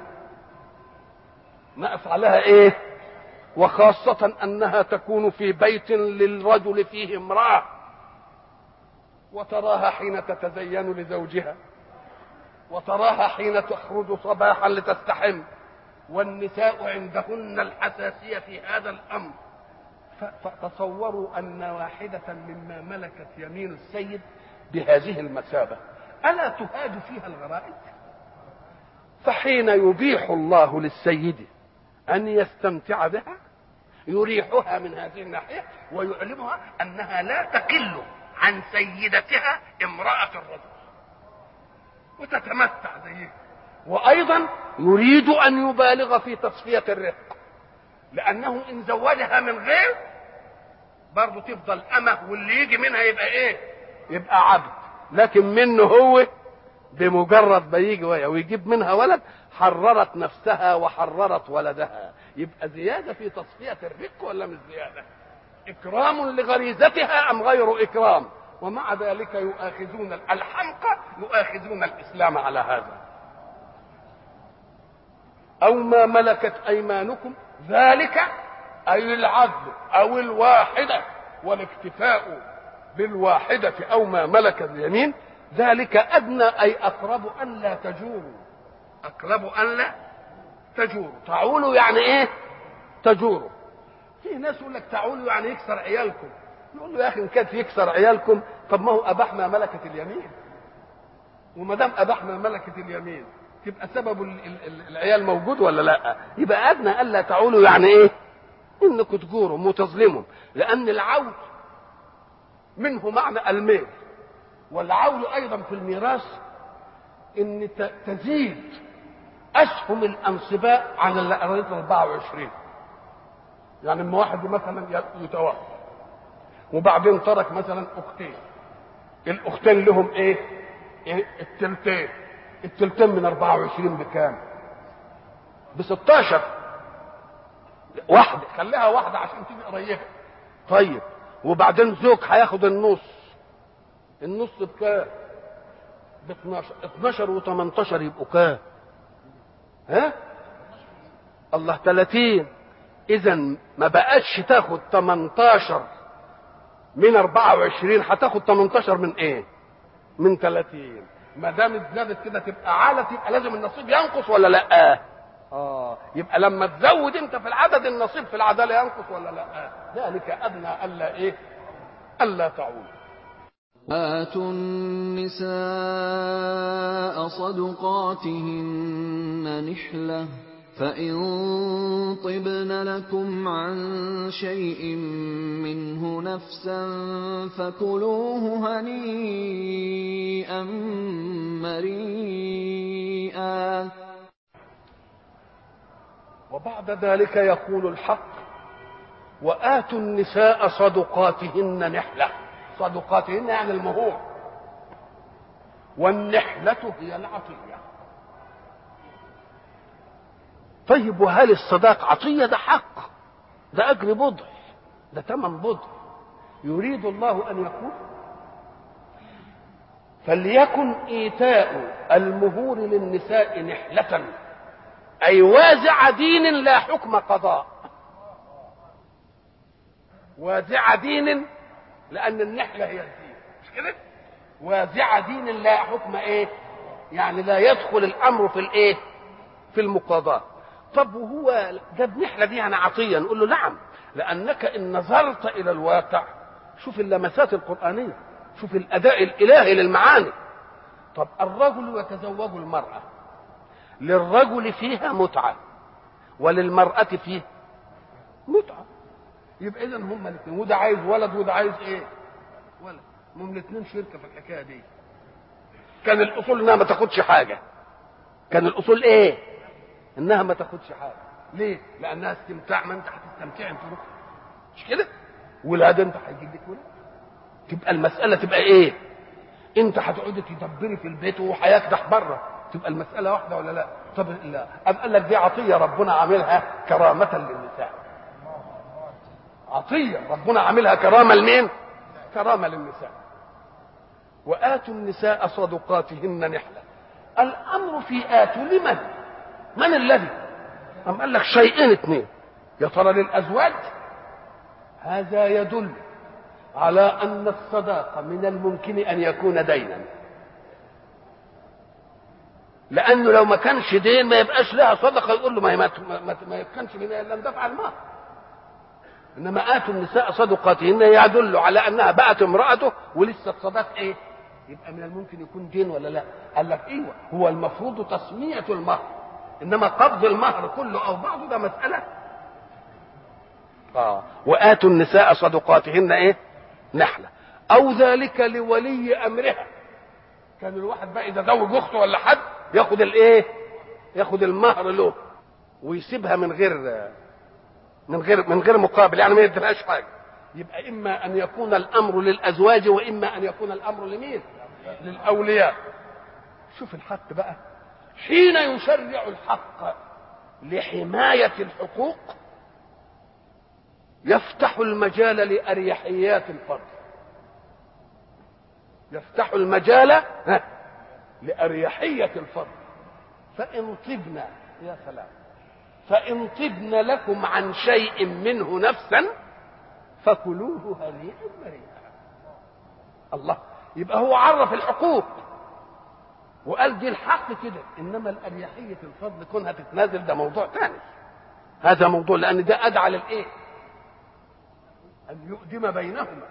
ناقص عليها ايه؟ وخاصه انها تكون في بيت للرجل فيه امراه، وتراها حين تتزين لزوجها، وتراها حين تخرج صباحا لتستحم، والنساء عندهن الحساسيه في هذا الامر. فتصوروا ان واحده مما ملكت يمين السيد بهذه المثابه ألا تهاد فيها الغرائز؟ فحين يبيح الله للسيد أن يستمتع بها يريحها من هذه الناحية، ويعلمها أنها لا تقل عن سيدتها امرأة الرجل وتتمتع زيها. وأيضا يريد أن يبالغ في تصفية الرق، لأنه إن زوجها من غير برضه تفضل أمة، واللي يجي منها يبقى إيه؟ يبقى عبد. لكن منه هو بمجرد ما يجي ويجيب منها ولد حررت نفسها وحررت ولدها. يبقى زيادة في تصفية الرق ولا مش زيادة؟ إكرام لغريزتها أم غير إكرام؟ ومع ذلك يؤاخذون الحمقى، يؤاخذون الإسلام على هذا. أو ما ملكت أيمانكم، ذلك أي العدل أو الواحدة، والاكتفاء بالواحدة أو ما ملكت اليمين، ذلك أدنى أي أقرب أن لا تجوروا. أقرب أن لا تجوروا. تعولوا يعني إيه؟ تجوروا. في ناس يقول لك تعولوا يعني يكسر عيالكم. نقول له يا أخي إن كانت يكسر عيالكم، طب ما هو أباح ما ملكت اليمين. وما دام أباح ما ملكت اليمين تبقى سبب العيال موجود ولا لا؟ يبقى ادنى الا تعولوا يعني ايه؟ انكم تجوروا وتظلموا، لان العول منه معنى الميل، والعول ايضا في الميراث ان تزيد اسهم الانصباء عن اللي قريت 24. يعني اما واحد مثلا يتوفى وبعدين ترك مثلا اختين، الاختين لهم ايه؟ التلتين من 24 بكام؟ ب16. واحده خليها واحده عشان تيجي قريبه. طيب وبعدين زوج هياخد النص بكام؟ ب 12. 12 و18 يبقوا كام؟ ها؟ الله 30. اذا ما بقتش تاخد 18 من 24، هتاخد 18 من ايه؟ من 30. ما دام اتزادت كده تبقى عالة، يبقى لازم النصيب ينقص ولا لا؟ يبقى لما تزود انت في العدد النصيب في العداله ينقص ولا لا؟ ذلك ادنى الا ايه؟ الا تعود. آتوا النساء صدقاتهن نحلة فإن طبن لكم عن شيء منه نفسا فكلوه هنيئا مريئا. وبعد ذلك يقول الحق: وآتوا النساء صدقاتهن نحلة. صدقاتهن يعني المهور، والنحلة هي العطية. طيب وهل الصداق عطية؟ ده حق، ده أجر بضع، ده ثمن بضع. يريد الله أن يقول: فليكن إيتاء المهور للنساء نحلة، أي وازع دين لا حكم قضاء. وازع دين، لأن النحلة هي الدين، مش كده؟ وازع دين لا حكم ايه؟ يعني لا يدخل الأمر في الايه؟ في المقاضاة. طب وهو ده النحلة دي يعني عطية؟ نقول له نعم، لأنك إن نظرت إلى الواقع شوف اللمسات القرآنية، شوف الأداء الإلهي للمعاني. طب الرجل يتزوج المرأة، للرجل فيها متعة وللمرأة فيه متعة. يبقى إذن هما الاثنين، وده عايز ولد وده عايز ايه؟ ولد. هم الاثنين شركة في الحكاية دي. كان الأصول إنها ما تاخدش حاجة. كان الأصول ايه؟ إنها ما تاخدش حاجة. ليه؟ لأنها استمتاع، ما أنت هتستمتع أنت مش كده؟ ولاد أنت هيجيب لك ولاد. تبقى المسألة تبقى ايه؟ أنت هتقعدي تدبري في البيت وهو هيكدح بره، تبقى المسألة واحدة ولا لا؟ طب لا، أم قال لك دي عطية ربنا عاملها كرامة للنساء. عطية ربنا عاملها كرامة لمين؟ كرامة للنساء. وآتوا النساء صدقاتهن نحلة. الأمر في آتوا لمن؟ من الذي؟ أم قال لك شيئين اثنين. يا ترى للأزواج؟ هذا يدل على أن الصداق من الممكن أن يكون دينا، لأنه لو ما كانش دين ما يبقاش لها صدقة، يقول له ما كانش منها إلا ندفع المال. إنما آتوا النساء صدقاتهن يدل على أنها بقت امرأته ولسه الصداق إيه؟ يبقى من الممكن يكون دين ولا لا؟ قال لك ايوه، هو المفروض تسمية المهر، انما قبض المهر كله او بعضه ده مسألة. وآتوا النساء صدقاتهن ايه؟ نحلة، او ذلك لولي امرها. كان الواحد بقى اذا زوج اخته ولا حد ياخد الايه؟ ياخد المهر له ويسيبها من غير مقابل، يعني ما يديلهاش حاجة. يبقى اما ان يكون الامر للازواج واما ان يكون الامر لمين؟ للاولياء. شوف الحق بقى، حين يشرع الحق لحماية الحقوق يفتح المجال لأريحيات الفرد، يفتح المجال لأريحية الفرد. فإن طبنا، يا سلام، فإن طبن لكم عن شيء منه نفسا فكلوه هنيئا مريئا. الله، يبقى هو عرف الحقوق وقال دي الحق كده، انما الاريحيه الفضل كونها تتنازل ده موضوع ثاني. هذا موضوع، لان ده ادعى للايه؟ ان يؤدم بينهما.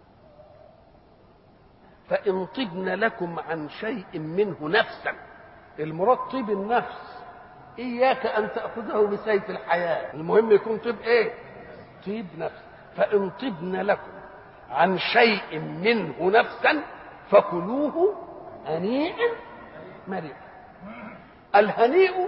فان طبن لكم عن شيء منه نفسا، المراد طيب النفس، إياك أن تأخذه بسيف الحياة، المهم يكون طيب إيه؟ طيب نفس. فإن طبن لكم عن شيء منه نفسا فكلوه هنيئا مريئا. الهنيء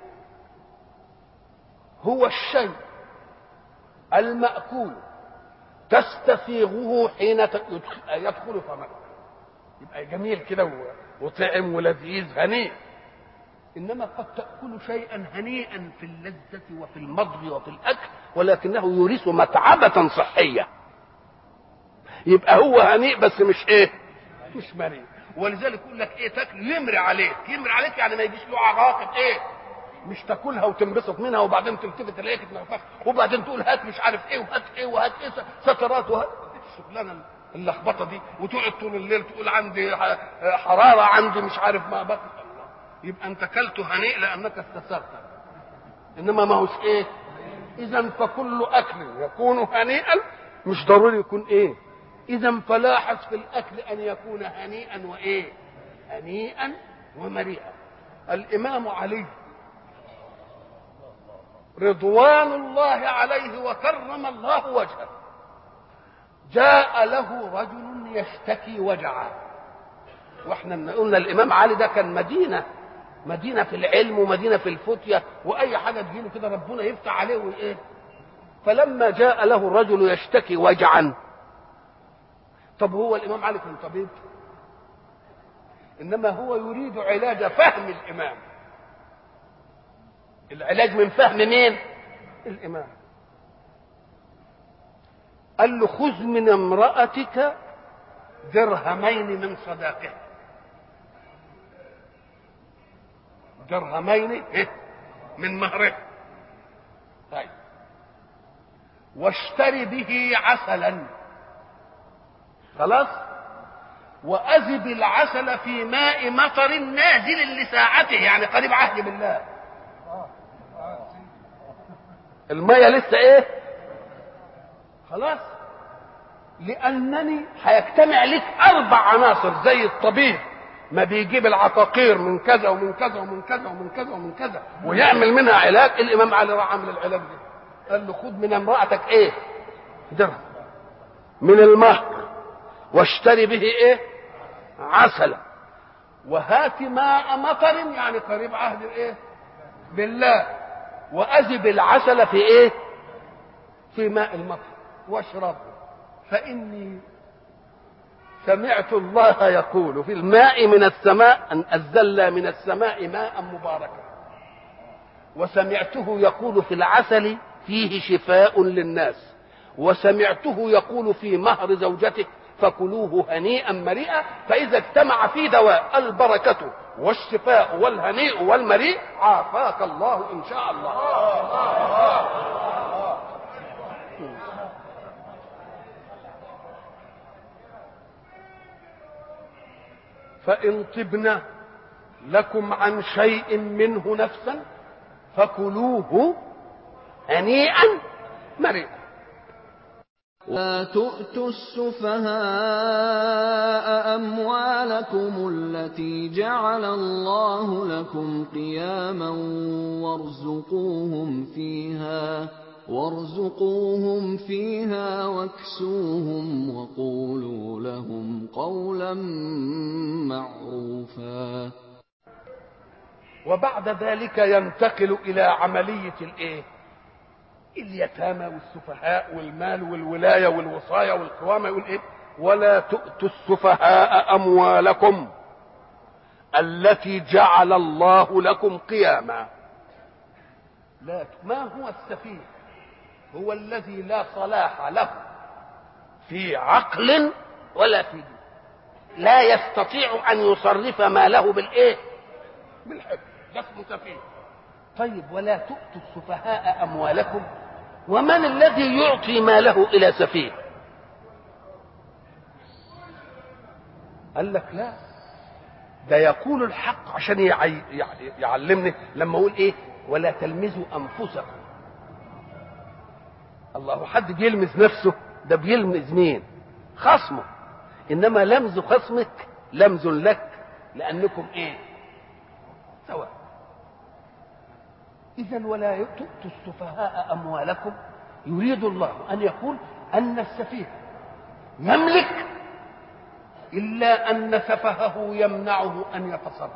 هو الشيء المأكول تستسيغه حين يدخل فمك، يبقى جميل كده وطعم ولذيذ هنيء. إنما قد تأكل شيئا هنيئا في اللذة وفي المضغ وفي الأكل، ولكنه يورث متعبة صحية، يبقى هو هنيء بس مش إيه؟ مش مريء. ولذلك يقول لك إيه؟ تاكل يمري عليك، يمري عليك يعني ما يجيش له عواقب إيه؟ مش تاكلها وتنبسط منها وبعدين تلتفت تلاقيك تنفخ وبعدين تقول هات مش عارف ايه وهات ايه وهات ايه سترات وهات الشغلانه اللخبطه دي، وتقعد طول الليل تقول عندي حراره عندي مش عارف ما بطل. يبقى انت كلته هنيء لانك استسرت، انما ما هوش ايه. اذا فكل اكل يكون هنيئا مش ضروري يكون ايه. اذا فلاحظ في الاكل ان يكون هنيئا وايه؟ هنيئا ومريئا. الامام علي رضوان الله عليه وكرم الله وجهه جاء له رجل يشتكي وجعا، واحنا قلنا الامام علي ده كان مدينه في العلم ومدينه في الفتيه، واي حاجه تجيله كده ربنا يفتح عليه وايه. فلما جاء له الرجل يشتكي وجعا، طب هو الامام علي كان طبيب؟ انما هو يريد علاج فهم الامام. العلاج من فهم مين؟ الامام. قال له خذ من امرأتك درهمين من صداقها، درهمين من مهرها، طيب، واشتري به عسلا، خلاص، وأذب العسل في ماء مطر نازل لساعته، يعني قريب عهد بالله، المية لسه ايه، خلاص، لأنني هيجتمع لك 4 عناصر زي الطبيب ما بيجيب العقاقير من كذا ومن كذا ومن كذا ومن كذا ومن كذا ويعمل منها علاج. الإمام علي راح عمل العلاج ده، قال له خذ من امرأتك ايه؟ درهم من المهر، واشتري به ايه؟ عسلا، وهات ماء مطر، يعني قريب عهد ايه؟ بالله، وأذب العسل في ايه؟ في ماء المطر واشربه، فإني سمعت الله يقول في الماء من السماء أن أنزلنا من السماء ماء مباركا، وسمعته يقول في العسل فيه شفاء للناس، وسمعته يقول في مهر زوجته فكلوه هنيئا مريئا. فإذا اجتمع في دواء البركة والشفاء والهنيء والمريء عافاك الله إن شاء الله. فإن طبن لكم عن شيء منه نفسا فكلوه هنيئا مريئا. لا تؤتوا السفهاء أموالكم التي جعل الله لكم قياما وارزقوهم فيها واكسوهم وقولوا لهم قولا معروفا. وبعد ذلك ينتقل إلى عملية الايه؟ اليتامى والسفهاء والمال والولاية والوصاية والقوامة. يقول ايه؟ ولا تؤتوا السفهاء أموالكم التي جعل الله لكم قياما. لا، ما هو السفيه؟ هو الذي لا صلاح له في عقل ولا في دين، لا يستطيع أن يصرف ماله بالايه؟ بالحكم، ده اسمه سفيه. طيب، ولا تؤتوا السفهاء أموالكم، ومن الذي يعطي ماله إلى سفيه؟ قال لك لا، ده يقول الحق عشان يعلمني لما اقول ايه؟ ولا تلمزوا انفسكم. الله، حد بيلمز نفسه؟ ده بيلمز مين؟ خصمه. انما لمز خصمك لمز لك، لانكم ايه؟ سواء. إذا ولا تؤتوا السفهاء أموالكم، يريد الله أن يقول أن السفيه يملك إلا أن سفهه يمنعه أن يتصرف،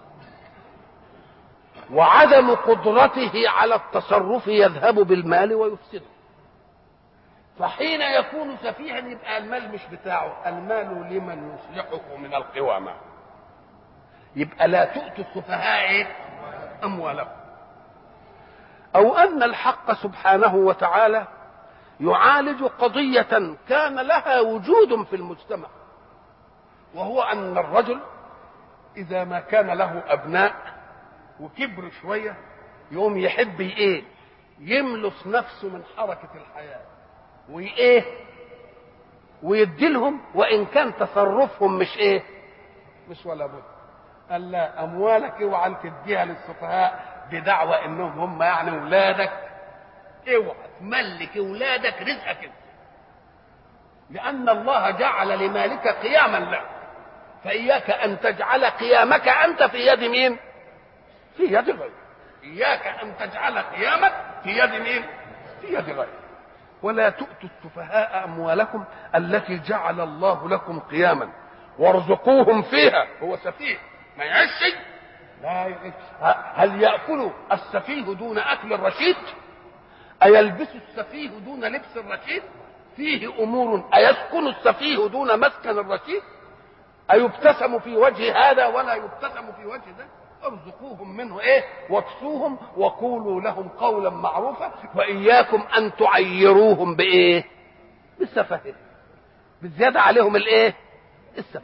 وعدم قدرته على التصرف يذهب بالمال ويفسده. فحين يكون سفيها يبقى المال مش بتاعه، المال لمن يصلحه من القوامة. يبقى لا تؤتوا السفهاء أموالهم. أو أن الحق سبحانه وتعالى يعالج قضية كان لها وجود في المجتمع، وهو أن الرجل إذا ما كان له أبناء وكبر شوية يقوم يحب إيه؟ يملص نفسه من حركة الحياة وإيه؟ ويديلهم، وإن كان تصرفهم مش إيه؟ مش ولا بد. قال لا، أموالك اوعى تديها للسفهاء بدعوى إنهم هم يعني أولادك، اوعى تملك أولادك رزقك انت، لأن الله جعل لمالك قياما لك، فإياك أن تجعل قيامك أنت في يد مين؟ في يد غيرك. إياك أن تجعل قيامك في يد مين؟ في يد غيرك. ولا تؤتوا السفهاء أموالكم التي جعل الله لكم قياما وارزقوهم فيها. هو سفيه ما يعيش، لا يعيش. هل يأكل السفيه دون أكل الرشيد؟ أيلبس السفيه دون لبس الرشيد؟ فيه أمور. أيسكن السفيه دون مسكن الرشيد؟ أيبتسم في وجه هذا ولا يبتسم في وجه ذا؟ ارزقوهم منه ايه؟ واكسوهم وقولوا لهم قولا معروفا، واياكم ان تعيروهم بايه؟ بالسفه، بالزياده عليهم الايه؟ السفه.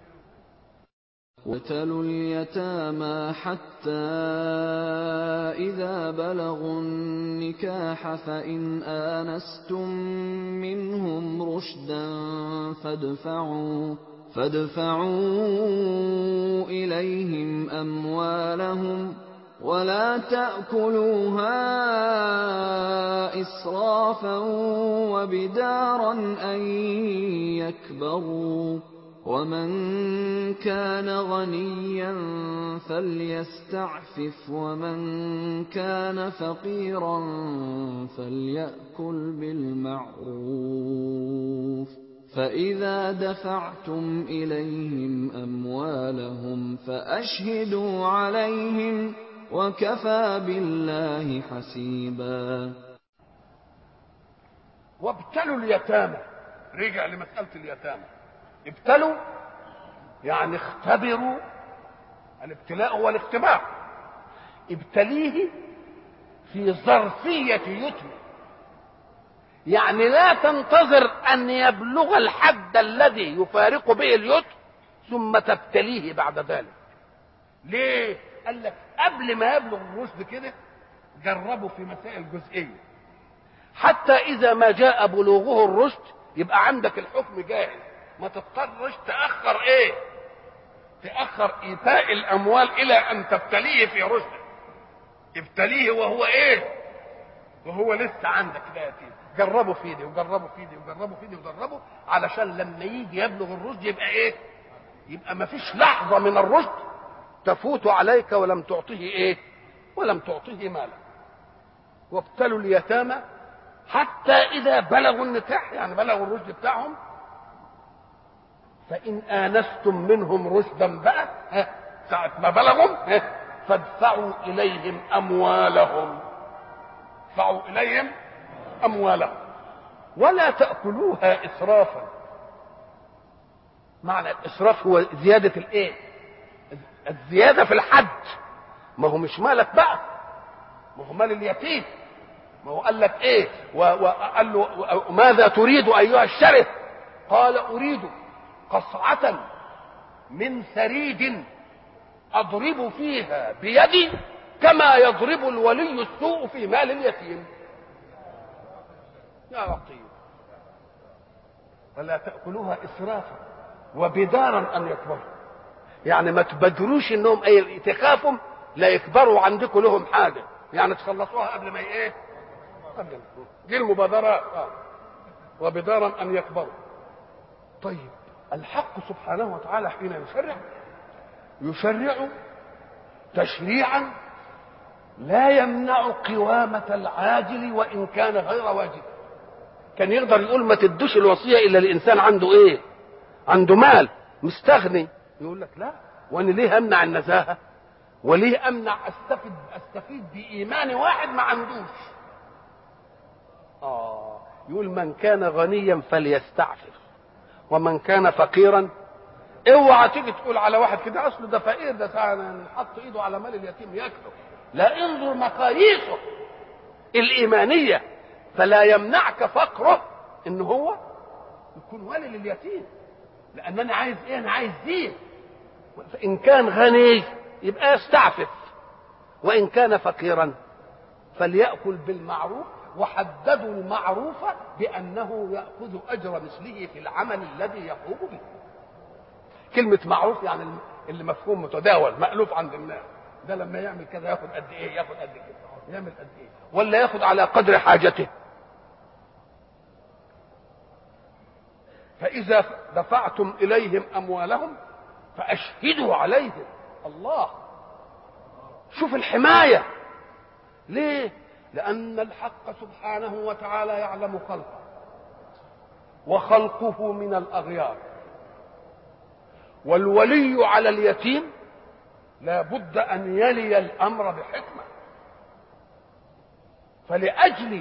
وابتلوا اليتامى حتى إذا بلغوا النكاح فإن آنستم منهم رشدا فادفعوا إليهم أموالهم ولا تأكلوها إسرافا وبدارا أن يكبروا، ومن كان غنيا فليستعفف ومن كان فقيرا فليأكل بالمعروف، فإذا دفعتم إليهم أموالهم فأشهدوا عليهم وكفى بالله حسيبا. وابتلوا اليتامى، رجع لمسألة اليتامى. ابتلوا يعني اختبروا، الابتلاء هو الاختبار. ابتليه في ظرفية يتم، يعني لا تنتظر أن يبلغ الحد الذي يفارق به اليتم ثم تبتليه بعد ذلك. ليه؟ قال لك قبل ما يبلغ الرشد كده جربوا في مسائل جزئية، حتى إذا ما جاء بلوغه الرشد يبقى عندك الحكم جاهز، ما تضطرش تأخر ايه؟ تأخر إيتاء الأموال إلى أن تبتليه في رشده. ابتليه وهو ايه؟ وهو لسه عندك لا يتيم. جربوا في دي وجربوا في دي وجربوا في دي وجربوا، علشان لما يجي يبلغ الرشد يبقى ايه؟ يبقى ما فيش لحظة من الرشد تفوت عليك ولم تعطيه ايه؟ ولم تعطيه مالا. وابتلوا اليتامى حتى إذا بلغوا النكاح، يعني بلغوا الرشد بتاعهم، فإن آنستم منهم رشدا بقى ساعة ما بلغوا فادفعوا إليهم أموالهم. ادفعوا إليهم أموالهم ولا تأكلوها إسرافا. معنى الإسراف هو زيادة الإيه؟ الزيادة في الحد. ما هو مش مالك بقى، ما هو مال اليتيم. ما هو قال لك إيه؟ وقال له ماذا تريد أيها الشرف؟ قال أريد قصعة من ثريد أضرب فيها بيدي كما يضرب الولي السوء في مال اليتيم. يا لطيف. ولا تأكلوها إسرافا وبدارا أن يكبروا، يعني ما تبدروش إنهم أي تخافوا لا يكبروا عندكم لهم حاجة، يعني تخلصوها قبل ما إيه؟ قبل دي المبادرات. وبدارا أن يكبروا. طيب الحق سبحانه وتعالى حين يشرع تشريعا لا يمنع قوامة العاجل وإن كان غير واجب. كان يقدر يقول ما تدوش الوصية إلا الإنسان عنده إيه؟ عنده مال مستغني. يقول لك لا، وأنا ليه أمنع النزاهة؟ وليه أمنع أستفيد بإيمان واحد ما عندوش؟ يقول من كان غنيا فليستعفف ومن كان فقيرا. اوعى تيجي تقول على واحد كده اصله ده فقير، ده حط ايده على مال اليتيم ياكله. لا، انظر مقاييسه الايمانيه، فلا يمنعك فقره ان هو يكون والي لليتيم، لان انا عايز ايه؟ انا عايز دين. فان كان غني يبقى يستعفف، وان كان فقيرا فليأكل بالمعروف. وحددوا المعروف بأنه يأخذ أجر مثله في العمل الذي يقوم به. كلمة معروف يعني اللي مفهوم متداول مألوف عند الناس. ده لما يعمل كذا ياخد قد ايه؟ ياخد قد كده. يعمل قد ايه؟ ولا ياخد على قدر حاجته. فإذا دفعتم إليهم أموالهم فأشهدوا عليهم. الله، شوف الحماية. ليه؟ لأن الحق سبحانه وتعالى يعلم خلقه، وخلقه من الأغيار، والولي على اليتيم لا بد أن يلي الأمر بحكمة. فلأجل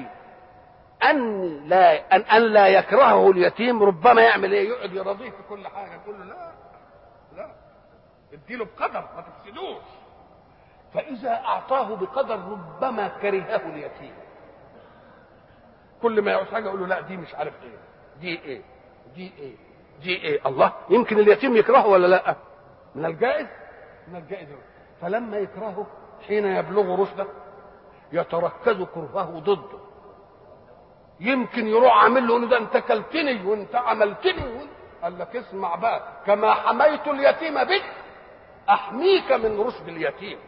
أن لا يكرهه اليتيم ربما يعمل إيه؟ يقعد يرضيه في كل حاجة، يقول له لا اديله بقدر ما تفسدوش. فإذا أعطاه بقدر ربما كرهه اليتيم. كل ما يعوز حاجة يقول له لا دي مش عارف إيه، دي إيه، دي إيه، دي إيه. الله، يمكن اليتيم يكرهه ولا لا؟ من الجائز فلما يكرهه حين يبلغ رشده يتركز كرهه ضده. يمكن يروح عامل له ده انت كلتني وانت عملتني قال لك اسمع بقى، كما حميت اليتيم بك احميك من رشد اليتيم.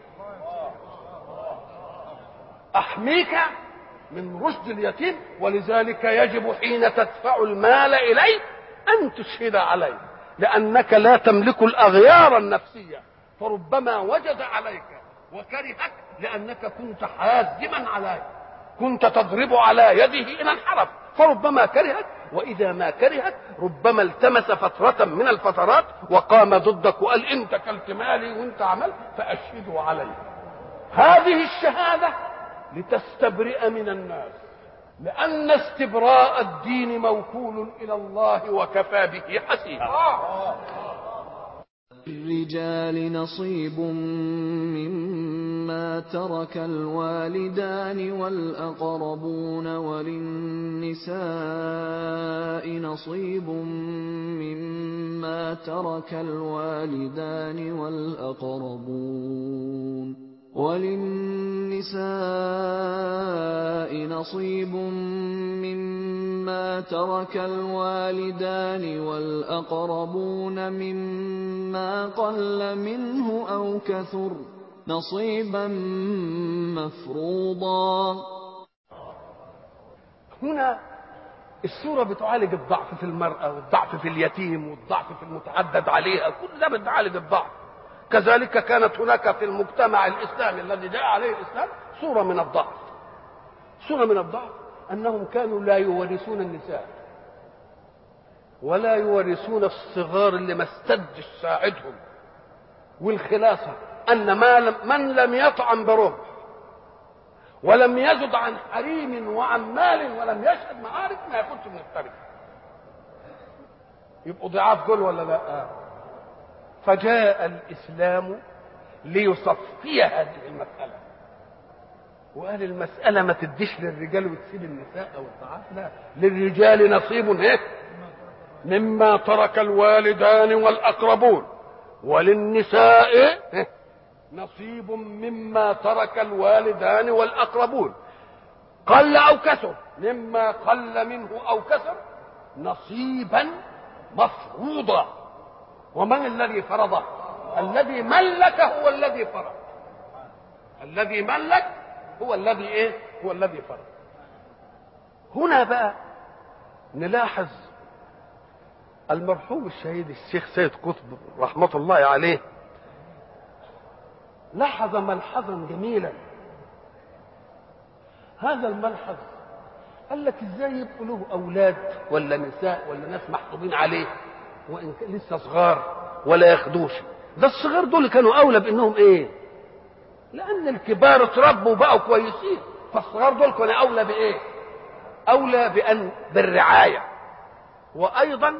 احميك من رشد اليتيم. ولذلك يجب حين تدفع المال اليه ان تشهد عليه، لانك لا تملك الاغيار النفسيه. فربما وجد عليك وكرهك لانك كنت حازما عليه، كنت تضرب على يده ان انحرف، فربما كرهك. واذا ما كرهك ربما التمس فتره من الفترات وقام ضدك وقال انت كلت مالي وانت عملت فاشهدوا عليه. هذه الشهاده لتستبرئ من الناس، لان استبراء الدين موكول الى الله وكفى به حسيبا. للرجال نصيب مما ترك الوالدان والأقربون وللنساء نصيب مما ترك الوالدان والأقربون مما قل منه أو كثر نصيبا مفروضا. هنا السورة بتعالج الضعف في المرأة والضعف في اليتيم والضعف في المتعدد عليها، كل ده بتعالج الضعف. كذلك كانت هناك في المجتمع الإسلامي الذي جاء عليه الإسلام صورة من الضعف. أنهم كانوا لا يورثون النساء ولا يورثون الصغار اللي ما استدش ساعدهم. والخلاصة أن من لم يطعم برمح ولم يزد عن حريم وعن مال ولم يشهد معارك ما يكونش من التركة. يبقوا ضعاف دول ولا لا؟ فجاء الإسلام ليصفي هذه المسألة، وقال المسألة ما تديش للرجال وتسيب النساء أو الضعاف، لا، للرجال نصيب مما ترك الوالدان والأقربون وللنساء نصيب مما ترك الوالدان والأقربون، قل أو كثر، مما قل منه أو كثر نصيبا مفروضا. ومن الذي فرضه؟ الذي ملك هو الذي فرض. الذي ملك هو الذي هو الذي فرض. هنا بقى نلاحظ المرحوم الشهيد الشيخ سيد قطب رحمة الله عليه لحظ ملحظا جميلا. هذا الملحظ قال لك ازاي يبقوا له اولاد ولا نساء ولا ناس محسوبين عليه وان كان لسه صغار ولا ياخدوش؟ ده الصغار دول كانوا اولى بانهم ايه؟ لان الكبار اتربوا وبقوا كويسين، فالصغار دول كانوا اولى بايه؟ اولى بان بالرعايه. وايضا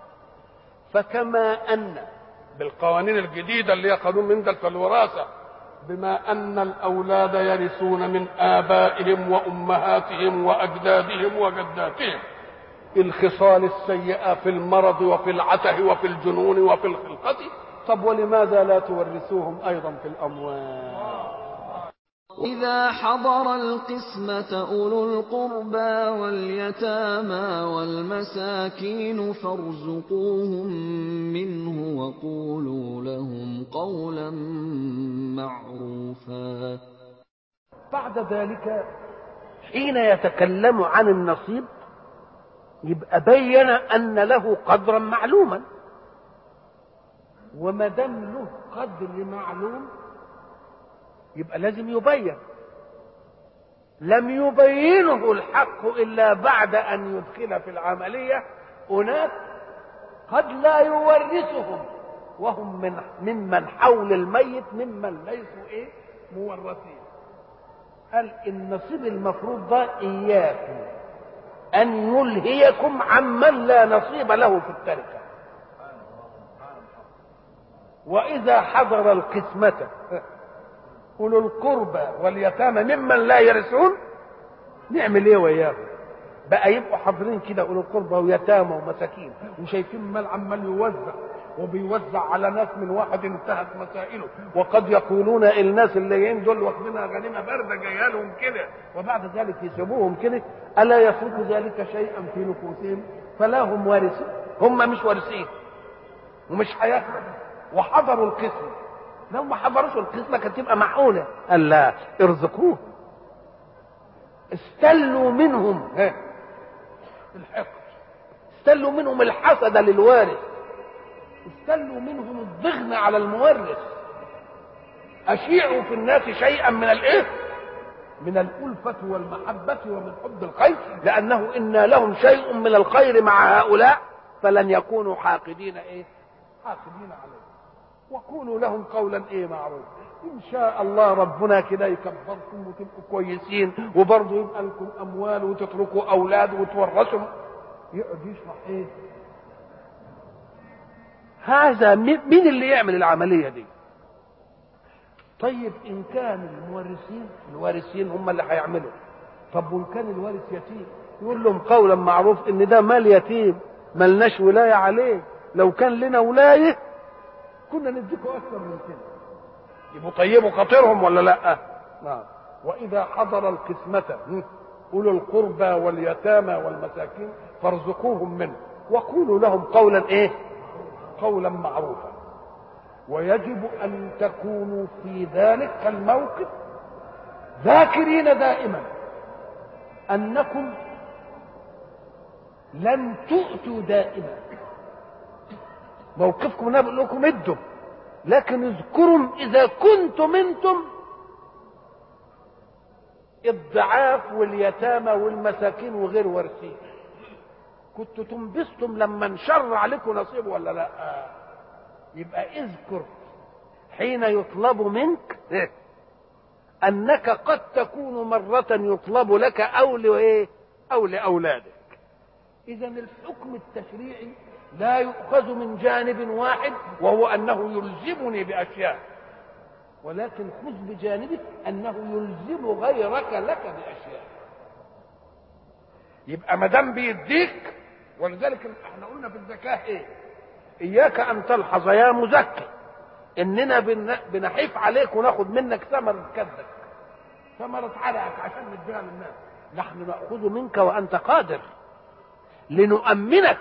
فكما ان بالقوانين الجديده اللي هي قانون مندل في الوراثه، بما ان الاولاد يرثون من ابائهم وامهاتهم واجدادهم وجداتهم الخصال السيئه في المرض وفي العته وفي الجنون وفي الخلقه، طب ولماذا لا تورثوهم ايضا في الاموال؟ إذا حضر القسمة أولو القربى واليتامى والمساكين فارزقوهم منه وقولوا لهم قولا معروفا. بعد ذلك حين يتكلم عن النصيب يبقى بين أن له قدرا معلوما، وما دام له قدر معلوم يبقى لازم يبين. لم يبينه الحق إلا بعد أن يدخل في العملية أناس قد لا يورثهم وهم ممن حول الميت ممن ليسوا مورثين. قال النصيب المفروض ده إياكم أن يلهيكم عمن لا نصيب له في التركة. وإذا حضر القسمة أولو القربى واليتامى ممن لا يرثون، نعمل ايه وياهم؟ بقى يبقوا حاضرين كده أولو القربى ويتامى ومساكين وشايفين المال عمال يوزع وبيوزع على ناس من واحد انتهت مسائله، وقد يقولون الناس اللي جايين دول واخدينها غنيمه بارده جايه لهم كده، وبعد ذلك يسيبوهم كده. الا يفوت ذلك شيئا في نفوسهم فلا هم وارثون، هم مش وارثين ومش هياخدوا. وحضروا القسم، لو ما حضروش القسمه كانت تبقى معقوله. قال لا، ارزقوه، استلوا منهم الحقد، استلوا منهم الحسد للوارث، استلوا منهم الضغن على المورث، اشيعوا في الناس شيئا من من الألفة والمحبة ومن حب الخير، لأنه إن لهم شيء من الخير مع هؤلاء فلن يكونوا حاقدين حاقدين عليه. وقولوا لهم قولا معروف. إن شاء الله ربنا كده يكبركم وتبقوا كويسين، وبرضه يبقى لكم أموال وتتركوا أولاد وتورثوا. يقعد يشرح هذا مين اللي يعمل العملية دي؟ طيب إن كان الوارثين هم اللي هيعملوا، طب وإن كان الوارث يتيم يقول لهم قولا معروف إن ده مال يتيم ملناش ولاية عليه، لو كان لنا ولاية كنا نديكوا أكثر من كده. يبقوا طيبوا خاطرهم ولا لأ؟ نعم. وإذا حضر القسمة أولو القربى واليتامى والمساكين فارزقوهم منه وقولوا لهم قولا قولا معروفا. ويجب أن تكونوا في ذلك الموقف ذاكرين دائما أنكم لن تؤتوا دائما، موقفكم انا بقول لكم ادوا، لكن اذكروا اذا كنتم انتم الضعاف واليتامى والمساكين وغير وارثين كنتوا تنبسطم لما انشر عليكم نصيب ولا لا؟ يبقى اذكر حين يطلب منك انك قد تكون مرة يطلب لك او لاولادك. اذا الحكم التشريعي لا يؤخذ من جانب واحد وهو انه يلزمني باشياء، ولكن خذ بجانبك انه يلزم غيرك لك باشياء. يبقى ما دام بيديك، ولذلك احنا قلنا في الزكاه اياك ان تلحظ يا مزكي اننا بنحيف عليك وناخد منك ثمره كدك، ثمره عرقك عشان نديها للناس. نحن ناخذ منك وانت قادر لنؤمنك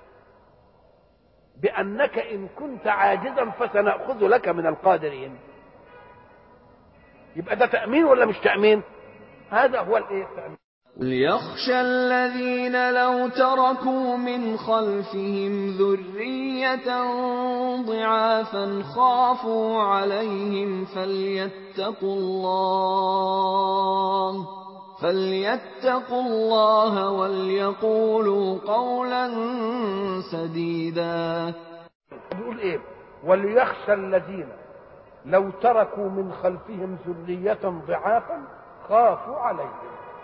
بأنك إن كنت عاجزا فسنأخذ لك من القادرين. يبقى ده تأمين ولا مش تأمين؟ هذا هو التأمين. ليخشى الذين لو تركوا من خلفهم ذرية ضعافا خافوا عليهم فليتقوا الله وليقولوا قولا سديدا. بيقول ايه؟ وليخشى الذين لو تركوا من خلفهم ذرية ضعافا خافوا عليهم.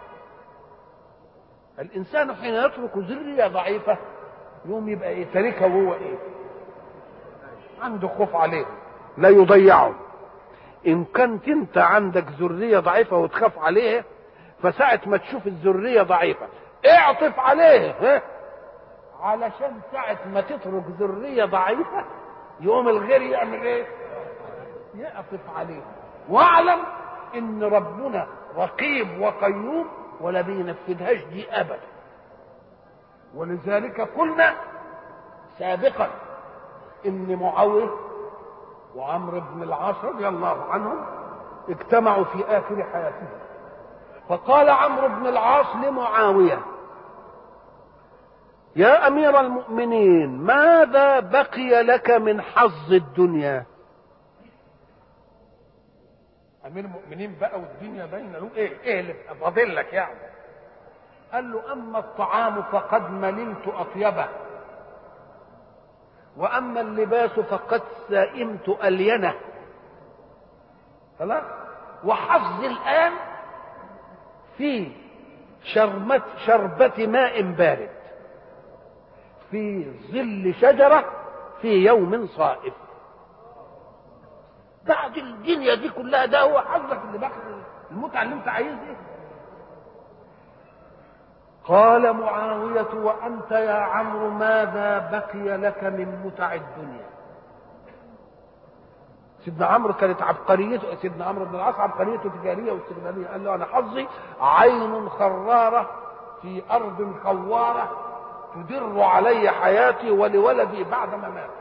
الانسان حين يترك ذرية ضعيفة يوم يبقى ايه؟ تاركها وهو ايه؟ عنده خوف عليه لا يضيعه. ان كنت انت عندك ذرية ضعيفة وتخاف عليه، فساعة ما تشوف الذرية ضعيفة اعطف عليه، علشان ساعة ما تترك ذرية ضعيفة يقوم الغير يعمل ايه؟ يعطف عليه. واعلم ان ربنا رقيب وقيوم ولا بينفذهاش دي ابدا. ولذلك قلنا سابقا ان معاوية وعمرو بن العاص رضي الله عنهم اجتمعوا في اخر حياتهم، فقال عمرو بن العاص لمعاوية: يا امير المؤمنين، ماذا بقي لك من حظ الدنيا؟ امير المؤمنين بقى والدنيا باينه له، ايه اللي فاضل لك يعني؟ قال له: اما الطعام فقد مللت اطيبه، واما اللباس فقد سئمت الينه. خلاص، وحظي الان في شربة ماء بارد في ظل شجرة في يوم صائف. بعد الدنيا دي كلها ده هو حظك اللي باقي، المتعة اللي انت عايزها. قال معاوية: وأنت يا عمرو ماذا بقي لك من متع الدنيا؟ سيدنا عمرو كانت عبقريته، سيدنا عمرو بن العاص عبقريته تجارية واستغلالية. قال له: أنا حظي عين خرارة في أرض خوارة تدر علي حياتي ولولدي بعد مماتي.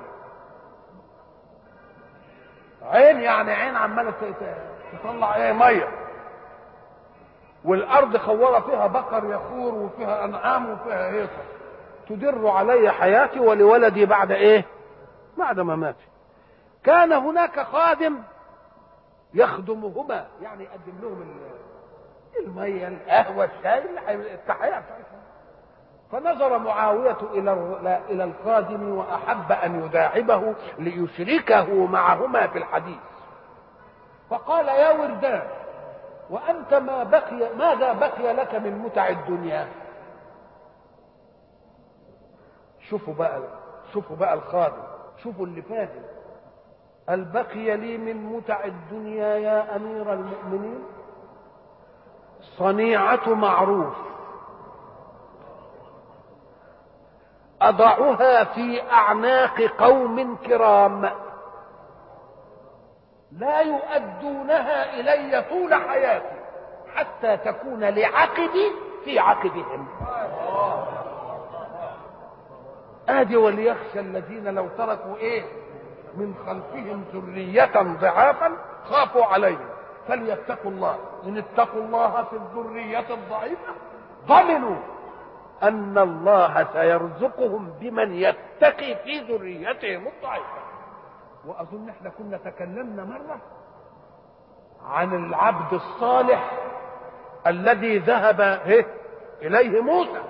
عين يعني عين عمالة تطلع ايه؟ مية، والأرض خوارة فيها بقر يخور وفيها أنعام وفيها هيصة، تدر علي حياتي ولولدي بعد ايه؟ بعد مماتي. كان هناك خادم يخدمهما، يعني يقدم لهم المية، القهوة، الشاي، التحية. فنظر معاوية إلى الخادم وأحب أن يداعبه ليشركه معهما في الحديث، فقال: يا وردان، وأنت ماذا بقي لك من متع الدنيا؟ شوفوا بقى الخادم، شوفوا اللي فاهم. هل بقي لي من متع الدنيا يا أمير المؤمنين صنيعة معروف أضعها في أعناق قوم كرام لا يؤدونها إلي طول حياتي حتى تكون لعقبي في عقبهم. آدي وليخشى الذين لو تركوا ايه من خلفهم ذرية ضعافا خافوا عليهم فليتقوا الله. إن اتقوا الله في الذرية الضعيفة ضمنوا أن الله سيرزقهم بمن يتقي في ذريتهم الضعيفة. وأظن احنا كنا تكلمنا مرة عن العبد الصالح الذي ذهب إليه موسى،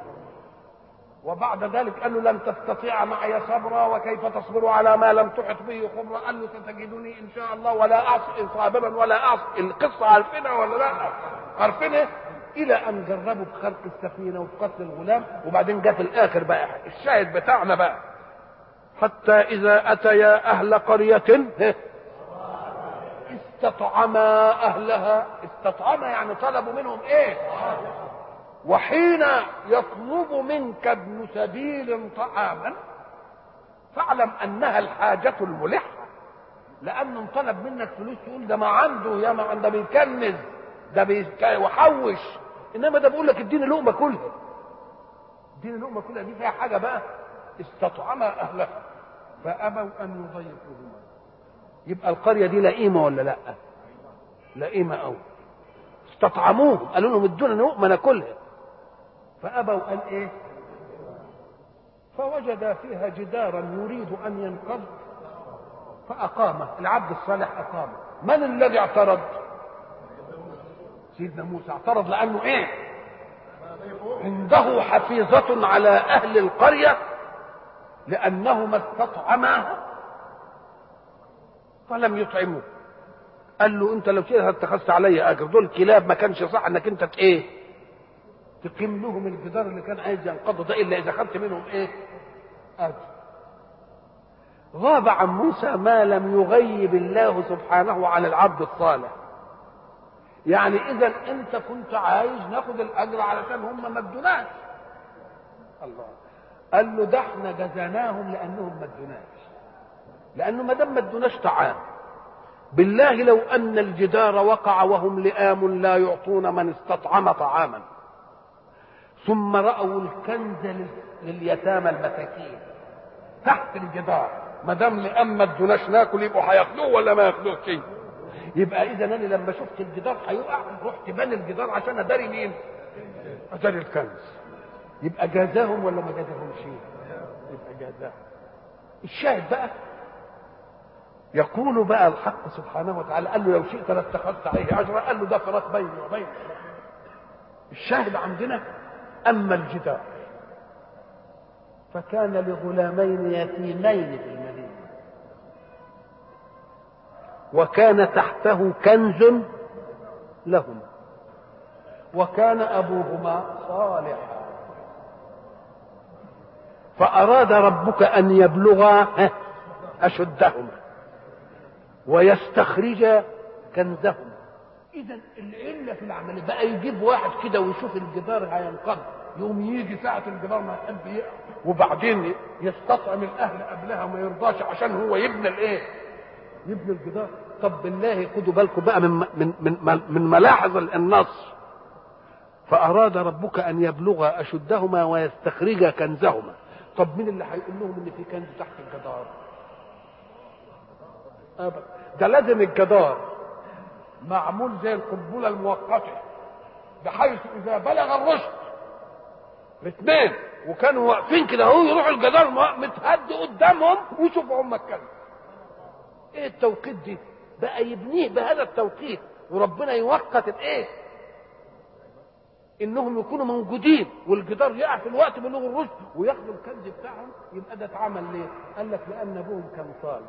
وبعد ذلك قال له: لن تستطيع معي صبرا وكيف تصبر على ما لم تحط به خبرا. قال له: ستجدني ان شاء الله ولا اعصي صابرا ولا اعصي. القصه عارفينها ولا لا؟ عارفينها. الى ان جربوا في خلق السفينه وفي قتل الغلام، وبعدين جاء في الاخر بقى الشاهد بتاعنا بقى: حتى اذا اتيا اهل قريه استطعما اهلها. استطعما يعني طلبوا منهم ايه؟ وحين يطلب منك ابن سبيل طعاما فاعلم انها الحاجة الملحة، لانه طلب منك فلوس تقول ده ما عنده، يا ما عنده، بيكنز، ده بيحوش. انما ده بيقول لك اديني لقمة كلها، اديني لقمة كلها. دي فيها حاجة بقى. استطعما اهلها فابوا ان يضيفوهما. يبقى القرية دي لئيمة ولا لا؟ لئيمة قوي. استطعموهم، قالوا لهم ادونا لقمه ناكلها، فابوا. قال ايه؟ فوجد فيها جدارا يريد ان ينقض فاقامه. العبد الصالح اقامه. من الذي اعترض؟ سيدنا موسى اعترض لانه ايه؟ عنده حفيظة على اهل القرية لانهما استطعما فلم يطعموه. قال له انت لو كده اتخذت علي اجر، دول كلاب، ما كانش صح انك انت ايه تقيم لهم الجدار اللي كان عايز ينقضه ده الا اذا خدت منهم ايه؟ اجر. غاب عن موسى ما لم يغيب الله سبحانه عن العبد الصالح. يعني اذا انت كنت عايز ناخد الاجر علشان هم ما ادوناش. الله قال له ده احنا جزيناهم لانهم ما ادوناش، لانه ما دام ما ادوناش طعام. بالله لو ان الجدار وقع وهم لئام لا يعطون من استطعم طعاما، ثم راوا الكنز لليتامى المساكين تحت الجدار، ما دام لئام ما ادوناش ناكل يبقوا هياخدوه ولا ما ياخدوه شيء؟ يبقى اذا انا لما شفت الجدار هيقع رحت بني الجدار عشان اداري مين؟ اداري الكنز. يبقى جازاهم ولا ما جازاهمش؟ يبقى جازاهم. الشاهد بقى يقول بقى الحق سبحانه وتعالى، قال له لو شئت لاتخذت عليه اجرا. قال له ده فراق بيني وبينك. الشاهد عندنا اما الجدار فكان لغلامين يتيمين في المدينه وكان تحته كنز لهما وكان ابوهما صالحا فاراد ربك ان يبلغا اشدهما ويستخرج كنزهما. اذا العله في العمل بقى يجيب واحد كده ويشوف الجدار هينقض، يقوم يجي ساعه الجدار ما يحب يقع، وبعدين يستطعم الاهل قبلها وما يرضاش عشان هو يبني الايه؟ يبني الجدار. طب بالله خدوا بالكم بقى من ملاحظ النص. فاراد ربك ان يبلغ اشدهما ويستخرج كنزهما. طب مين اللي هيقول لهم ان في كنز تحت الجدار؟ ده لازم الجدار معمول زي القنبله المؤقته بحيث اذا بلغ الرشد الاثنين وكانوا واقفين كده اهو يروحوا الجدار متهد قدامهم ويشوفوا هم الكنز. ايه التوقيت دي؟ بقى يبنيه بهذا التوقيت وربنا يوقت الايه؟ انهم يكونوا موجودين والجدار يقع في الوقت بلوغ الرشد وياخدوا الكنز بتاعهم. يبقى ده اتعمل ليه؟ قال لك لان ابوهم كان صالح،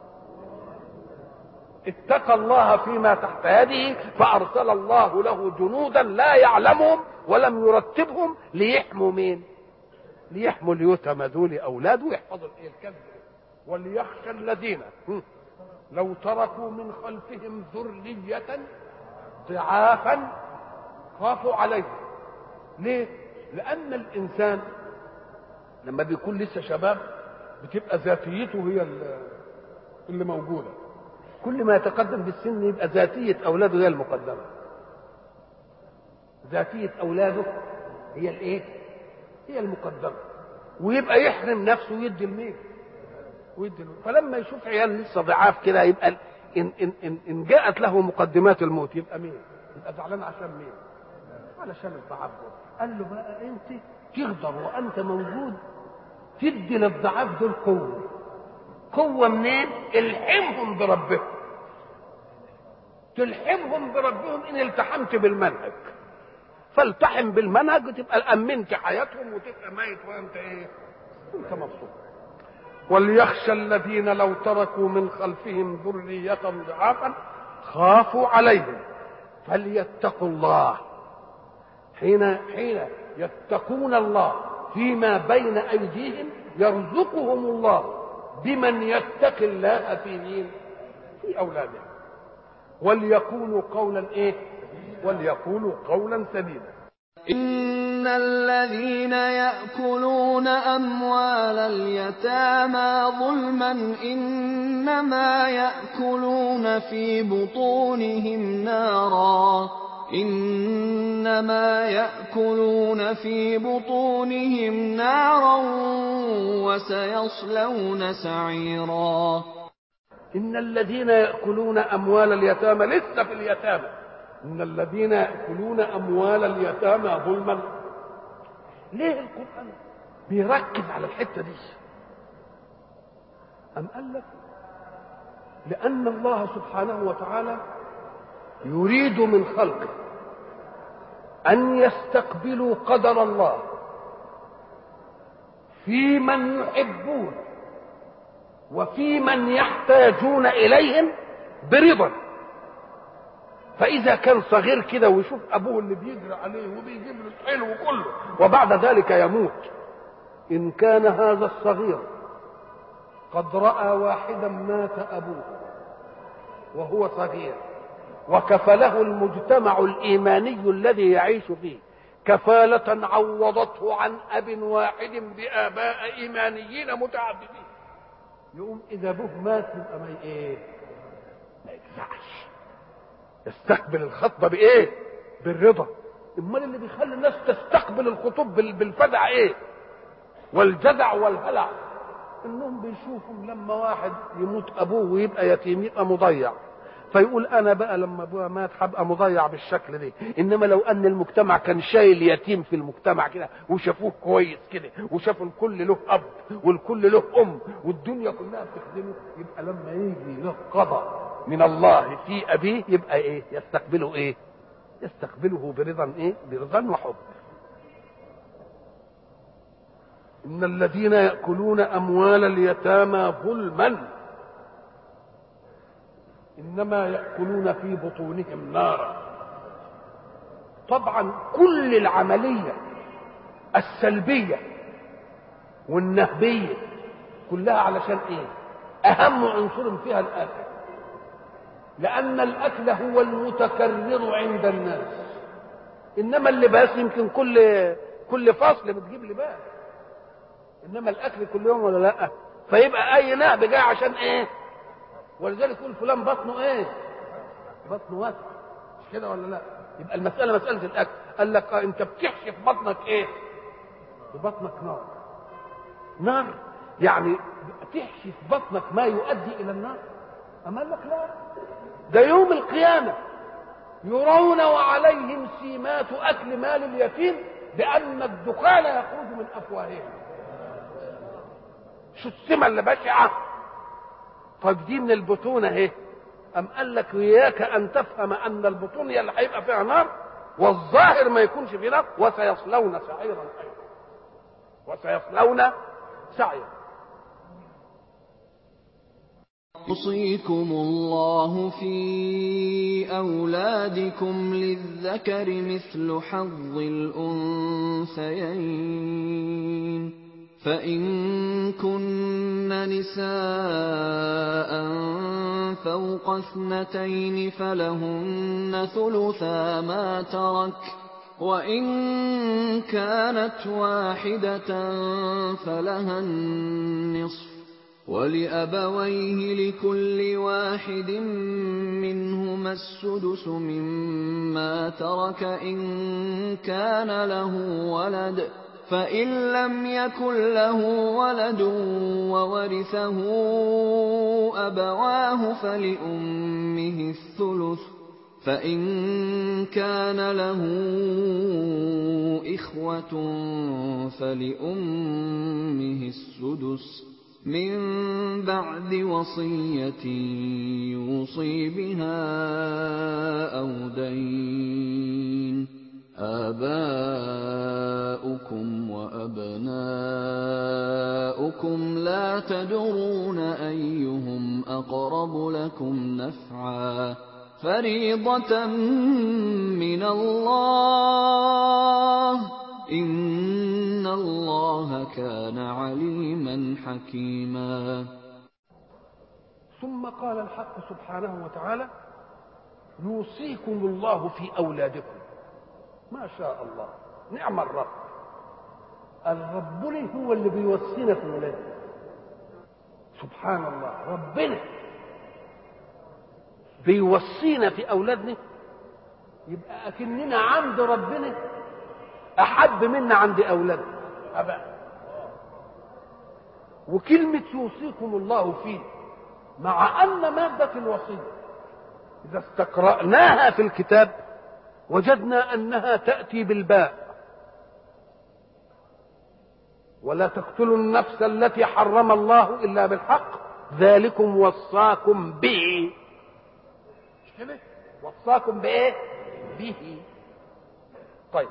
اتقى الله فيما تحت يده فارسل الله له جنودا لا يعلمهم ولم يرتبهم ليحموا مين؟ ليحموا اليتامى دول اولاده ويحفظوا الكنز. وليخشى الذين لو تركوا من خلفهم ذرية ضعافا خافوا عليهم. ليه؟ لأن الإنسان لما بيكون لسه شباب بتبقى ذاتيته هي اللي موجودة. كل ما يتقدم بالسن يبقى ذاتية أولاده هي المقدمة. ذاتية أولاده هي الإيه؟ هي المقدمة. ويبقى يحرم نفسه ويدي المين؟ فلما يشوف عيال لسه ضعاف كده يبقى إن جاءت له مقدمات الموت يبقى مين؟ يبقى زعلان عشان مين؟ علشان الضعاف دول. قال له بقى أنت تقدر وأنت موجود تدي للضعاف دول قوة. قوة منين؟ الحمهم بربهم. تلحمهم بربهم إن التحمت بالمنهج. فالتحم بالمنهج وتبقى أمنت حياتهم وتبقى ميت وأنت إيه؟ أنت مبسوط. وليخشى الذين لو تركوا من خلفهم ذرية ضعافا خافوا عليهم فليتقوا الله. حين يتقون الله فيما بين أيديهم يرزقهم الله بمن يتقي الله في مين؟ في أولادهم. وليقولوا قولا إيه؟ وليقولوا قولا سديدا. إن الذين يأكلون أموال اليتامى ظلما إنما يأكلون في بطونهم نارا وسيصلون سعيرا. إن الذين يأكلون أموال اليتامى لسه في اليتامى إن الذين يأكلون أموال اليتامى ظلما. ليه القرآن بيركز على الحتة دي؟ أم قال لك لأن الله سبحانه وتعالى يريد من خلقه أن يستقبلوا قدر الله في من يحبون وفي من يحتاجون إليهم برضا. فإذا كان صغير كده ويشوف أبوه اللي بيجري عليه وبيجيب له الحلو كله وبعد ذلك يموت، إن كان هذا الصغير قد رأى واحدا مات أبوه وهو صغير وكفله المجتمع الإيماني الذي يعيش فيه كفالة عوضته عن أب واحد بآباء إيمانيين متعددين، يقوم إذا أبوه مات يبقى ما يجزعش، يستقبل الخطبة بإيه؟ بالرضا. امال اللي بيخلي الناس تستقبل الخطوب بالفزع ايه؟ والجزع والهلع، انهم بيشوفوا لما واحد يموت ابوه ويبقى يتيم يبقى مضيع، فيقول انا بقى لما ابويا مات هبقى مضيع بالشكل ده. انما لو ان المجتمع كان شايل يتيم في المجتمع كده وشافوه كويس كده وشافوا الكل له اب والكل له ام والدنيا كلها بتخدمه، يبقى لما يجي له قضاء من الله في ابيه يبقى ايه؟ يستقبله ايه؟ يستقبله برضا ايه؟ برضا وحب. ان الذين ياكلون اموال اليتامى ظلما انما ياكلون في بطونهم نارا. طبعا كل العمليه السلبيه والنهبيه كلها علشان ايه؟ اهم عنصر فيها الاكل، لان الاكل هو المتكرر عند الناس، انما اللباس يمكن كل فصل بتجيب لباس، انما الاكل كل يوم ولا لا؟ فيبقى اي نهب جاي عشان ايه؟ ولذلك يقول فلان بطنه ايه؟ بطنه واسع، مش كده ولا لا؟ يبقى المساله مساله الاكل. قال لك انت بتحشي في بطنك ايه؟ في بطنك نار. نار يعني تحشي في بطنك ما يؤدي الى النار؟ اما قال لك لا، ده يوم القيامه يرون وعليهم سيمات اكل مال اليتيم بان الدخان يخرج من افواههم. شو السمه اللي بشعه؟ طب دي من البطون اهي. ام قال لك اياك ان تفهم ان البطون هي اللي هيبقى فيها نار والظاهر ما يكونش فيه نار. وسيصلون سعيرا ايضا، وسيصلون سعيرا. يوصيكم الله في أولادكم للذكر مثل حظ الأنثيين، فإن كن نساء فوق 2 فلهن ثلثا ما ترك، وإن كانت واحدة فلها النصف، ولأبويه لكل واحد منهما السدس مما ترك إن كان له ولد، فإن لم يكن له ولد وورثه أبواه فلأمه الثلث، فإن كان له إخوة فلأمه السدس من بعد وصية يوصي بها أو دين. آباؤكم وأبناؤكم لا تدرون أيهم أقرب لكم نفعا، فريضة من الله، إن الله كان عليما حكيما. ثم قال الحق سبحانه وتعالى يوصيكم الله في أولادكم. ما شاء الله، نعم الرب. الرب هو اللي بيوصينا في ولادنا، سبحان الله. ربنا بيوصينا في أولادنا، يبقى أكننا عند ربنا أحب منا عند أولادنا أبا. وكلمة يوصيكم الله فيه مع أن مادة الوصية إذا استقرأناها في الكتاب وجدنا أنها تأتي بالباء. ولا تقتلوا النفس التي حرم الله إلا بالحق ذلكم وصاكم به. مش كده؟ وصاكم بإيه؟ به. طيب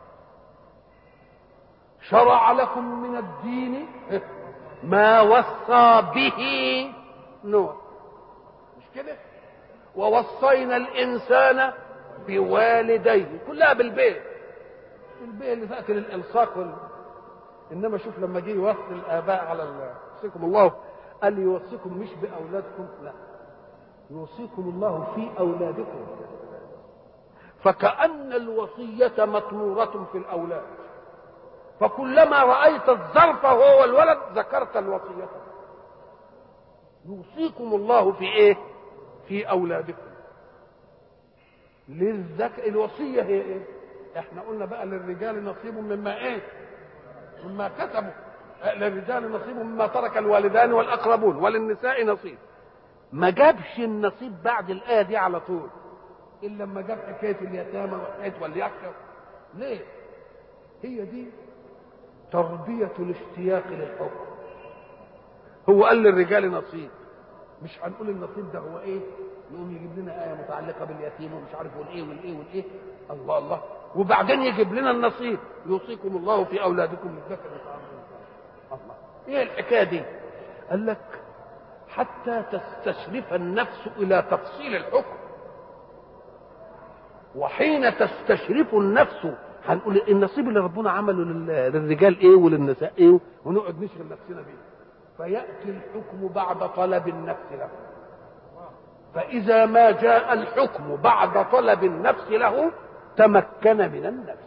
شرع لكم من الدين ما وصى به نوح. مش كده؟ ووصينا الإنسان بوالديه، كلها بالبيت. البيت اللي تأتي للإلصاق إنما شوف لما جه يوصي الآباء على يوصيكم الله، قال يوصيكم مش بأولادكم، لا، يوصيكم الله في أولادكم. فكأن الوصية مطمورة في الأولاد، فكلما رأيت الظرف هو الولد ذكرت الوصية. يوصيكم الله في إيه؟ في أولادكم. الوصية هي إيه؟ إحنا قلنا بقى للرجال نصيب مما إيه؟ مما كسبوا. للرجال نصيب مما ترك الوالدان والأقربون، وللنساء نصيب. ما جابش النصيب بعد الآية دي على طول، إلا لما جاب حكاية اليتامى وحكاية واليخشى. ليه؟ هي دي تربية الاشتياق للحكم. هو قال للرجال نصيب، مش هنقول النصيب ده هو ايه؟ يقوم يجيب لنا آية متعلقة باليتيم ومش عارف والايه والايه والايه. الله الله. وبعدين يجيب لنا النصيب، يوصيكم الله في أولادكم للذكر مثل حظ الأنثيين. الله. ايه الحكاية دي؟ قال لك حتى تستشرف النفس إلى تفصيل الحكم. وحين تستشرف النفس هنقول النصيب اللي ربنا عمله للرجال ايه وللنساء ايه، ونقعد نشغل نفسنا بيه. فيأتي الحكم بعد طلب النفس له. فإذا ما جاء الحكم بعد طلب النفس له تمكن من النفس.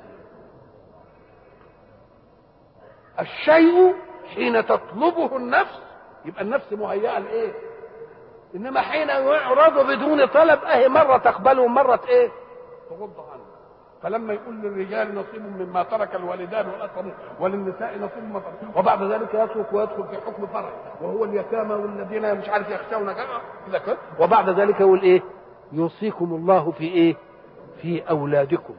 الشيء حين تطلبه النفس يبقى النفس مهيئة لإيه؟ إنما حين يعرض بدون طلب أهي مرة تقبله ومرة إيه؟ تغض عنه. فلما يقول للرجال نصيب مما ترك الوالدان والأقربون وللنساء نصيب مما ترك، وبعد ذلك يترك ويدخل في حكم فرع وهو اليتامى والذين مش عارف يخشون كذا، وبعد ذلك يقول ايه؟ يوصيكم الله في ايه؟ في اولادكم.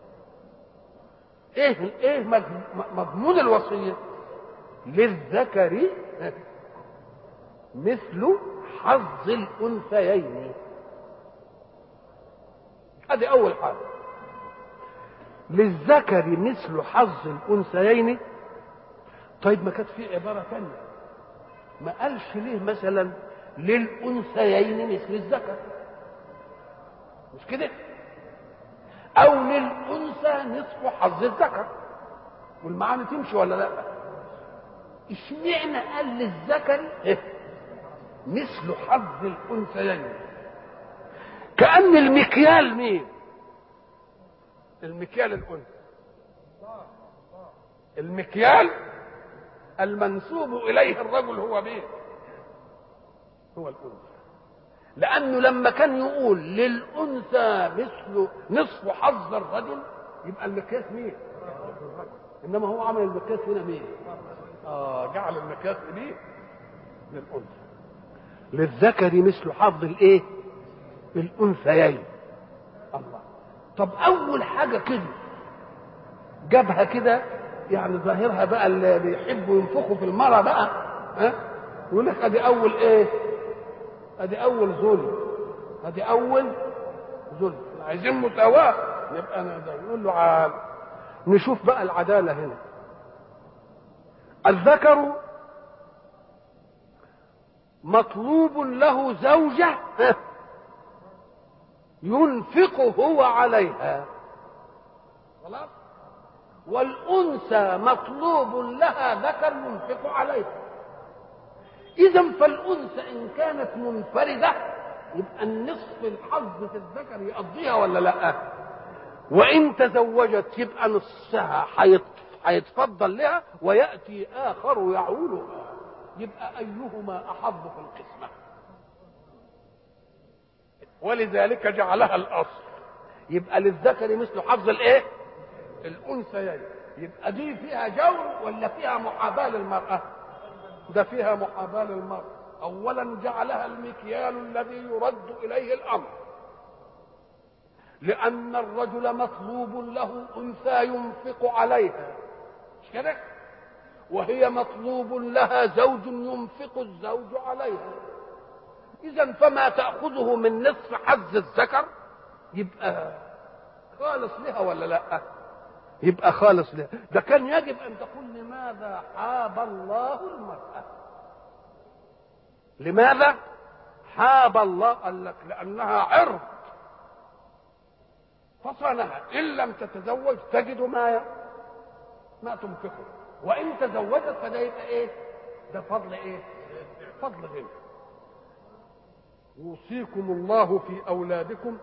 ايه مضمون الوصيه؟ للذكر مثل حظ الانثيين. هذه اول حاجه، للذكر مثل حظ الانثيين. طيب ما كانت في عباره ثانيه، ما قالش ليه مثلا للانثيين مثل الذكر؟ مش كده؟ او للانثى نصف حظ الذكر، والمعاني تمشي ولا لا؟ اشمعنى قال للذكر مثل حظ الانثيين؟ كأن المكيال مين؟ المكيال الانثى. المكيال المنسوب اليه الرجل هو مين؟ هو الانثى. لانه لما كان يقول للانثى مثل نصف حظ الرجل يبقى المقياس مين؟ الرجل. انما هو عمل المقياس هنا مين؟ جعل المقياس ليه؟ للانثى. للذكر مثل حظ الايه؟ الانثيين. الله. طب اول حاجه كده جابها كده، يعني ظاهرها بقى اللي بيحبوا ينفخوا في المرأة بقى، يقول لك ادي اول ايه؟ ادي اول ظلم، ادي اول ظلم. عايزين مساواة، يبقى انا ده يقول له عال. نشوف بقى العدالة هنا. الذكر مطلوب له زوجة ينفق هو عليها، خلاص. والأنثى مطلوب لها ذكر ينفق عليها. إذا فالأنثى إن كانت منفردة يبقى النصف الحظ في الذكر يقضيها ولا لا؟ وإن تزوجت يبقى نصها هيتفضل لها ويأتي آخر يعولها. يبقى أيهما أحظ في القسمة؟ ولذلك جعلها الأصل. يبقى للذكر مثل حظ الإيه؟ الأنثيين. يبقى دي فيها جور ولا فيها محاباة للمرأة؟ ده فيها محاباة للمرأة. أولا جعلها المكيال الذي يرد إليه الأمر، لأن الرجل مطلوب له أنثى ينفق عليها، مش كده؟ وهي مطلوب لها زوج ينفق الزوج عليها. إذا فما تأخذه من نصف حظ الذكر يبقى خالص لها ولا لا؟ يبقى خالص لها. ده كان يجب أن تقول لماذا حاب الله المرأة؟ لماذا حاب الله؟ قال لك لأنها عرض فصانها، إن لم تتزوج تجد ما تنفقه، وإن تزوجت فده يبقى إيه؟ ده فضل إيه؟ فضل غير. يوصيكم الله في أولادكم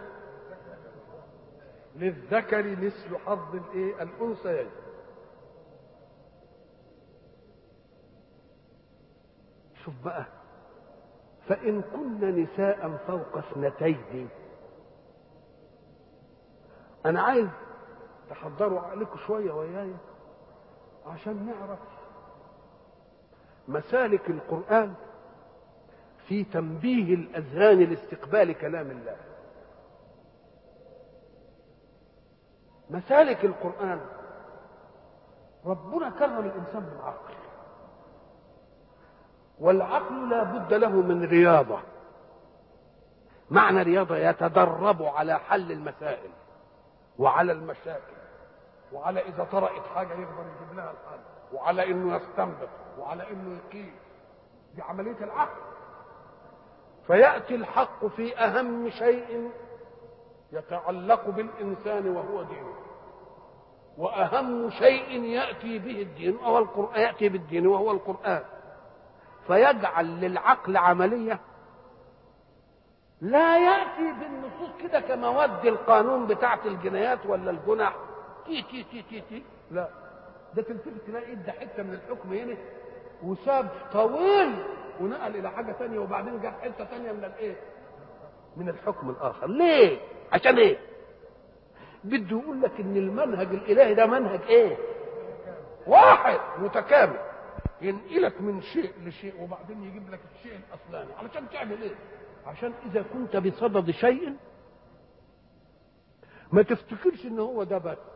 للذكر مثل حظ الإيه؟ الأنثيين. شوف بقى، فإن كن نساء فوق اثنتين. أنا عايز تحضروا عقلكم شوية وياي عشان نعرف مسالك القرآن في تنبيه الأذهان لاستقبال كلام الله. مسالك القرآن، ربنا كرم الإنسان بالعقل، والعقل لا بد له من رياضة. معنى رياضة يتدرب على حل المسائل وعلى المشاكل، وعلى إذا طرأت حاجة يقدر يجيب لها الحل، وعلى إنه يستنبط، وعلى إنه يقيس. دي عملية العقل. فيأتي الحق في أهم شيء يتعلق بالإنسان وهو دينه، وأهم شيء يأتي به الدين أو القرآن، يأتي بالدين وهو القرآن. فيجعل للعقل عملية لا يأتي بالنصوص كده كمواد القانون بتاعت الجنايات ولا الجنح تي تي تي تي تي، لا، ده تلتفت تلاقي ادى حته من الحكم هنا وساب طويل ونقل الى حاجه ثانيه، وبعدين جاب حته ثانيه من الايه؟ من الحكم الاخر. ليه؟ عشان ايه؟ بده يقول لك ان المنهج الالهي ده منهج ايه؟ واحد متكامل، ينقلك من شيء لشيء وبعدين يجيب لك الشيء الاصلاني. علشان تعمل ايه؟ عشان اذا كنت بصدد شيء ما تفتكرش ان هو ده بس،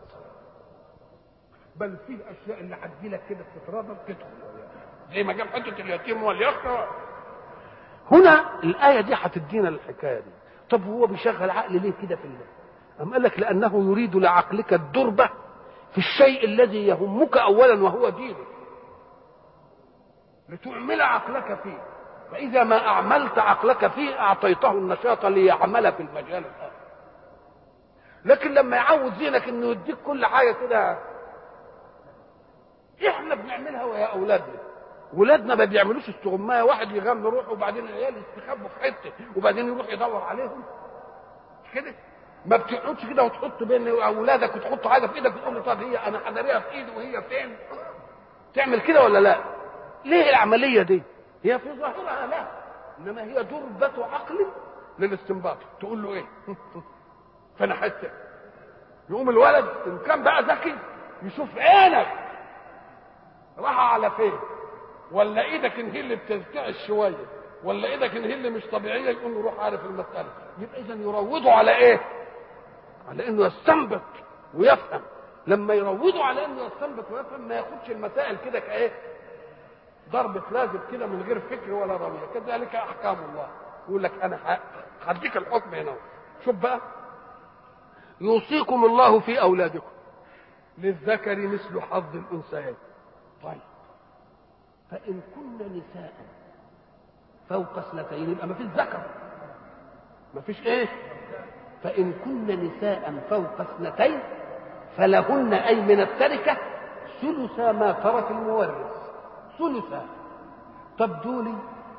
بل فيه اشياء اللي هتجيلك كده بتترابط تدخل، زي ما جاب حته اليتيم واليخت. هنا الايه دي هتدينا الحكايه دي. طب هو بيشغل عقل ليه كده في الله؟ أم قال لك لانه يريد لعقلك الدربه في الشيء الذي يهمك اولا وهو دينك، لتعمل عقلك فيه، فاذا ما اعملت عقلك فيه اعطيته النشاط ليعمل في المجال الاخر. لكن لما يعود ذهنك انه يديك كل حاجه كده، احنا بنعملها ويا اولادنا. ولادنا ما بيعملوش استغمايه، واحد يغم روحه وبعدين العيال يستخبوا في حته وبعدين يروح يدور عليهم كده. ما بتقعدش كده وتحط بين اولادك وتحط حاجه في ايدك وتقول له طب هي انا حضريها في ايدي وهي فين؟ تعمل كده ولا لا؟ ليه العمليه دي؟ هي في ظاهرها لا، انما هي دربه عقل للاستنباط. تقول له ايه؟ فانا حته يقوم الولد ان كان بقى ذكي يشوف عينك راح على فين، ولا ايدك ان هي اللي بترتعش شويه، ولا ايدك ان هي اللي مش طبيعيه، يقول له روح عارف المساله. يبقى اذا يروضوا على ايه؟ على انه يستنبط ويفهم. لما يروضوا على انه يستنبط ويفهم ما ياخدش المسائل كده كايه؟ ضربة لازم كده من غير فكر ولا رميه. كذلك احكام الله. يقول لك انا هديك الحكم هنا. شوف بقى، يوصيكم الله في اولادكم للذكر مثل حظ الانثيين. طيب، فان كن نساء فوق اثنتين يبقى ما فيش ذكر، ما فيش ايه؟ فان كن نساء فوق اثنتين فلهن اي من التركه ثلث ما ترك المورث. ثلثا. طب دولي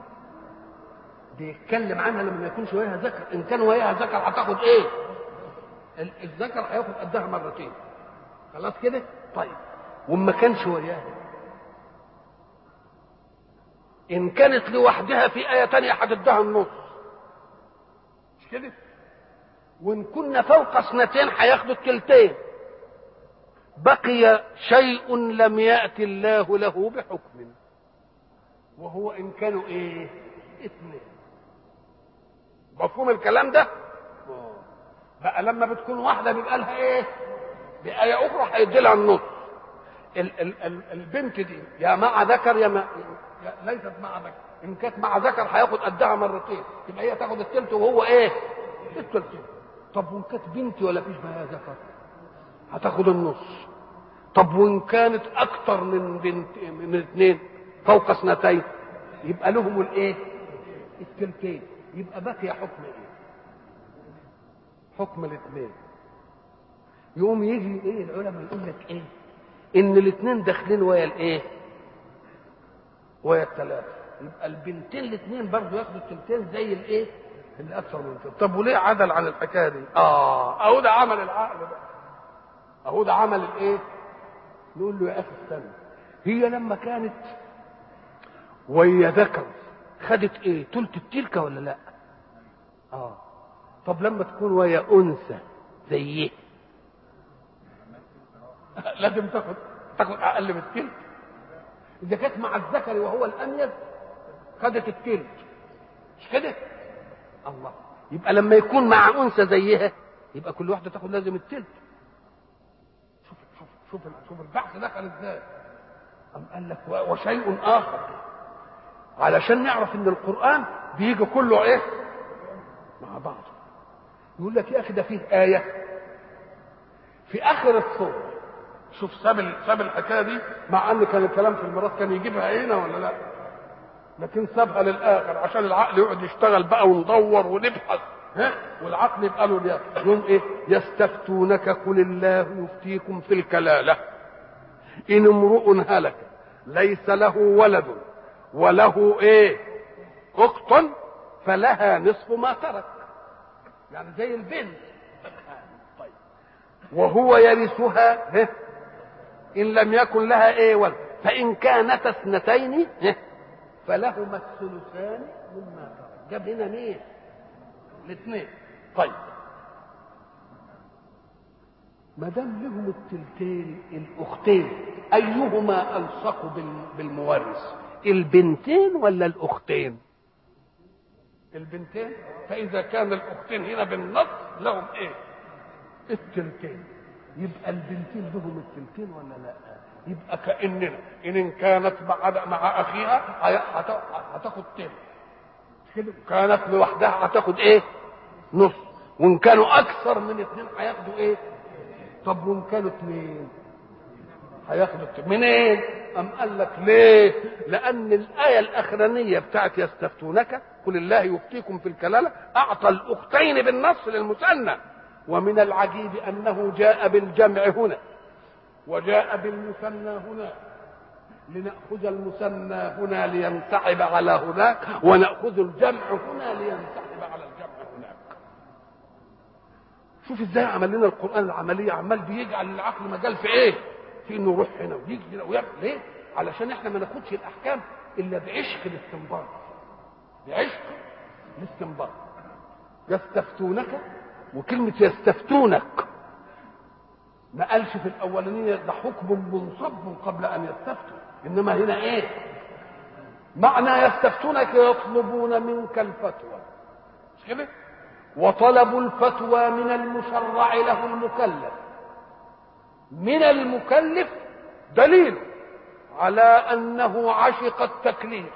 بيتكلم عنها لما ما يكونش وياها ذكر. ان كان وياها ذكر هتاخد ايه؟ الذكر هياخد قدها مرتين. خلاص كده؟ طيب، وما كانش وياها، ان كانت لوحدها في ايه تانية هتديها النص، مش كده؟ وان كنا فوق اثنتين هياخدوا الثلثين. بقي شيء لم يأتي الله له بحكم، وهو ان كانوا ايه؟ اثنين. مفهوم الكلام ده؟ بقى لما بتكون واحده بيبقى لها ايه؟ بآية اخرى هيدي لها النص. البنت دي يا مع ذكر يا ليست مع ذكر. ان كانت مع ذكر هياخد قدها مرتين، يبقى هي تاخد الثلث وهو ايه؟ الثلث. طب وان كانت بنت ولا فيش معاها ذكر هتاخد النص. طب وان كانت اكتر من بنت من اثنين فوق اثنتين يبقى لهم الايه؟ الثلثين. يبقى باقي حكم ايه؟ حكم الاثنين. يقوم يجي ايه العلماء يقول لك ايه؟ ان الاثنين داخلين ويا الايه؟ ويا الثلاثه. يبقى البنتين الاثنين برضه ياخدوا الثلثين زي الايه؟ اللي اكثر من كده. طب وليه عدل عن الحكايه دي؟ اهو ده عمل العقل بقى. اهو ده عمل الايه؟ نقول له يا اخي استنى، هي لما كانت ويا ذكر خدت ايه؟ ثلث التلكه ولا لا؟ طب لما تكون ويا انثى زيه لازم تاخد اقل من الثلث. اذا كانت مع الذكر وهو الاميز خدت الثلث، مش كده؟ الله. يبقى لما يكون مع انثى زيها يبقى كل واحده تاخد لازم الثلث. شوف البحث دخل ازاي. قال لك وشيء اخر علشان نعرف ان القران بيجي كله ايه؟ مع بعض. يقول لك يا اخي ده فيه ايه في اخر السوره. شوف ساب الحكايه دي، مع ان كان الكلام في الميراث كان يجيبها هنا ولا لا، لكن سابها للاخر عشان العقل يقعد يشتغل بقى وندور ونبحث. والعقل يبقى له يوم ايه؟ يستفتونك قل الله يفتيكم في الكلاله ان امرؤ هلك ليس له ولد وله ايه؟ اخت فلها نصف ما ترك. يعني زي البنت. طيب وهو يرثها ان لم يكن لها ايه ولد، فان كانت اثنتين فلهما الثلثان مما ترك. جاب هنا مين؟ الاثنين. طيب ما دام لهم الثلثين الاختين ايهما الصق بالمورث؟ البنتين ولا الاختين؟ البنتين. فاذا كان الاختين هنا بالنص لهم ايه؟ الثلثين. يبقى البنتين لهم الثلثين ولا لا؟ يبقى كاننا ان كانت مع اخيها هتاخد ثلث، كانت لوحدها هتاخد ايه؟ نص. وان كانوا اكثر من اثنين هياخدوا ايه؟ طب وان كانوا اثنين هياخدوا منين؟ ام قال لك ليه؟ لان الايه الاخرانيه بتاعت يستفتونك قل الله يفتيكم في الكلاله اعطى الاختين بالنص للمثنى. ومن العجيب انه جاء بالجمع هنا وجاء بالمثنى هنا، لنأخذ المثنى هنا لينسحب على هناك، ونأخذ الجمع هنا لينسحب على الجمع هناك. شوف ازاي عمل لنا القرآن العملية، عمال بيجعل للعقل مجال في ايه؟ في انه يروح هنا ويجي هنا ويعمل. ليه؟ علشان احنا ما ناخدش الاحكام الا بعشق الاستنباط. بعشق الاستنباط. يستفتونك، وكلمة يستفتونك ما قالش في الاولانيه ده حكم منصب قبل ان يستفتوا، انما هنا ايه؟ معنى يستفتونك يطلبون منك الفتوى، مش كده؟ وطلب الفتوى من المشرع له المكلف، من المكلف دليل على انه عشق التكليف،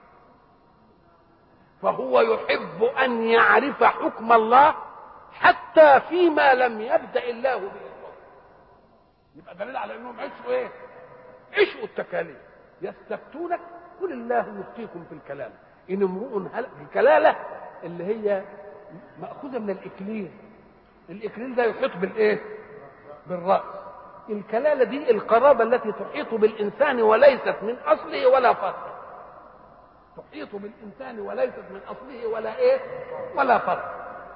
فهو يحب ان يعرف حكم الله حتى فيما لم يبدأ الله به. يبقى دليل على انهم عشقوا ايه؟ عشقوا التكاليف. يستفتونك قل الله يفتيكم في الكلاله ان امرؤ هلك. الكلاله اللي هي ماخوذه من الاكليل. الاكليل ده يحيط بالايه؟ بالراس. الكلاله دي القرابه التي تحيط بالانسان وليست من اصله ولا فرع. تحيط بالانسان وليست من اصله ولا ايه؟ ولا فرع.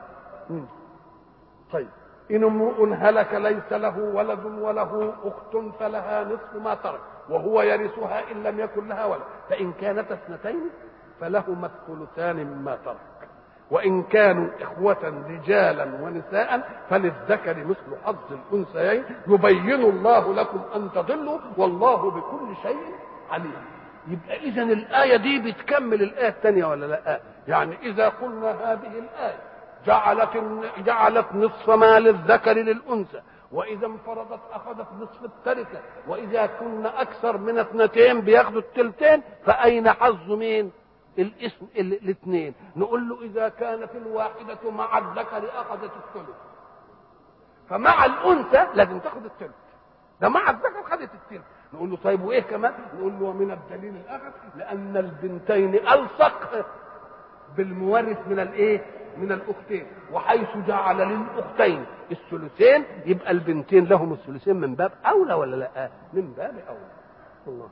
طيب إن امرؤ هلك ليس له ولد وله أخت فلها نصف ما ترك وهو يرثها إن لم يكن لها ولد، فإن كانت اثنتين فلهما الثلثان مما ترك، وإن كانوا إخوة رجالا ونساء فللذكر مثل حظ الأنثيين يبين الله لكم أن تضلوا والله بكل شيء عليم. يبقى إذن الآية دي بتكمل الآية الثانية ولا لا؟ يعني إذا قلنا هذه الآية جعلت نصف ما للذكر للأنثى، وإذا انفردت أخذت نصف التركة، وإذا كنا أكثر من اثنتين بياخدوا التلتين، فأين حظ مين؟ الاسم الاثنين. نقول له إذا كانت الواحدة مع الذكر أخذت الثلث، فمع الأنثى لازم تاخد الثلث، ده مع الذكر خدت الثلث. نقول له طيب وإيه كمان؟ نقول له ومن الدليل الآخر لأن البنتين ألصق بالمورث من الايه؟ من الاختين، وحيث جعل للاختين الثلثين يبقى البنتين لهم الثلثين من باب اولى ولا لا؟ من باب اولى. الله.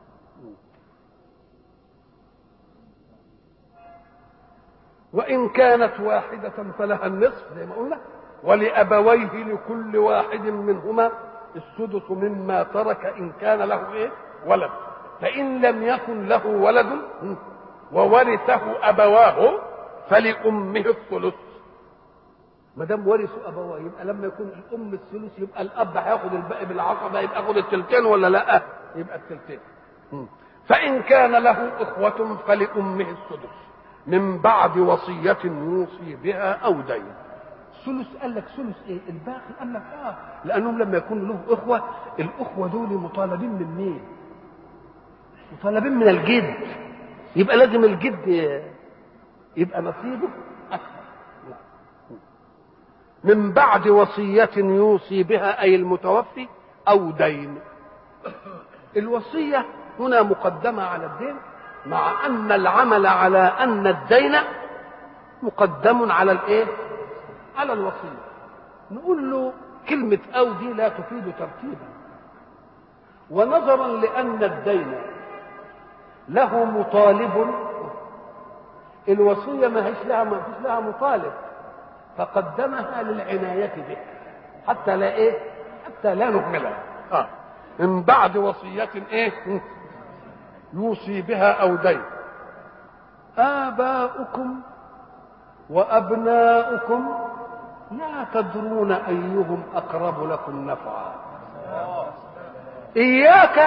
وان كانت واحده فلها النصف زي ما قلنا، ولابويه لكل واحد منهما السدس مما ترك ان كان له ايه؟ ولد. فان لم يكن له ولد وورثه ابواه فلأمه الثلث. ما دام ورثوا ابواه يبقى لما يكون الام الثلث يبقى الاب هياخد الباقي بالعصبه، يبقى ياخد الثلثين ولا لا؟ يبقى الثلثين. فان كان له اخوه فلأمه السدس من بعد وصيه يوصي بها او دين. ثلث قال لك ثلث ايه؟ الباقي قال لك لانهم لما يكون له اخوه، الاخوه دول مطالبين من مين؟ مطالبين من الجد، يبقى لازم الجد يبقى نصيبه أكثر. من بعد وصية يوصي بها أي المتوفي أو دين. الوصية هنا مقدمة على الدين، مع أن العمل على أن الدين مقدم على الإيه؟ على الوصية. نقول له كلمة أو دي لا تفيد ترتيبا، ونظرا لأن الدين له مطالب، الوصية ما فيش لها مطالب، فقدمها للعناية به حتى لا ايه؟ حتى لا نهملها. من بعد وصية ايه؟ يوصي بها او دين. آباؤكم وأبناؤكم لا تدرون أيهم أقرب لكم نفعا. إياك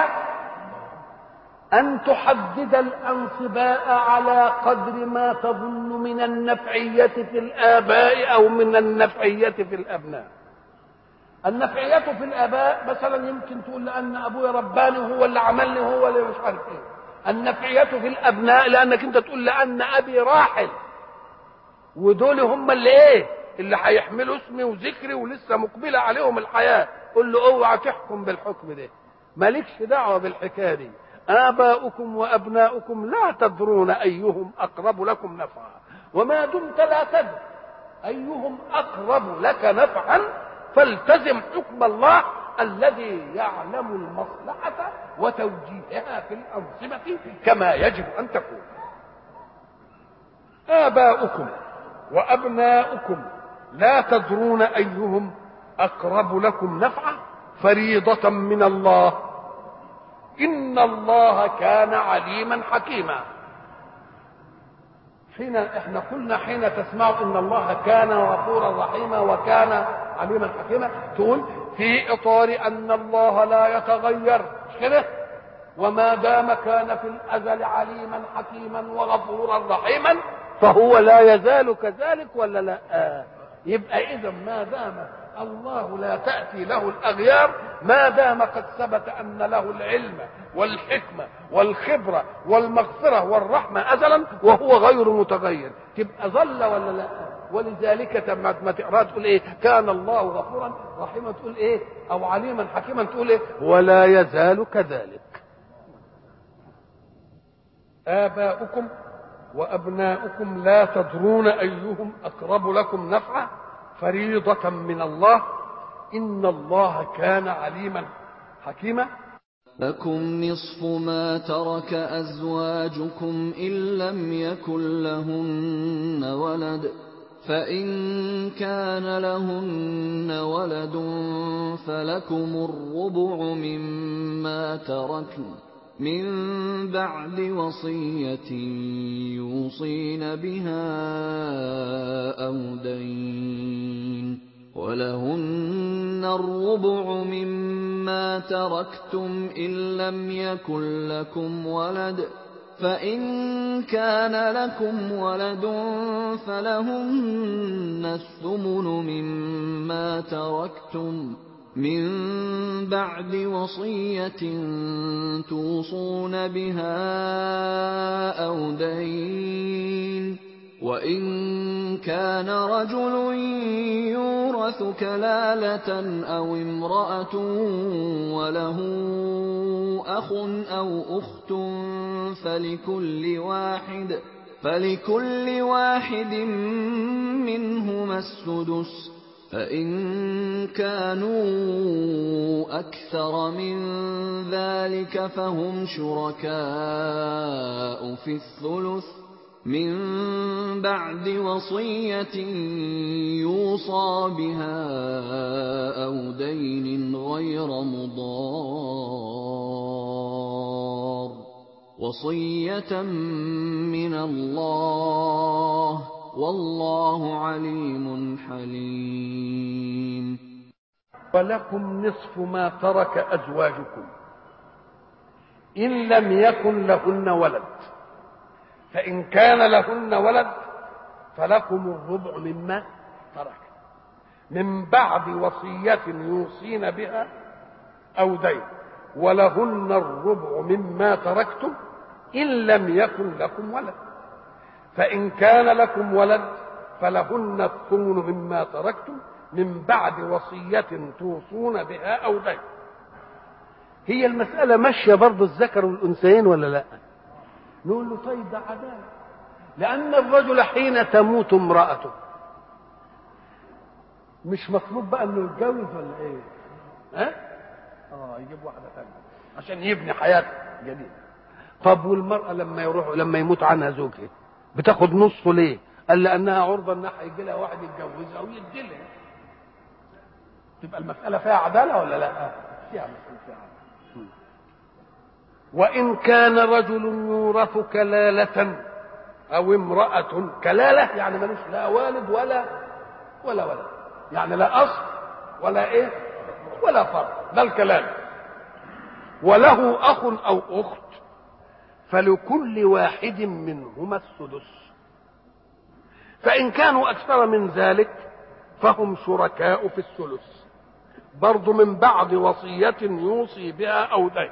أن تحدد الأنصباء على قدر ما تظن من النفعية في الآباء أو من النفعية في الأبناء. النفعية في الآباء مثلا يمكن تقول لأن أبويا رباني وهو اللي عملني وهو اللي مش عارف إيه. النفعية في الأبناء لأنك أنت تقول لأن أبي راحل ودول هم اللي إيه؟ اللي هيحملوا اسمي وذكري ولسه مقبلة عليهم الحياة. قل له اوعى تحكم بالحكم ده، مالكش دعوة بالحكاية دي. آباؤكم وأبناؤكم لا تدرون أيهم أقرب لكم نفعا، وما دمت لا تدري أيهم أقرب لك نفعا فالتزم حكم الله الذي يعلم المصلحة وتوجيهها في الأنظمة كما يجب أن تكون. آباؤكم وأبناؤكم لا تدرون أيهم أقرب لكم نفعا فريضة من الله إن الله كان عليما حكيما. حين احنا قلنا حين تسمعوا ان الله كان غفورا رحيما وكان عليما حكيما، تقول في اطار ان الله لا يتغير، مش كده؟ وما دام كان في الازل عليما حكيما وغفورا رحيما فهو لا يزال كذلك ولا لا؟ يبقى اذا ما دام الله لا تأتي له الأغيار، ما دام قد ثبت أن له العلم والحكمة والخبرة والمغفرة والرحمة أزلا وهو غير متغير، تبقى ظل ولا لا؟ ولذلك ما تقرأ تقول إيه؟ كان الله غفورا رحيما تقول إيه؟ أو عليما حكيما تقول إيه؟ ولا يزال كذلك. آباؤكم وأبناؤكم لا تدرون أيهم أقرب لكم نفعا فريضة من الله إن الله كان عليما حكيما. لكم نصف ما ترك أزواجكم إن لم يكن لهن ولد، فإن كان لهن ولد فلكم الربع مما تركن من بعد وصية يوصين بها أو دين، ولهن الربع مما تركتم إن لم يكن لكم ولد، فإن كان لكم ولد فلهن الثمن مما تركتم من بعد وصية توصون بها أو دين، وإن كان رجل يورث كلالة أو امرأة وله أخ أو أخت فلكل واحد منهما السدس، فإن كانوا أكثر من ذلك فهم شركاء في الثلث من بعد وصية يوصى بها أو دين غير مضار، وصية من الله، والله عليم حليم. ولكم نصف ما ترك أزواجكم إن لم يكن لهن ولد، فإن كان لهن ولد فلكم الربع مما ترك من بعد وصية يوصين بها أو دين، ولهن الربع مما تركتم إن لم يكن لكم ولد، فإن كان لكم ولد فلهن الثمن مما تركتم من بعد وصية توصون بها أو دين. هي المسألة ماشية برضو الذكر والأنثيين ولا لا؟ نقول له طيب ده عدالة، لأن الرجل حين تموت امرأته مش مطلوب بقى انه يتجوز ولا ايه؟ يجيب واحدة ثانية عشان يبني حياة جديدة. طب والمرأة لما يموت عنها زوجها بتاخد نصه ليه؟ قال لأنها عرضة ان هيجي لها واحد يتجوزها ويديلها. تبقى المسألة فيها عدالة ولا لا؟ فيها مسألة فيها عدالة. وإن كان رجل يورث كلالة أو امرأة، كلالة يعني ملوش لا والد ولا ولد، يعني لا أصل ولا إيه ولا فرع، ده الكلالة، وله أخ أو أخت فلكل واحد منهما السدس، فإن كانوا أكثر من ذلك فهم شركاء في الثلث برضو من بعد وصية يوصي بها أو دين.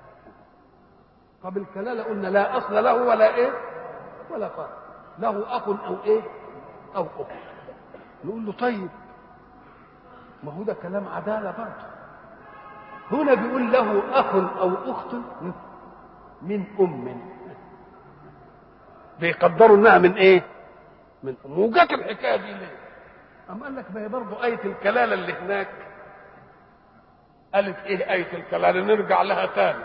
طب الكلالة قلنا لا أصل له ولا إيه ولا فرع، له أخ أو إيه أو أخت. نقول له طيب ما هو ده كلام عدالة برضه. هنا بيقول له أخ أو أخت من أم، بيقدروا إنها من إيه؟ من أم. وجات الحكاية دي ليه؟ أم قال لك ما هي برضه آية الكلالة اللي هناك قالت إيه آية الكلالة؟ نرجع لها تاني.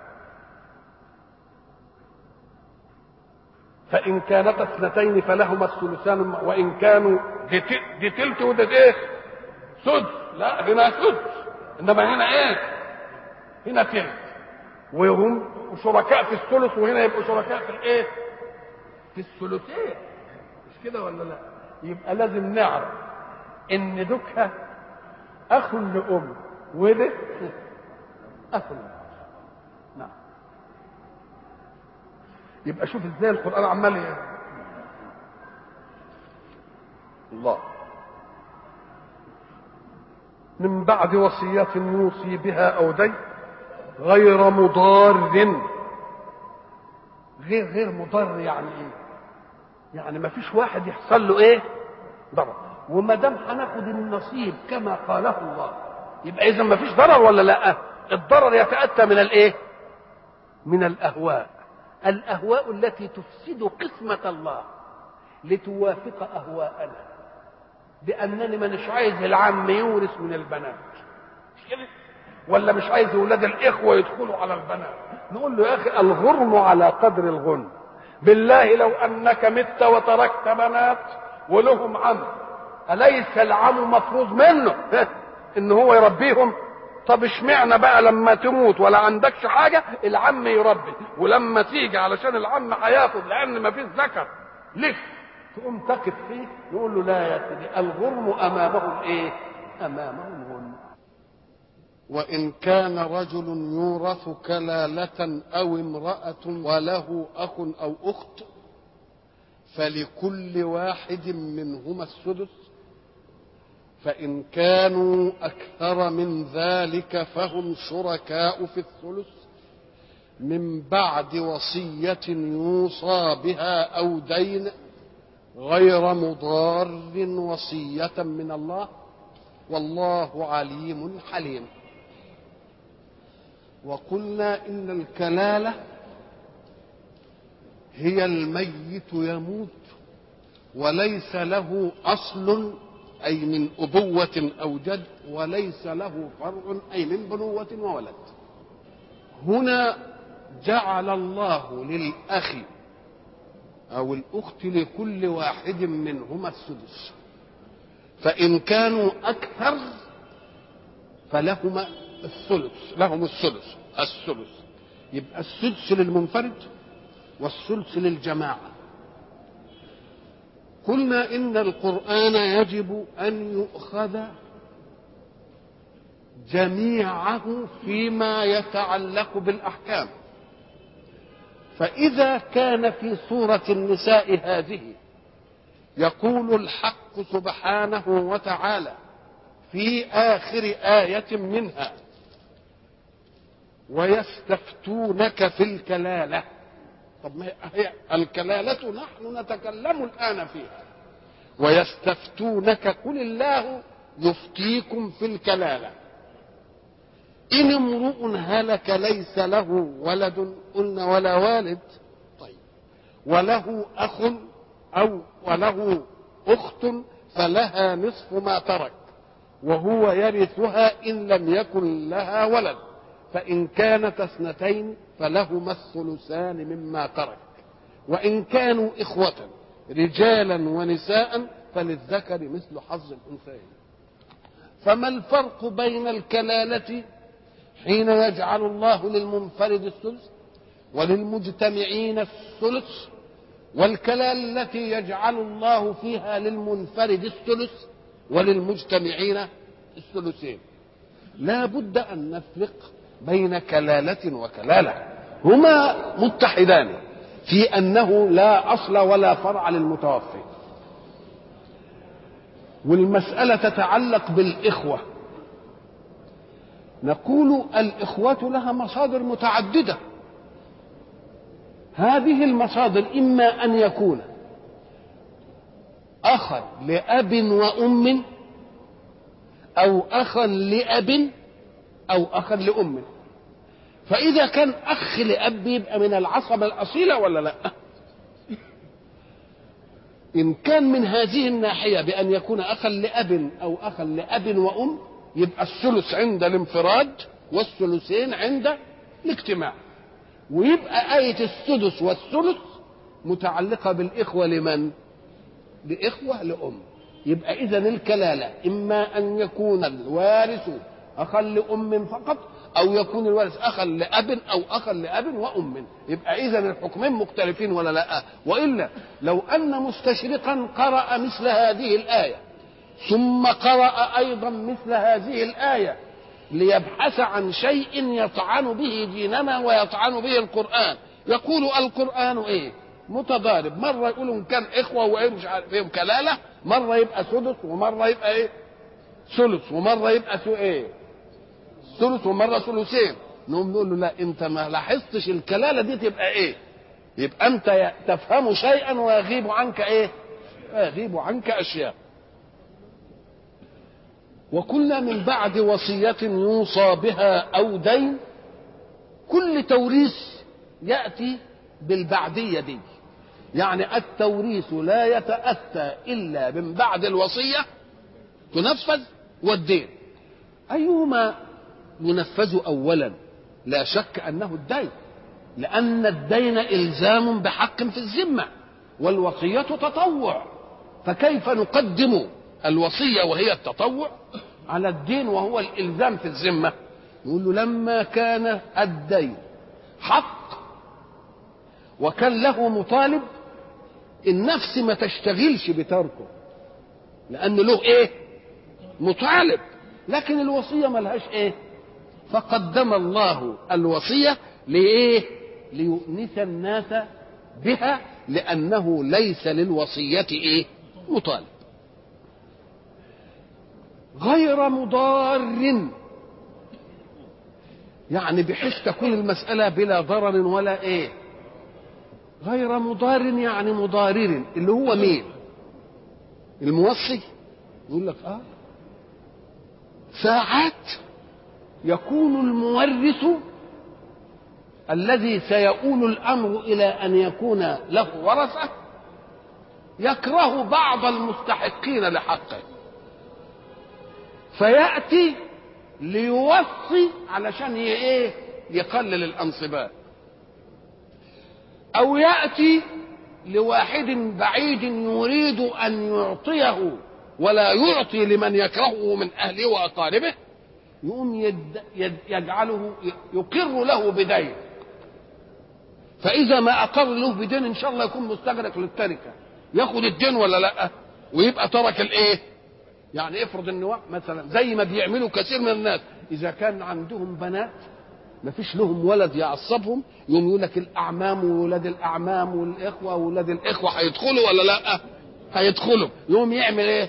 فإن كانت اثنتين فلهما الثلثان، وإن كانوا دي تلت وده ايه؟ سدس. لا هنا سدس، إنما هنا ايه؟ هنا تلت، وهم شركاء في الثلث، وهنا يبقوا شركاء في الايه؟ في الثلثين، مش كده ولا لا؟ يبقى لازم نعرف إن دوكها أخ لأم وده أخ لأم. نعم. يبقى شوف ازاي القرآن عمال ايه. الله من بعد وصية يوصي بها أو دين غير مضار. غير مضار يعني ايه؟ يعني ما فيش واحد يحصل له ايه؟ ضرر. وما دام هناخد النصيب كما قاله الله يبقى اذا ما فيش ضرر ولا لا؟ الضرر يتأتى من الايه؟ من الأهواء. الأهواء التي تفسد قسمة الله لتوافق أهواءنا، بأنني مش عايز العم يورث من البنات، مش كده؟ ولا مش عايز أولاد الإخوة يدخلوا على البنات. نقول له يا أخي الغرم على قدر الغنم. بالله لو أنك مت وتركت بنات ولهم عم، أليس العم مفروض منه إن هو يربيهم؟ طب اشمعنى بقى لما تموت ولا عندكش حاجة العم يربي، ولما تيجي علشان العم هياخد لأن ما فيش ذكر لك تقوم تقف فيه؟ يقول له لا يا سيدي الغرم أمامه الإيه؟ أمامه الغنم. وإن كان رجل يورث كلالة أو امرأة وله أخ أو أخت فلكل واحد منهما السدس، فإن كانوا أكثر من ذلك فهم شركاء في الثلث من بعد وصية يوصى بها أو دين غير مضار، وصية من الله والله عليم حليم. وقلنا إن الكلالة هي الميت يموت وليس له أصل أي من أبوة أو جد، وليس له فرع أي من بنوة وولد. هنا جعل الله للأخ أو الأخت لكل واحد منهما السدس، فإن كانوا أكثر فلهما الثلث، لهم الثلث يبقى السدس للمنفرد والثلث للجماعة. قلنا إن القرآن يجب أن يؤخذ جميعه فيما يتعلق بالأحكام، فإذا كان في سورة النساء هذه يقول الحق سبحانه وتعالى في آخر آية منها ويستفتونك في الكلالة. طب ما هي الكلالة نحن نتكلم الآن فيها، ويستفتونك قل الله يفتيكم في الكلالة إن امرؤ هلك ليس له ولد، قلنا ولا والد، طيب وله أخ أو وله أخت فلها نصف ما ترك وهو يرثها إن لم يكن لها ولد، فإن كانت اثنتين فلهما الثلثان مما ترك، وإن كانوا إخوة رجالا ونساء فللذكر مثل حظ الأنثيين. فما الفرق بين الكلالة حين يجعل الله للمنفرد الثلث وللمجتمعين الثلث، والكلالة التي يجعل الله فيها للمنفرد الثلث وللمجتمعين الثلثين؟ لا بد أن نفرق بين كلالة وكلالة، هما متحدان في أنه لا أصل ولا فرع للمتوفي. والمسألة تتعلق بالإخوة، نقول الإخوة لها مصادر متعددة، هذه المصادر إما أن يكون أخا لأب وأم أو أخا لأب أو أخا لأم. فإذا كان أخ لأب يبقى من العصبة الأصيلة ولا لا؟ إن كان من هذه الناحية بأن يكون أخا لأب أو أخا لأب وأم يبقى الثلث عند الانفراد والثلثين عند الاجتماع، ويبقى آية السدس والثلث متعلقة بالإخوة لمن؟ لإخوة لأم. يبقى إذن الكلالة إما أن يكون الوارث أخا لأم فقط أو يكون الوارث أخا لأب أو أخا لأب وأم. يبقى إذن الحكمين مختلفين ولا لا؟ وإلا لو أن مستشرقا قرأ مثل هذه الآية ثم قرأ أيضا مثل هذه الآية ليبحث عن شيء يطعن به ديننا ويطعن به القرآن، يقول القرآن إيه؟ متضارب، مرة يقول إن كان إخوة وإيه مش عارف فيهم كلالة، مرة يبقى سدس ومرة يبقى إيه؟ ثلث، ومرة يبقى إيه؟ ثلث، ومرة ثلثين. نقوم نقول له لا، أنت ما لاحظتش الكلالة دي تبقى إيه؟ يبقى أنت تفهم شيئا ويغيب عنك إيه؟ يغيب عنك أشياء. وكنا من بعد وصية يوصى بها أو دين، كل توريث يأتي بالبعدية دي، يعني التوريث لا يتأتى إلا من بعد الوصية تنفذ والدين. أيهما ينفذ أولا؟ لا شك أنه الدين، لأن الدين إلزام بحق في الذمة والوصية تطوع، فكيف نقدم الوصية وهي التطوع على الدين وهو الإلزام في الذمة؟ يقول له لما كان الدين حق وكان له مطالب، النفس ما تشتغلش بتركه لأن له إيه؟ مطالب. لكن الوصية ما لهاش إيه؟ فقدم الله الوصية لإيه؟ ليؤنس الناس بها، لأنه ليس للوصية إيه؟ مطالب. غير مضار، يعني بحيث تكون المسألة بلا ضرر ولا إيه. غير مضار يعني مضارر، اللي هو مين؟ الموصي. يقول لك ساعات يكون المورث الذي سيؤول الأمر إلى أن يكون له ورثة يكره بعض المستحقين لحقه، فيأتي ليوصي علشان يقلل الأنصبات، أو يأتي لواحد بعيد يريد أن يعطيه ولا يعطي لمن يكرهه من أهله وأقاربه، يقوم يجعله يقر له بدين، فإذا ما أقر له بدين إن شاء الله يكون مستغرق للتركة، ياخد الدين ولا لا، ويبقى ترك الإيه. يعني افرض إن مثلا زي ما بيعملوا كثير من الناس، إذا كان عندهم بنات ما فيش لهم ولد يعصبهم، يوم يقول لك الأعمام وولاد الأعمام والإخوة وولاد الإخوة هيدخلوا ولا لا؟ هيدخلوا. يوم يعمل إيه؟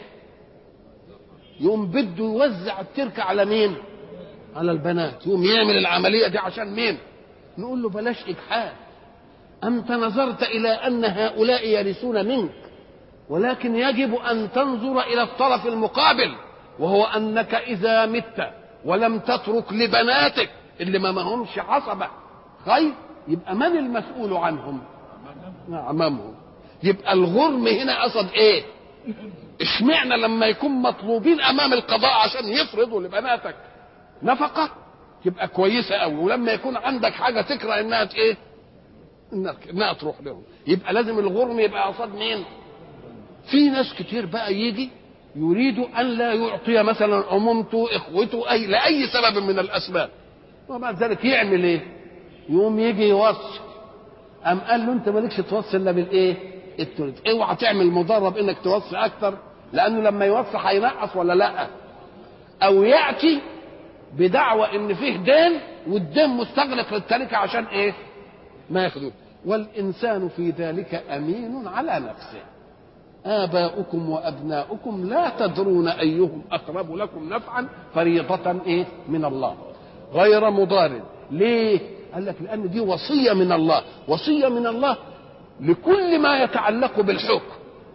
يوم بده يوزع التركة على مين؟ على البنات. يوم يعمل العملية دي عشان مين؟ نقول له بلاش إجحاف، أنت نظرت إلى أن هؤلاء يرثون منك، ولكن يجب أن تنظر إلى الطرف المقابل، وهو أنك إذا مت ولم تترك لبناتك اللي ما همش عصبة خير، يبقى من المسؤول عنهم؟ أمامهم. يبقى الغرم هنا قصد إيه؟ اشمعنى لما يكون مطلوبين أمام القضاء عشان يفرضوا لبناتك نفقة تبقى كويسة أوي، ولما يكون عندك حاجة تكره إنها إيه؟ إنها تروح لهم، يبقى لازم الغرم يبقى قصاد مين؟ في ناس كتير بقى يجي يريد أن لا يعطي مثلا أمومته إخوته لأي سبب من الأسباب، وبعد ذلك يعمل إيه؟ يوم يجي يوصي، أم قال له أنت مالكش توصي إلا بالإيه؟ التلت. اوعى تعمل مضرب إنك توصي أكتر، لأنه لما يوصي هينقص ولا لأ؟ أو يأتي بدعوى إن فيه دين والدين مستغرق للتركة عشان إيه؟ ما ياخدوه. والإنسان في ذلك أمين على نفسه. آباؤكم وأبناؤكم لا تدرون أيهم أقرب لكم نفعا فريضة إيه؟ من الله. غير مضار. ليه؟ قال لك لأن دي وصية من الله، وصية من الله لكل ما يتعلق بالحكم،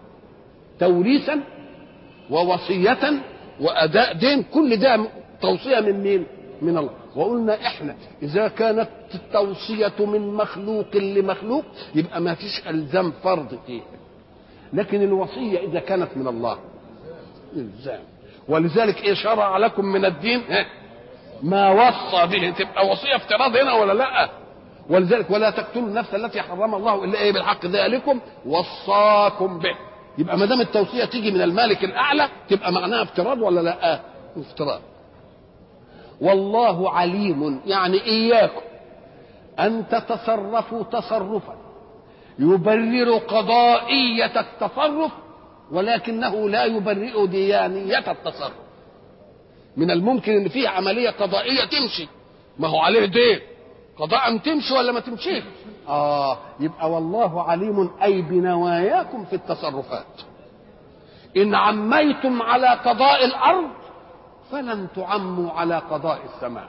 توريثا ووصية وأداء دين، كل ده توصية من مين؟ من الله. وقلنا احنا إذا كانت التوصية من مخلوق لمخلوق يبقى ما فيش ألزام فرض فيه، لكن الوصية إذا كانت من الله إلزام. ولذلك إيه شرع لكم من الدين ما وصى به، تبقى وصية افتراض هنا ولا لا؟ ولذلك ولا تقتلوا النفس التي حرم الله إلا إيه بالحق ذلكم وصاكم به. يبقى ما دام التوصية تيجي من المالك الأعلى تبقى معناها افتراض ولا لا؟ افتراض. والله عليم، يعني إياكم أن تتصرفوا تصرفا يبرر قضائية التصرف ولكنه لا يبرئ ديانية التصرف. من الممكن ان فيه عملية قضائية تمشي، ما هو عليه دين، قضاء تمشي ولا ما تمشيش؟ يبقى والله عليم أي بنواياكم في التصرفات. إن عميتم على قضاء الأرض فلن تعموا على قضاء السماء.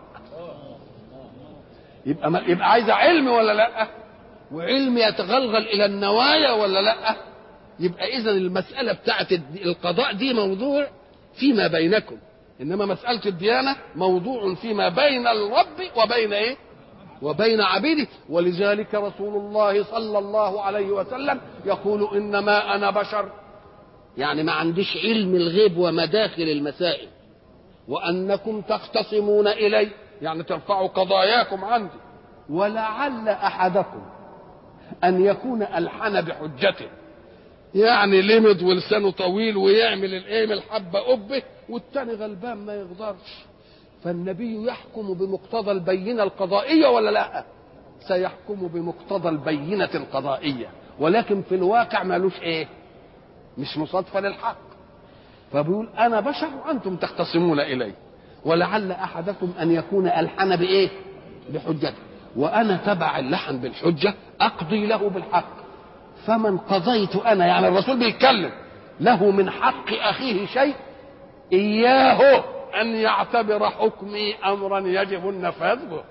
يبقى عايزة علم ولا لا؟ وعلم يتغلغل إلى النوايا ولا لا؟ يبقى إذن المسألة بتاعت القضاء دي موضوع فيما بينكم، إنما مسألة الديانة موضوع فيما بين الرب وبين إيه؟ وبين عبيده. ولذلك رسول الله صلى الله عليه وسلم يقول إنما أنا بشر، يعني ما عنديش علم الغيب ومداخل المسائل، وأنكم تختصمون إلي يعني ترفعوا قضاياكم عندي، ولعل أحدكم أن يكون ألحن بحجته، يعني لمد ولسانه طويل ويعمل الإيه الحبة قبه والتاني غلبان ما يقدرش. فالنبي يحكم بمقتضى البينة القضائية ولا لا؟ سيحكم بمقتضى البينة القضائية، ولكن في الواقع مالوش إيه؟ مش مصادفة للحق. فبيقول أنا بشر وأنتم تختصمون إلي، ولعل احدكم ان يكون الحن بايه؟ بحجته، وانا تبع اللحن بالحجه اقضي له بالحق، فمن قضيت انا، يعني الرسول بيتكلم، له من حق اخيه شيء اياه ان يعتبر حكمي امرا يجب النفاذ به،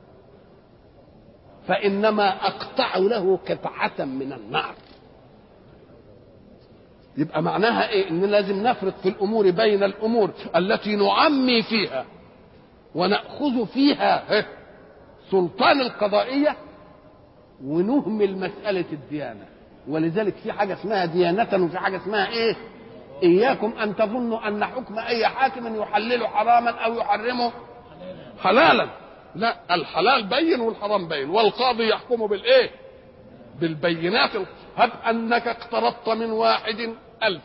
فانما اقطع له قطعه من النار. يبقى معناها ايه؟ ان لازم نفرق في الامور بين الامور التي نعمي فيها وناخذ فيها سلطان القضائيه، ونهمل مساله الديانه. ولذلك في حاجه اسمها ديانه، وفي حاجه اسمها ايه؟ اياكم ان تظنوا ان حكم اي حاكم يحلل حراما او يحرمه حلالا، لا، الحلال بين والحرام بين، والقاضي يحكم بالايه؟ بالبينات. هب انك اقترضت من واحد 1000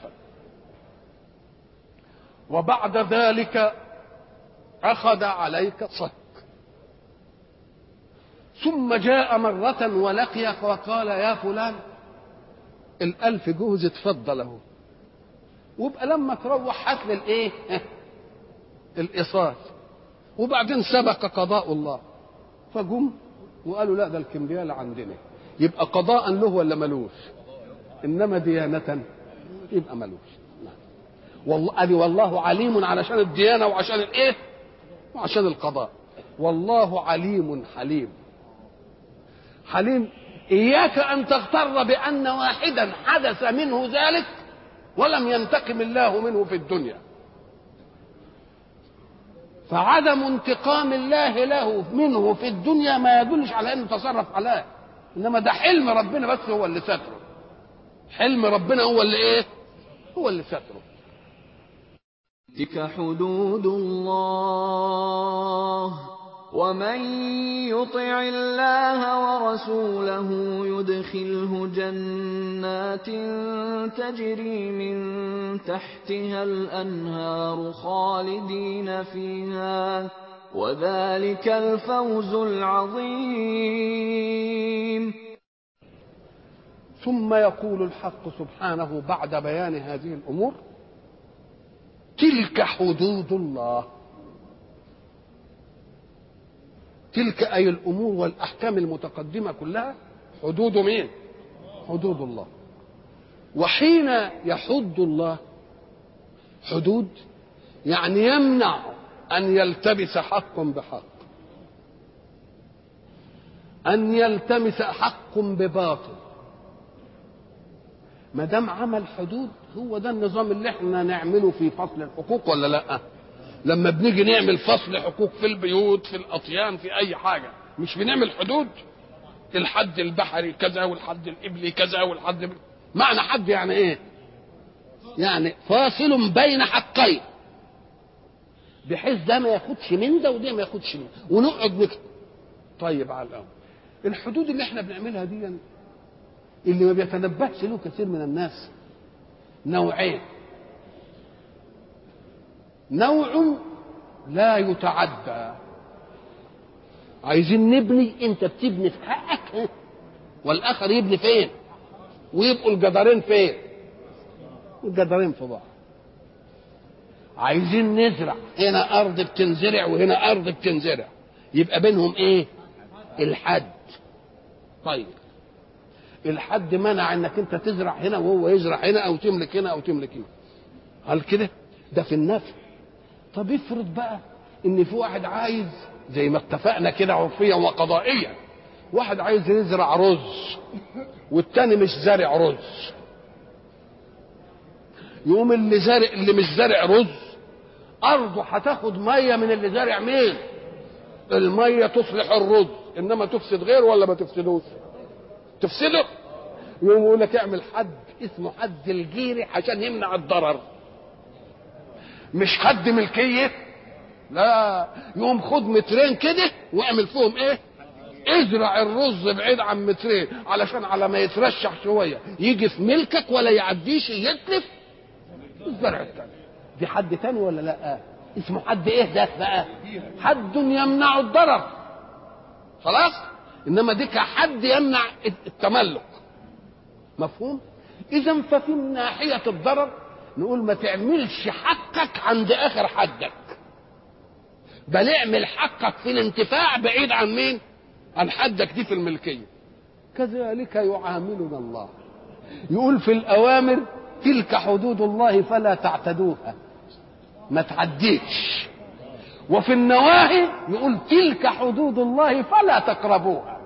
وبعد ذلك اخذ عليك صك، ثم جاء مرة ولقيك وقال يا فلان 1000 جوز اتفضل اهو، وابقى لما تروح هات لي الايه؟ الايصال. وبعدين سبق قضاء الله فجم وقالوا لا ده الكمبيال عندنا، يبقى قضاء له ولا ملوش؟ انما ديانة يبقى ملوش. والله عليم علشان الديانة وعشان الايه؟ وعشان القضاء. والله عليم حليم. حليم اياك ان تغتر بان واحدا حدث منه ذلك ولم ينتقم الله منه في الدنيا، فعدم انتقام الله له منه في الدنيا ما يدلش على انه تصرف عليه، انما ده حلم ربنا بس هو اللي ستره. حلم ربنا هو اللي ايه؟ هو اللي ستره. تلك حدود الله ومن يطع الله ورسوله يدخله جنات تجري من تحتها الأنهار خالدين فيها وذلك الفوز العظيم. ثم يقول الحق سبحانه بعد بيان هذه الأمور تلك حدود الله. تلك أي الأمور والأحكام المتقدمة كلها حدود مين؟ حدود الله. وحين يحد الله حدود يعني يمنع أن يلتبس حق بحق، أن يلتمس حق بباطل. ما دام عمل حدود هو ده النظام اللي احنا نعمله في فصل الحقوق ولا لا؟ لما بنيجي نعمل فصل حقوق في البيوت في الأطيان في أي حاجة مش بنعمل حدود؟ الحد البحري كذا والحد الإبلي كذا والحد معنى حد يعني إيه؟ يعني فاصل بين حقين بحيث ده ما ياخدش من ده وده ما ياخدش من ده ونقعد نكتب. طيب على الأول الحدود اللي احنا بنعملها دي اللي ما بيتنبهش له كثير من الناس نوعين. نوع لا يتعدى، عايزين نبني، انت بتبني في حقك والاخر يبني فين؟ ويبقوا الجدارين فين؟ الجدارين في بعض. عايزين نزرع، هنا ارض بتنزرع وهنا ارض بتنزرع، يبقى بينهم ايه؟ الحد. طيب الحد منع انك انت تزرع هنا وهو يزرع هنا او تملك هنا او تملك هنا، هل كده؟ ده في النفع. طب افرض بقى ان في واحد عايز زي ما اتفقنا كده عرفيا وقضائيا، واحد عايز يزرع رز والتاني مش زارع رز، يقوم اللي مش زارع رز ارضه هتاخد ميه من اللي زارع مين؟ الميه تصلح الرز، انما تفسد غيره ولا ما تفسدوش؟ تفسده. يقوم يقول لك اعمل حد اسمه حد الجيري عشان يمنع الضرر، مش حد ملكيه، لا، يقوم خد مترين كده واعمل فيهم ايه؟ ازرع الرز بعيد عن مترين علشان على ما يترشح شويه يجي في ملكك ولا يعديش يتلف الزرع الثاني. دي حد تاني ولا لا؟ اسمه حد ايه ده بقى؟ حد يمنع الضرر، خلاص. انما دي كحد يمنع التملك، مفهوم؟ اذا ففي ناحيه الضرر نقول ما تعملش حقك عند اخر حدك، بل اعمل حقك في الانتفاع بعيد عن مين؟ عن حدك دي في الملكية. كذلك يعاملنا الله، يقول في الأوامر تلك حدود الله فلا تعتدوها، ما تعديش، وفي النواهي يقول تلك حدود الله فلا تقربوها.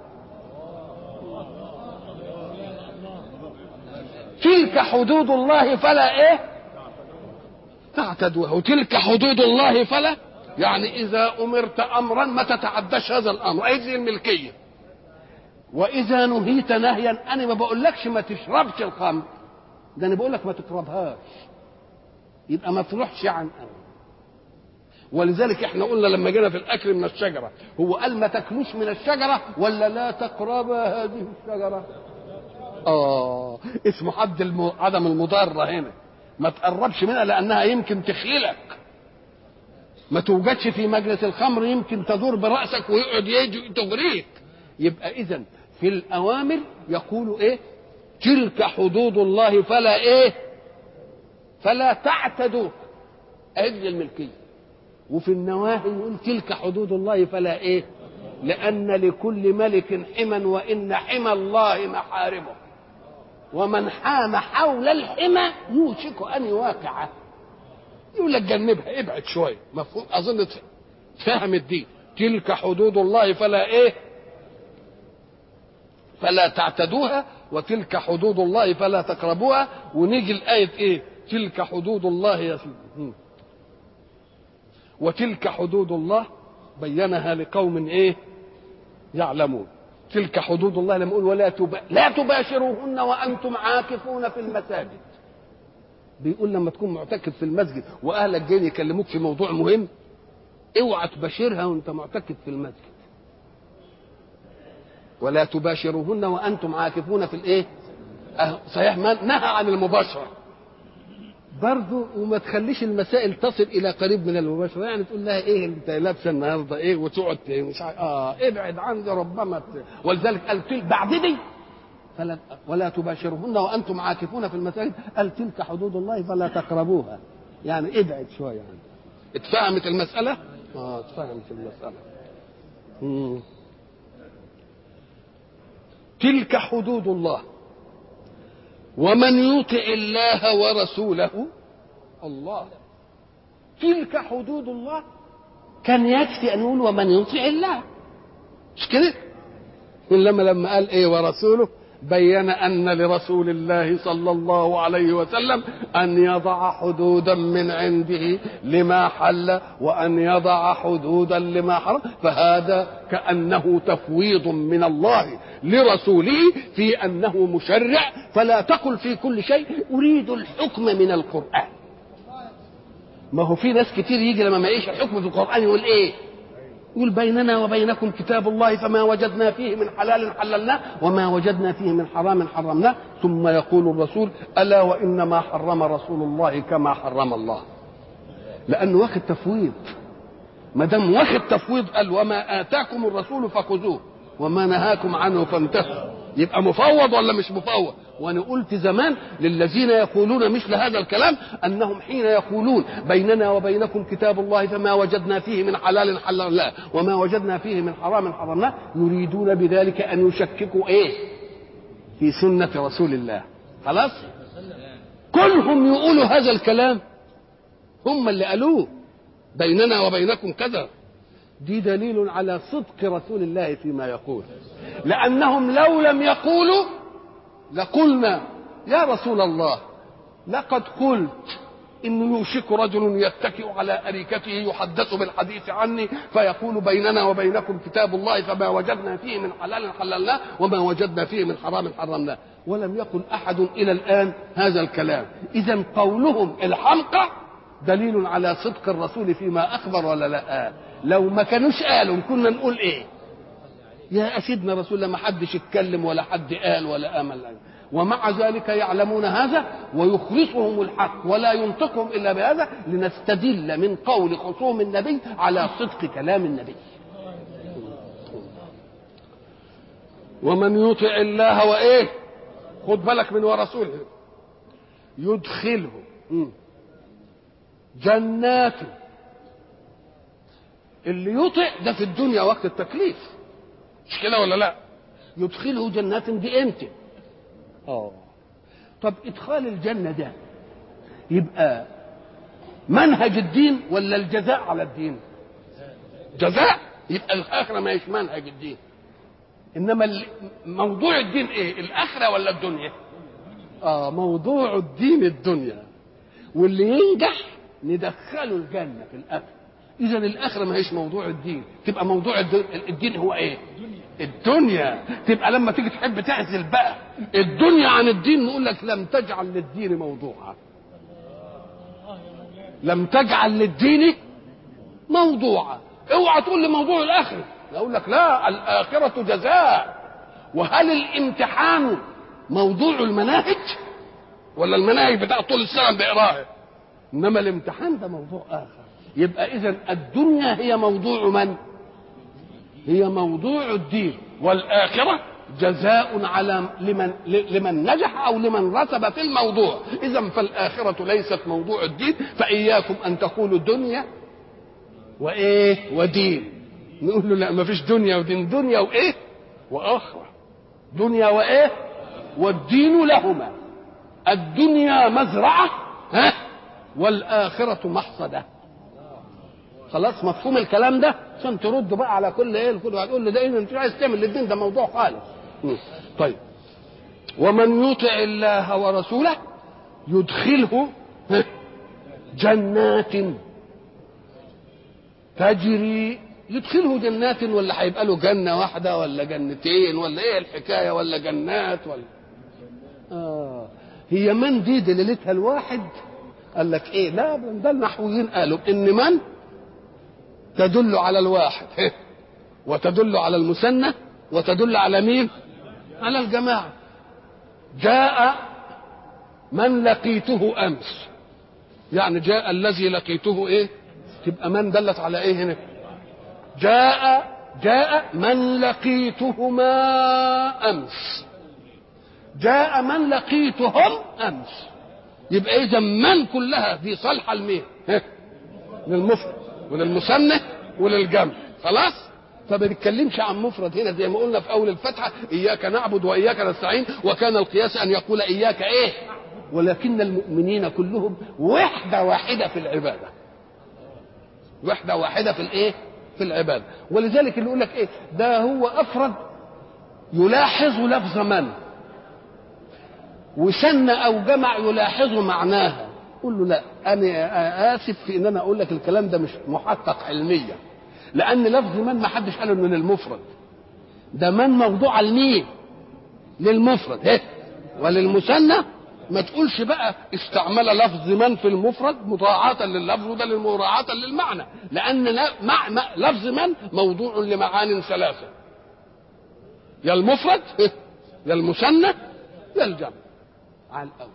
تلك حدود الله فلا ايه تعتدوها، وتلك حدود الله فلا، يعني اذا امرت امرا ما تتعداش هذا الامر، اي الملكيه. واذا نهيت نهيا، انا ما بقولكش ما تشربش الخمر، ده انا بقولك ما تقربهاش، يبقى ما تروحش عن امر. ولذلك احنا قلنا لما جينا في الاكل من الشجره، هو قال ما تاكلوش من الشجره ولا لا تقربا هذه الشجره؟ اسمه عدم المضاره هنا، ما تقربش منها لانها يمكن تخيلك، ما توجدش في مجلس الخمر، يمكن تدور براسك ويقعد يجي تغريك. يبقى اذا في الاوامر يقول ايه؟ تلك حدود الله فلا ايه فلا تعتدوا، ادي الملكيه. وفي النواهي يقول تلك حدود الله فلا ايه، لان لكل ملك حما، وان حمى الله محارمه، ومن حام حول الحمى يوشك ان يواقعه. يقول لك جنبها، ابعد شويه، مفهوم؟ اظن فهم الدين. تلك حدود الله فلا ايه فلا تعتدوها، وتلك حدود الله فلا تقربوها. ونيجي الايه ايه؟ تلك حدود الله يا سيدي، وتلك حدود الله بينها لقوم ايه يعلمون. تلك حدود الله لما يقول لا تباشروهن وانتم عاكفون في المساجد، بيقول لما تكون معتكف في المسجد واهلك جايين يكلموك في موضوع مهم، اوعى تباشرها وانت معتكف في المسجد. ولا تباشروهن وانتم عاكفون في الايه؟ صحيح ما نهى عن المباشره برضه، وما تخليش المسائل تصل الى قريب من المباشره، يعني تقول لها ايه انت لابسه النهارده ايه، وتقعد مش ابعد عني ربما ولذلك قال بعد دي ولا تباشرهن وانتم عاكفون في المساجد، قال تلك حدود الله فلا تقربوها، يعني ابعد شويه يعني. اتفهمت المساله؟ اتفهمت المساله. تلك حدود الله، ومن يطع الله ورسوله، الله، تلك حدود الله، كان يكفي ان يقول ومن يطع الله، مش كده؟ لما قال ايه ورسوله، بين ان لرسول الله صلى الله عليه وسلم ان يضع حدودا من عنده لما حل، وان يضع حدودا لما حرم، فهذا كانه تفويض من الله لرسوله في انه مشرع. فلا تقل في كل شيء اريد الحكم من القران. ما هو في ناس كتير يجي لما ما يعيش الحكم في القران يقول ايه؟ يقول بيننا وبينكم كتاب الله فما وجدنا فيه من حلال حللناه وما وجدنا فيه من حرام حرمناه. ثم يقول الرسول الا وانما حرم رسول الله كما حرم الله، لانه واخد تفويض. ما دام واخد تفويض قال وما اتاكم الرسول فخذوه وما نهاكم عنه فانتهوا، يبقى مفوض ولا مش مفوض؟ وانا قلت زمان للذين يقولون مثل هذا الكلام انهم حين يقولون بيننا وبينكم كتاب الله فما وجدنا فيه من حلال حللناه وما وجدنا فيه من حرام حرمناه، يريدون بذلك ان يشككوا ايه في سنة رسول الله. خلاص كلهم يقولوا هذا الكلام، هم اللي قالوه بيننا وبينكم كذا. دي دليل على صدق رسول الله فيما يقول، لأنهم لو لم يقولوا لقلنا يا رسول الله لقد قلت إنه يوشك رجل يتكئ على أريكته يحدث بالحديث عني فيقول بيننا وبينكم كتاب الله فما وجدنا فيه من حلال حللناه وما وجدنا فيه من حرام حرمناه، ولم يقل أحد إلى الآن هذا الكلام. إذن قولهم الحمقى دليل على صدق الرسول فيما أخبر ولا لا؟ لو ما كانوش قالوا كنا نقول إيه؟ يا سيدنا رسول الله ما حدش اتكلم ولا حد قال ولا امل، ومع ذلك يعلمون هذا ويخلصهم الحق ولا ينطقهم الا بهذا لنستدل من قول خصوم النبي على صدق كلام النبي. ومن يطع الله وايه، خد بالك من ورسوله، يدخله جنات اللي يطع ده في الدنيا وقت التكليف، مش كده ولا لا؟ يدخله جنات دي امتى؟ طب ادخال الجنه ده يبقى منهج الدين ولا الجزاء على الدين؟ جزاء، يبقى الاخره ما هيش منهج الدين. انما موضوع الدين ايه؟ الاخره ولا الدنيا؟ موضوع الدين الدنيا، واللي ينجح ندخله الجنه في الاخره. اذا الاخره ما هيش موضوع الدين، تبقى موضوع الدين هو ايه؟ الدنيا. تبقى لما تيجي تحب تعزل بقى الدنيا عن الدين نقول لك لم تجعل للدين موضوعا، لم تجعل للدين موضوعا. اوعى تقول لي موضوع الاخره، اقول لك لا، الاخره جزاء. وهل الامتحان موضوع المناهج ولا المناهج بتاع طول السنه بيقراها؟ انما الامتحان ده موضوع اخر. يبقى اذا الدنيا هي موضوع من؟ هي موضوع الدين، والاخره جزاء على لمن نجح او لمن رسب في الموضوع. اذا فالاخره ليست موضوع الدين، فاياكم ان تقولوا دنيا وايه ودين. نقول له لا، ما فيش دنيا ودين، دنيا وايه واخره. دنيا وايه؟ والدين لهما. الدنيا مزرعه والاخره محصده. خلاص مفهوم الكلام ده؟ عشان تردوا بقى على كل ايه الكل هتقول لي ده انت مش عايز تعمل للدين ده موضوع خالص. طيب، ومن يطع الله ورسوله يدخله جنات تجري. يدخله جنات ولا هيبقى له جنه واحده ولا جنتين ولا ايه الحكايه؟ ولا جنات ولا هي من دي دليلتها الواحد؟ قال لك ايه؟ لا، ده النحويين قالوا ان من تدل على الواحد وتدل على المثنى وتدل على مين؟ على الجماعه. جاء من لقيته امس، يعني جاء الذي لقيته ايه؟ تبقى من دلت على ايه هنا؟ جاء من لقيتهما امس، جاء من لقيتهم امس. يبقى اذا من كلها في صالحه لمين؟ للمفرد وللمثنى وللجمع. خلاص؟ فما بيتكلمش عن مفرد هنا زي ما قلنا في اول الفتحه اياك نعبد واياك نستعين، وكان القياس ان يقول اياك ايه؟ ولكن المؤمنين كلهم وحده واحده في العباده، وحده واحده في الايه؟ في العباده. ولذلك اللي يقول لك ايه؟ ده هو افرد يلاحظ لفظ من، وسن او جمع يلاحظ معناها. قول له لا، انا اسف في ان انا اقول لك الكلام ده مش محقق علميا، لان لفظ من ما حدش قاله من المفرد. ده من موضوع لمين؟ للمفرد وللمثنى. ما تقولش بقى استعمل لفظ من في المفرد مراعاة لللفظ وده مراعاة للمعنى، لأن لفظ من موضوع لمعان ثلاثة، يا المفرد يا المثنى يا الجمع. على الأول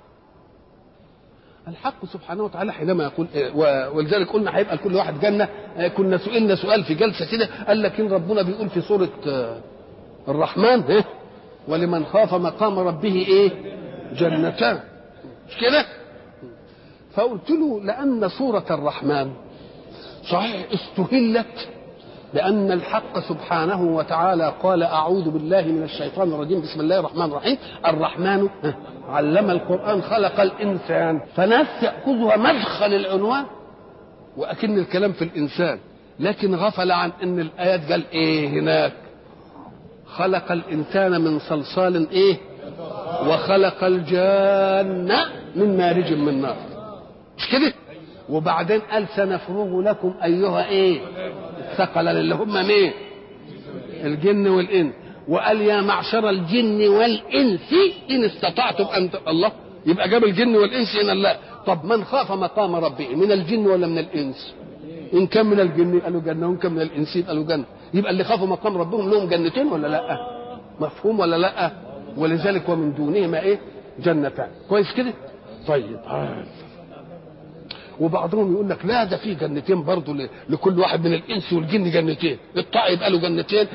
الحق سبحانه وتعالى حينما يقول ولذلك قلنا هيبقى لكل واحد جنة. كنا سئلنا سؤال في جلسة كده، قال لك إن ربنا بيقول في سورة الرحمن ولمن خاف مقام ربه ايه؟ جنتان، مش كده؟ فقلت له لأن سورة الرحمن صحيح استهلت لأن الحق سبحانه وتعالى قال أعوذ بالله من الشيطان الرجيم بسم الله الرحمن الرحيم. الرحمن علم القرآن خلق الإنسان، فناس يأخذها مدخل العنوان وأكن الكلام في الإنسان، لكن غفل عن أن الآيات قال إيه هناك؟ خلق الإنسان من صلصال إيه؟ وخلق الجان من مارج من نار، مش كده؟ وبعدين قال سنفرغ لكم أيها إيه؟ الثقل اللي هم مين؟ الجن والإنس. وقال يا معشر الجن والإنس إن استطعتم أن الله، يبقى جاب الجن والإنس هنا. لا، طب من خاف مقام ربه من الجن ولا من الإنس؟ إن كان من الجن قالوا جنة، وإن كان من الإنس قالوا جنة. يبقى اللي خافوا مقام ربهم لهم جنتين ولا لا؟ مفهوم ولا لا؟ ولذلك ومن دونهما ايه؟ جنتان. كويس كده؟ طيب. وبعضهم يقول لك لا، ده في جنتين برضه لكل واحد من الانس والجن جنتين. الطائع يبقى له جنتين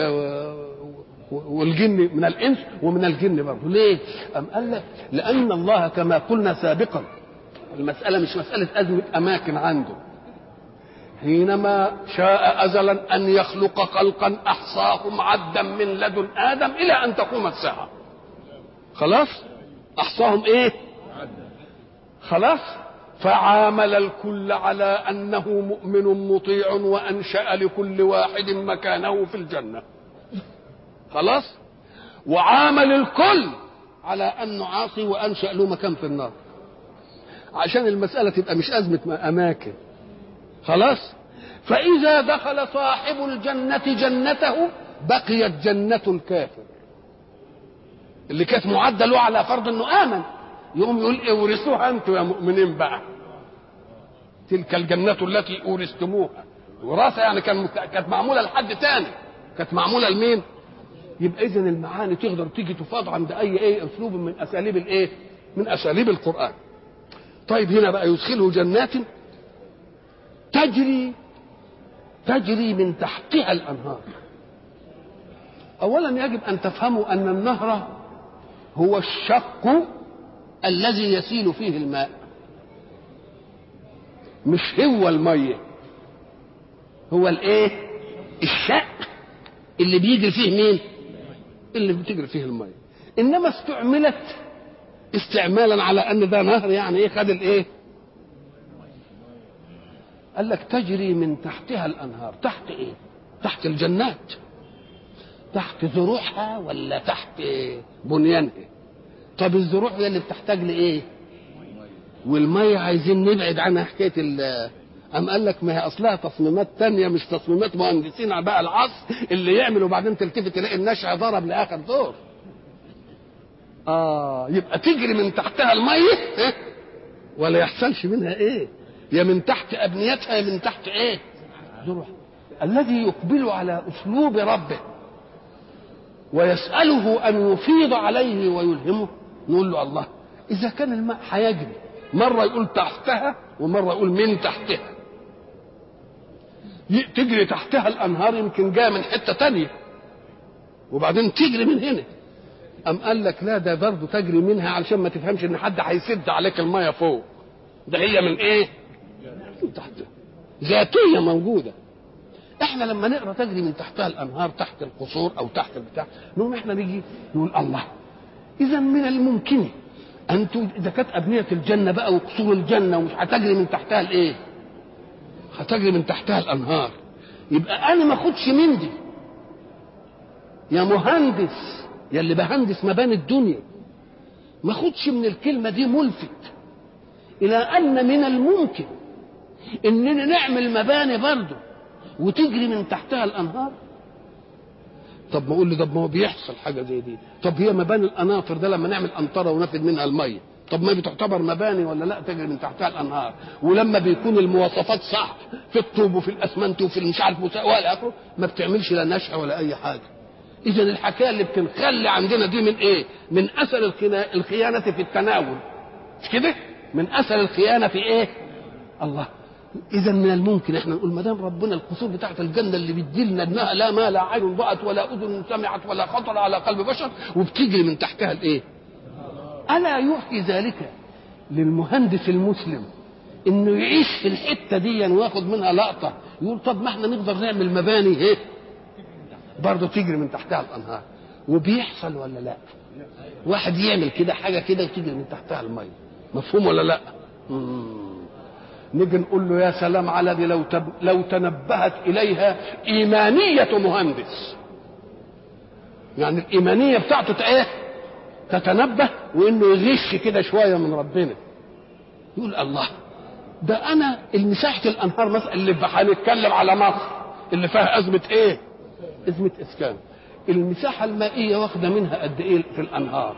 والجن من الانس ومن الجن برضه. ليه؟ أم قال لك لان الله كما قلنا سابقا، المساله مش مساله ازمه اماكن عنده، حينما شاء أزلا أن يخلق خلقا أحصاهم عدا من لدن آدم إلى أن تقوم الساعة. خلاص أحصاهم إيه؟ خلاص. فعامل الكل على أنه مؤمن مطيع وأنشأ لكل واحد مكانه في الجنة. خلاص. وعامل الكل على أنه عاصي وأنشأ له مكان في النار، عشان المسألة تبقى مش أزمة أماكن. خلاص. فإذا دخل صاحب الجنة جنته بقيت جنة الكافر اللي كانت معدة له على فرض أنه آمن، يقوم يقول اورثوها أنتم يا مؤمنين بقى، تلك الجنة التي أورثتموها. وراثة يعني كانت معمولة لحد تاني، كانت معمولة لمين؟ يبقى إذن المعاني تقدر تيجي تفاض عند أي أسلوب من أساليب الإيه؟ من أساليب القرآن. طيب هنا بقى يدخله جنات تجري من تحتها الأنهار. أولا يجب أن تفهموا أن النهر هو الشق الذي يسيل فيه الماء، مش هو المية. هو الايه؟ الشق اللي بيجري فيه مين؟ اللي بتجري فيه المية. انما استعملت استعمالا على ان ده نهر، يعني ايه؟ خد الايه؟ قال لك تجري من تحتها الانهار. تحت ايه؟ تحت الجنات، تحت زروعها ولا تحت بنيانها؟ طب الزروع هي اللي بتحتاج لايه؟ والميه عايزين نبعد عنها حكايه أم قال لك ما هي اصلها تصميمات تانية، مش تصميمات مهندسين بقى العصر اللي يعمل وبعدين تلتفت تلاقي النشع ضرب لاخر دور. يبقى تجري من تحتها الميه ولا يحصلش منها ايه؟ يا من تحت ابنيتها يا من تحت ايه؟ زروع. الذي يقبل على اسلوب ربه ويسأله أن يفيض عليه ويلهمه، نقول له الله إذا كان الماء هيجري، مرة يقول تحتها ومرة يقول من تحتها. تجري تحتها الأنهار يمكن جاء من حتة تانية وبعدين تجري من هنا. أم قال لك لا، ده برضه تجري منها علشان ما تفهمش إن حد هيسد عليك المية فوق، ده هي من إيه؟ من تحتها، ذاتية موجودة. احنا لما نقرا تجري من تحتها الانهار تحت القصور او تحت البتاع، نقوم احنا نيجي نقول الله، اذا من الممكن ان اذا كانت ابنيه الجنه بقى وقصور الجنه ومش هتجري من تحتها الايه؟ هتجري من تحتها الانهار. يبقى انا ما اخدش من دي يا مهندس، يا اللي بهندس مباني الدنيا، ما اخدش من الكلمه دي ملفت الى ان من الممكن اننا نعمل مباني برضه وتجري من تحتها الانهار. طب ما اقول لي طب ما هو بيحصل حاجه زي دي. طب هي مباني القناطر ده لما نعمل قنطره ونفد منها الميه، طب ما بتعتبر مباني ولا لا تجري من تحتها الانهار؟ ولما بيكون المواصفات صح في الطوب وفي الاسمنت وفي مش عارف والى اخره، ما بتعملش لا نشأ ولا اي حاجه. اذا الحكايه اللي بتنخلي عندنا دي من ايه؟ من اثر الخيانه في التناول، مش كده؟ من اثر الخيانه في ايه؟ الله. اذا من الممكن احنا نقول ما دام ربنا القصور بتاعت الجنه اللي بيديلنا انها لا ما لا عين رأت ولا اذن سمعت ولا خطر على قلب بشر وبتجري من تحتها الايه؟ الا يحكي ذلك للمهندس المسلم انه يعيش في الحته دي وياخد منها لقطه، يقول طب ما احنا نقدر نعمل مباني ايه برضه تجري من تحتها الانهار. وبيحصل ولا لا؟ واحد يعمل كده حاجه كده وتجري من تحتها الميه، مفهوم ولا لا؟ نيجي نقول له يا سلام على دي لو تنبهت اليها ايمانيه مهندس، يعني الايمانيه بتاعته ايه؟ تتنبه وانه يغش كده شويه من ربنا، يقول الله ده انا المساحه الانهار مثلا اللي هنتكلم على مصر اللي فيها ازمه ايه؟ ازمه اسكان. المساحه المائيه واخده منها قد ايه في الانهار؟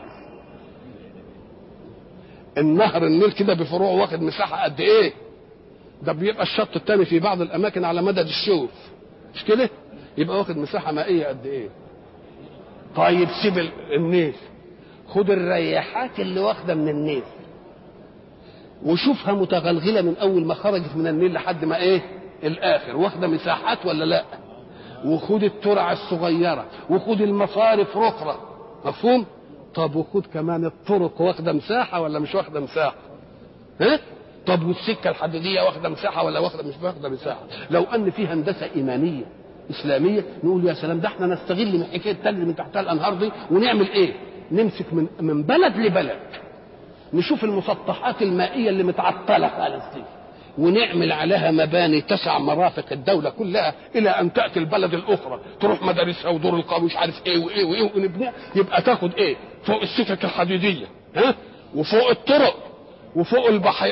النهر النيل كده بفروعه واخد مساحه قد ايه؟ ده بيبقى الشط الثاني في بعض الاماكن على مدد الشوف، مش كده؟ يبقى واخد مساحه مائيه قد ايه؟ طيب سيب النيل، خد الرياحات اللي واخده من النيل وشوفها متغلغله من اول ما خرجت من النيل لحد ما ايه؟ الاخر، واخده مساحات ولا لا؟ وخد الترع الصغيره وخد المصارف رخره، مفهوم؟ طب وخد كمان الطرق واخده مساحه ولا مش واخده مساحه؟ ها؟ طب والسكه الحديديه واخده مساحه ولا واخده مش واخده مساحه؟ لو ان في هندسه ايمانيه اسلاميه نقول يا سلام، ده احنا نستغل من حكايه تجري من تحتها الانهار دي ونعمل ايه؟ نمسك من بلد لبلد، نشوف المسطحات المائيه اللي متعطله خالص دي ونعمل عليها مباني تسع مرافق الدوله كلها الى ان تاتي البلد الاخرى تروح مدارسها ودور القوم مش عارف ايه وايه وايه ونبنيها، يبقى تاخد ايه؟ فوق السكك الحديديه، ها، وفوق الطرق، وفوق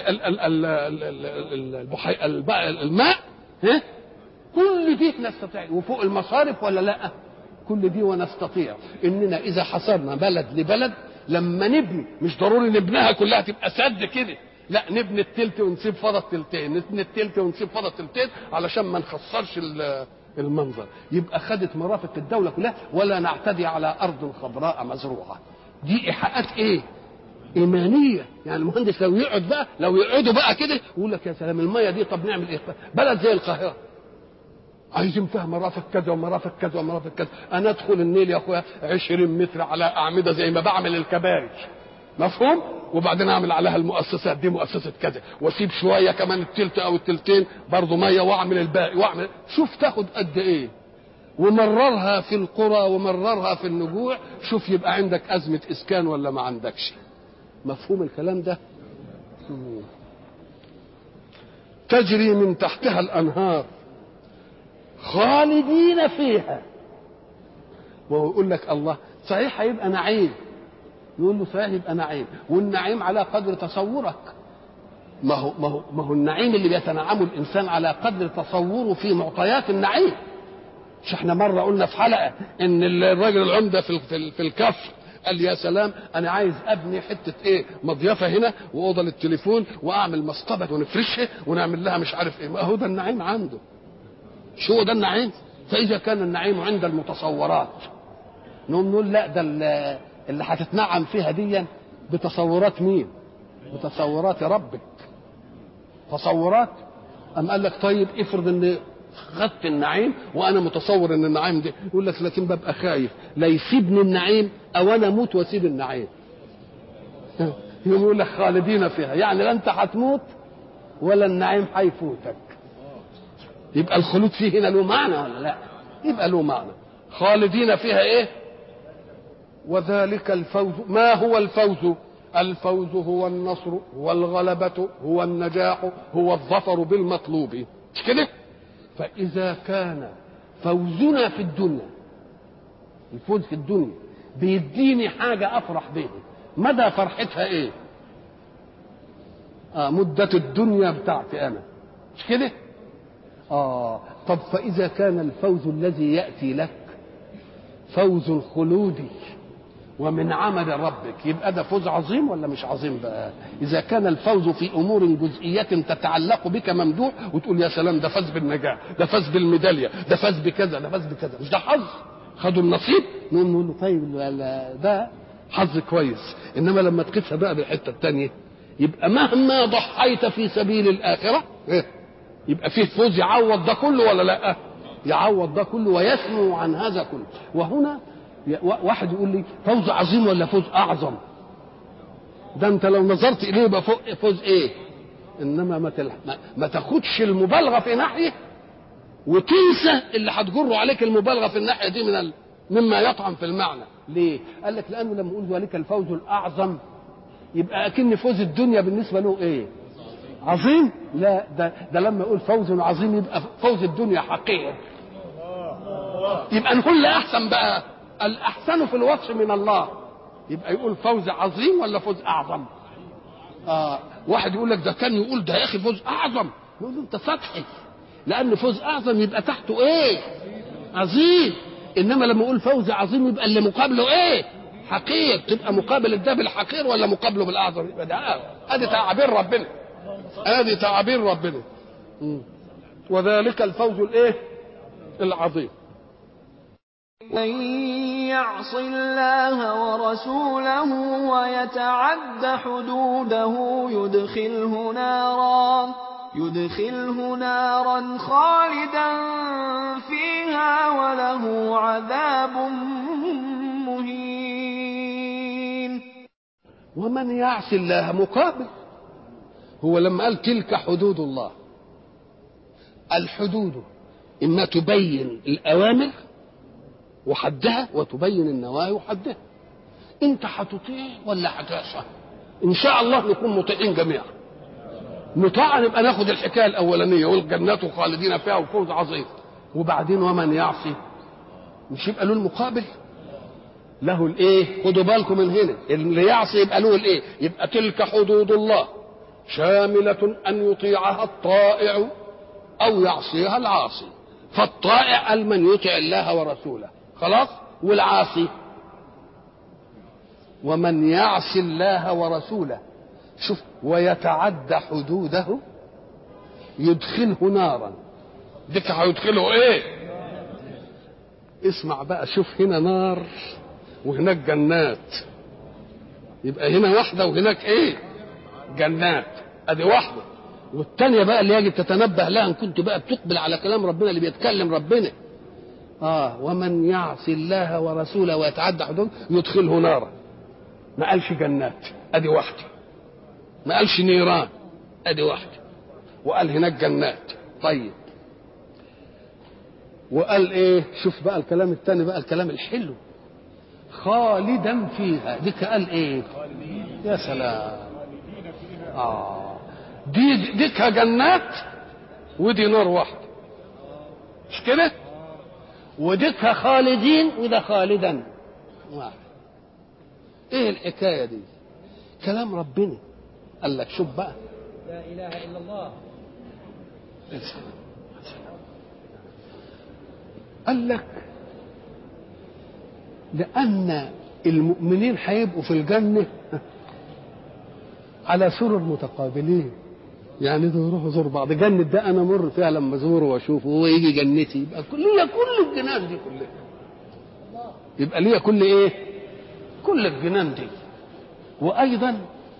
الماء، ها، كل دي نستطيع، وفوق المصارف ولا لا؟ كل دي ونستطيع اننا اذا حصرنا بلد لبلد لما نبني مش ضروري نبنيها كلها تبقى سد كده، لا نبني التلت ونسيب فضا التلتين، نبني التلت ونسيب فضا التلتين علشان ما نخسرش المنظر. يبقى خدت مرافق الدوله كلها ولا نعتدي على ارض خضراء مزروعه. دي ايحاءات ايه؟ ايمانيه. يعني المهندس لو يقعد بقى، لو يقعدوا بقى كده يقول لك يا سلام الميه دي، طب نعمل ايه؟ بلد زي القاهره عايزين فيها مرافق كذا ومرافق كذا ومرافق كذا، انا ادخل النيل يا اخويا 20 متر على اعمده زي ما بعمل الكباري، مفهوم؟ وبعدين اعمل عليها المؤسسات دي مؤسسه كذا، واسيب شويه كمان التلت او التلتين برضه ميه واعمل الباقي واعمل، شوف تاخد قد ايه، ومررها في القرى ومررها في النجوع، شوف يبقى عندك ازمه اسكان ولا ما عندكش. مفهوم الكلام ده؟ تجري من تحتها الانهار خالدين فيها. وهو يقول لك الله صحيح هيبقى نعيم، يقول له صحيح يبقى نعيم، والنعيم على قدر تصورك. ما هو النعيم اللي بيتنعمه الانسان على قدر تصوره في معطيات النعيم. مش احنا مره قلنا في حلقه ان الراجل العمده في الكفر قال يا سلام انا عايز ابني حته ايه مضيفه هنا واوضه للتليفون واعمل مصطبه ونفرشها ونعمل لها مش عارف ايه، ما هو ده النعيم عنده. شو هو ده النعيم؟ فاذا كان النعيم عند المتصورات نقول لا، ده اللي هتتنعم فيها دي بتصورات مين؟ بتصورات ربك. تصورات. أم قال لك طيب افرض ان خدت النعيم وانا متصور ان النعيم ده، يقول لك لكن ببقى خايف لا يسيبني النعيم او انا اموت واسيب النعيم. يقول لك خالدين فيها، يعني لا انت هتموت ولا النعيم هيفوتك. يبقى الخلود فيه هنا له معنى ولا لا؟ يبقى له معنى. خالدين فيها ايه؟ وذلك الفوز. ما هو الفوز؟ الفوز هو النصر، هو الغلبة، هو النجاح، هو الظفر بالمطلوب، مش كده؟ فإذا كان فوزنا في الدنيا، الفوز في الدنيا بيديني حاجة أفرح بها، مدى فرحتها إيه؟ مدة الدنيا بتاعتي أنا، مش كده؟ طب فإذا كان الفوز الذي يأتي لك فوز خلودي ومن عمل ربك، يبقى ده فوز عظيم ولا مش عظيم بقى؟ إذا كان الفوز في أمور جزئية تتعلق بك ممدوح وتقول يا سلام ده فاز بالنجاح، ده فاز بالميدالية، ده فاز بكذا، ده فاز بكذا، مش ده حظ؟ خدوا النصيب، نقول له طيب ده حظ كويس. إنما لما تقيسها بقى بالحتة الثانية يبقى مهما ضحيت في سبيل الآخرة يبقى فيه فوز يعوض ده كله ولا لا؟ يعوض ده كله ويسمو عن هذا كله. وهنا واحد يقول لي فوز عظيم ولا فوز اعظم؟ ده انت لو نظرت اليه يبقى فوز ايه؟ انما ما تاخدش المبالغه في ناحيه وتنسى اللي هتجره عليك المبالغه في الناحيه دي مما يطعن في المعنى. ليه؟ قال لك لانه لما يقول ذلك الفوز الاعظم يبقى اكن فوز الدنيا بالنسبه له ايه؟ عظيم؟ لا، ده لما يقول فوز عظيم يبقى فوز الدنيا حقير. يبقى نقول لا احسن بقى، الاحسن في الوصف من الله، يبقى يقول فوز عظيم ولا فوز اعظم؟ واحد يقول لك ده كان يقول ده يا اخي فوز اعظم، نقول له انت سطحي، لان فوز اعظم يبقى تحته ايه؟ عظيم. انما لما يقول فوز عظيم يبقى اللي مقابله ايه؟ حقير. تبقى مقابل ده بالحقير ولا مقابله بالاعظم؟ يبقى ده ادي تعابير ربنا، ادي تعابير ربنا. وذلك الفوز الايه؟ العظيم. من يعص الله ورسوله ويتعد حدوده يدخله نارا خالدا فيها وله عذاب مهين. ومن يعص الله مقابل هو لما قال تلك حدود الله، الحدود إما تبين الأوامر وحدها وتبين النواهي وحدها. أنت هتطيع ولا هتعصى؟ إن شاء الله نكون مطيعين جميعا. نطاع نبقى ناخد الحكاية الأولانية والجنات خالدين فيها وفوز عظيم، وبعدين ومن يعصي مش يبقى له المقابل، له الايه؟ خدوا بالكم من هنا، اللي يعصي يبقى له الايه؟ يبقى تلك حدود الله شاملة أن يطيعها الطائع أو يعصيها العاصي. فالطائع قال من يطع الله ورسوله خلاص، والعاصي ومن يعص الله ورسوله شوف ويتعدى حدوده يدخله نارا. ديك هيدخله ايه؟ اسمع بقى، شوف هنا نار وهناك جنات، يبقى هنا واحدة وهناك ايه؟ جنات، ادي واحدة. والتانية بقى اللي يجب تتنبه لها ان كنت بقى بتقبل على كلام ربنا اللي بيتكلم ربنا. ومن يعص الله ورسوله ويتعدى حدوده يدخله نارا. ما قالش جنات، ادي واحدة. ما قالش نيران، ادي واحدة. وقال هناك جنات. طيب وقال ايه؟ شوف بقى الكلام الثاني بقى، الكلام الحلو، خالدا فيها. ديك قال ايه؟ يا سلام. ديك جنات ودي نار واحده، مش كده؟ وديك خالدين وده خالدا واحد. ايه الحكايه دي؟ كلام ربنا. قال لك شوف بقى، لا اله الا الله. قال لك لأن المؤمنين هيبقوا في الجنة على سرر متقابلين، يعني ده يروحوا زور بعض. جنة ده أنا مر فيها لما أزوره وأشوفه، وهو يجي جنتي، يبقى ليا كل الجنان دي كلها، يبقى ليا كل إيه؟ كل الجنان دي. وأيضا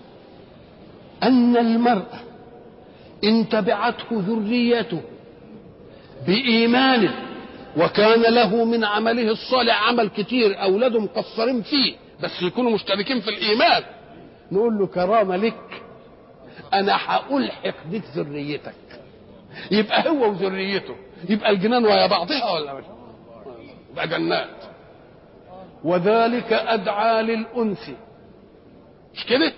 أن المرء إن تبعته ذريته بإيمانه وكان له من عمله الصالح عمل كتير، أولاده مقصرين فيه بس يكونوا مشتركين في الإيمان، نقول له كرامة لك، أنا هألحق بك ذريتك، يبقى هو وذريته، يبقى الجنان ويا بعضها ولا مش؟ يبقى جنات. وذلك أدعى للأنس، مش كده؟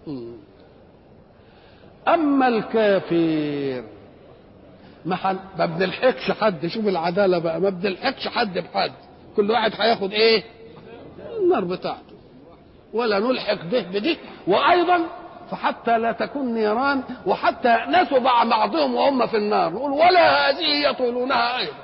أما الكافر ما بنلحقش حد. شوف العدالة بقى، ما بنلحقش حد بحد، كل واحد هياخد ايه؟ النار بتاعته، ولا نلحق ده بده. وايضا فحتى لا تكون نيران وحتى يأنسوا بعضهم وهم في النار، نقول ولا هذه يطولونها ايضا.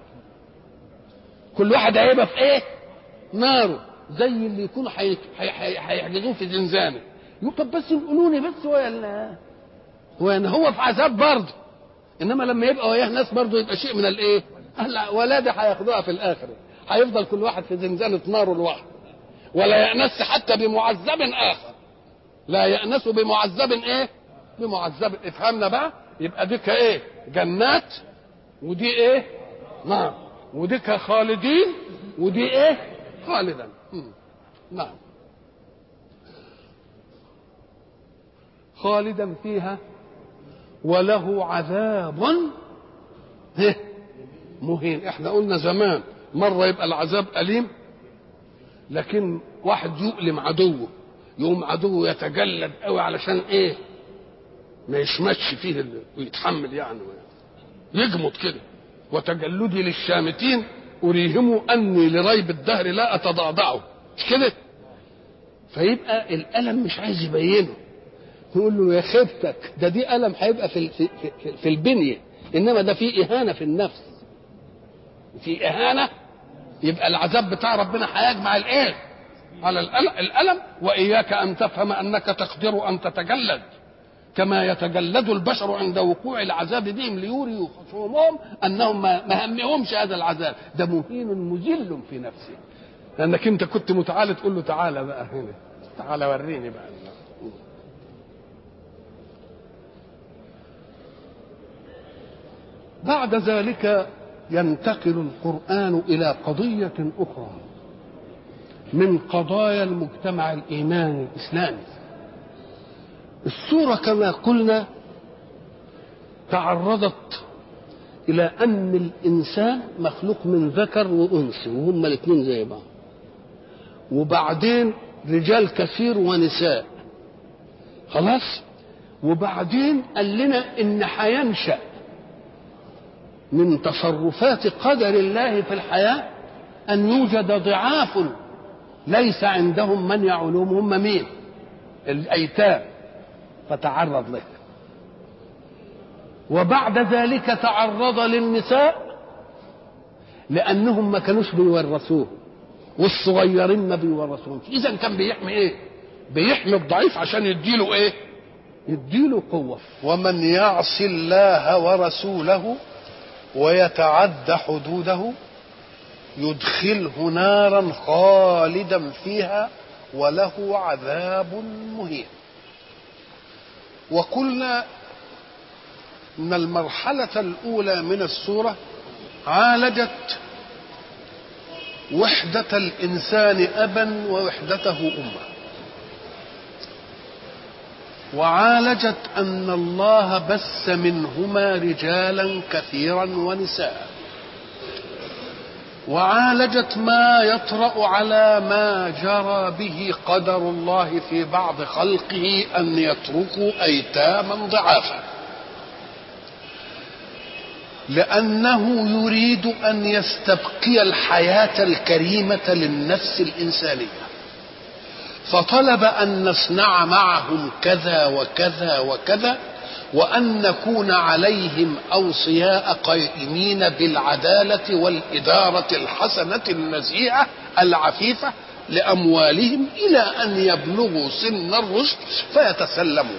كل واحد هيبقى في ايه؟ ناره، زي اللي يكونوا هيحجزوه في زنزانه. يقول طب بس يقولوني بس وين هو في عذاب برضه، انما لما يبقى وياه ناس برضه يبقى شيء من الايه؟ ولاده هياخدوها في الاخره، هيفضل كل واحد في زنزانه ناره لوحده، ولا يأنس حتى بمعذب اخر، لا يأنس بمعذب ايه؟ بمعذب. افهمنا بقى؟ يبقى ديك ايه؟ جنات، ودي ايه؟ نار، وديك خالدين، ودي ايه؟ خالدا. نعم، خالدا فيها وله عذاب مهين. احنا قلنا زمان مرة يبقى العذاب أليم، لكن واحد يؤلم عدوه، يقوم عدوه يتجلد قوي علشان ايه؟ ما يشمتش فيه ويتحمل، يعني يجمد كده. وتجلدي للشامتين أريهم أني لريب الدهر لا أتضعضعه، مش كده؟ فيبقى الألم مش عايز يبينه، نقول له يا خيبتك، ده دي ألم هيبقى في البنية، إنما ده في إهانة في النفس، في إهانة. يبقى العذاب بتاع ربنا هيجمع الإيه؟ على الألم. وإياك أن تفهم أنك تقدر أن تتجلد كما يتجلد البشر عند وقوع العذاب بهم ليوريوا خصومهم أنهم ما همهمش هذا العذاب، ده مهين مذل في نفسه، لأنك أنت كنت متعالى تقول له تعالى بقى هنا، تعالى وريني بقى. بعد ذلك ينتقل القرآن إلى قضية أخرى من قضايا المجتمع الإيماني الإسلامي، السورة كما قلنا تعرضت إلى أن الإنسان مخلوق من ذكر وأنثى وهما الاثنين زي بعض، وبعدين رجال كثير ونساء، خلاص. وبعدين قال لنا إن هينشأ من تصرفات قدر الله في الحياة أن يوجد ضعاف ليس عندهم من يعولهم، هم مين؟ الأيتام، فتعرض له. وبعد ذلك تعرض للنساء لأنهم ما كانوش بيورثوه والصغيرين ما بيورثوهمش. إذا كان بيحمي إيه؟ بيحمي الضعيف عشان يديله إيه؟ يديله قوة. ومن يعص الله ورسوله ويتعد حدوده يدخله نارا خالدا فيها وله عذاب مهين. وقلنا ان المرحلة الاولى من السورة عالجت وحدة الانسان ابا ووحدته امه، وعالجت ان الله بث منهما رجالا كثيرا ونساء، وعالجت ما يطرأ على ما جرى به قدر الله في بعض خلقه أن يتركوا أيتاما ضعافا، لأنه يريد أن يستبقي الحياة الكريمة للنفس الإنسانية، فطلب أن نصنع معهم كذا وكذا وكذا، وأن نكون عليهم أوصياء قائمين بالعدالة والإدارة الحسنة النزيهة العفيفة لأموالهم إلى أن يبلغوا سن الرشد فيتسلموا.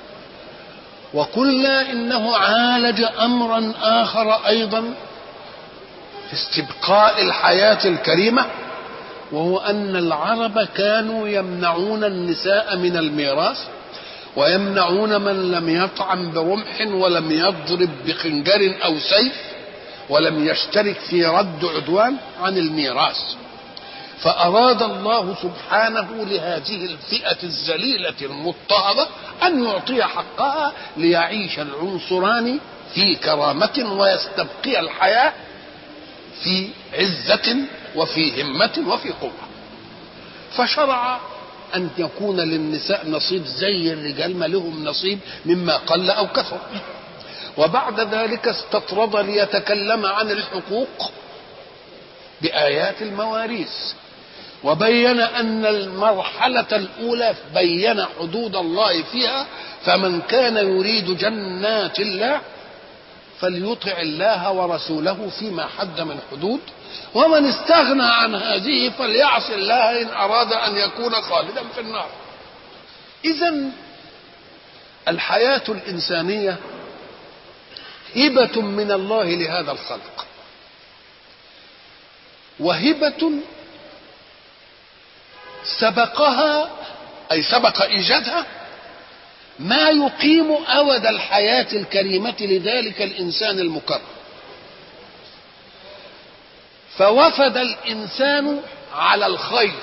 وقلنا إنه عالج أمرا آخر أيضا في استبقاء الحياة الكريمة، وهو أن العرب كانوا يمنعون النساء من الميراث، ويمنعون من لم يطعن برمح ولم يضرب بخنجر أو سيف ولم يشترك في رد عدوان عن الميراث. فأراد الله سبحانه لهذه الفئة الذليلة المضطهدة أن يعطي حقها ليعيش العنصران في كرامة ويستبقي الحياة في عزة وفي همة وفي قوة. فشرع أن يكون للنساء نصيب زي الرجال ما لهم نصيب مما قل أو كثر. وبعد ذلك استطرد ليتكلم عن الحقوق بآيات المواريث، وبين أن المرحلة الأولى بين حدود الله فيها، فمن كان يريد جنات الله فليطع الله ورسوله فيما حد من حدود، ومن استغنى عن هذه فليعص الله إن أراد أن يكون خالدا في النار. إذن الحياة الإنسانية هبة من الله لهذا الخلق، وهبة سبقها أي سبق إيجادها ما يقيم أود الحياة الكريمة لذلك الإنسان المكرم. فوفد الإنسان على الخير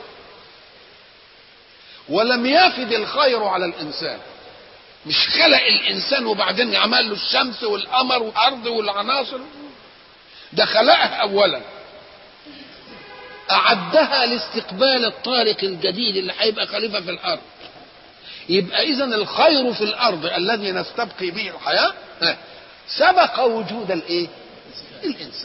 ولم يفد الخير على الإنسان. مش خلق الإنسان وبعدين عمل له الشمس والقمر والأرض والعناصر، ده خلقها أولا، أعدها لاستقبال الطارق الجديد اللي هيبقى خليفة في الأرض. يبقى إذن الخير في الأرض الذي نستبقي به الحياة سبق وجود الإيه؟ الإنسان.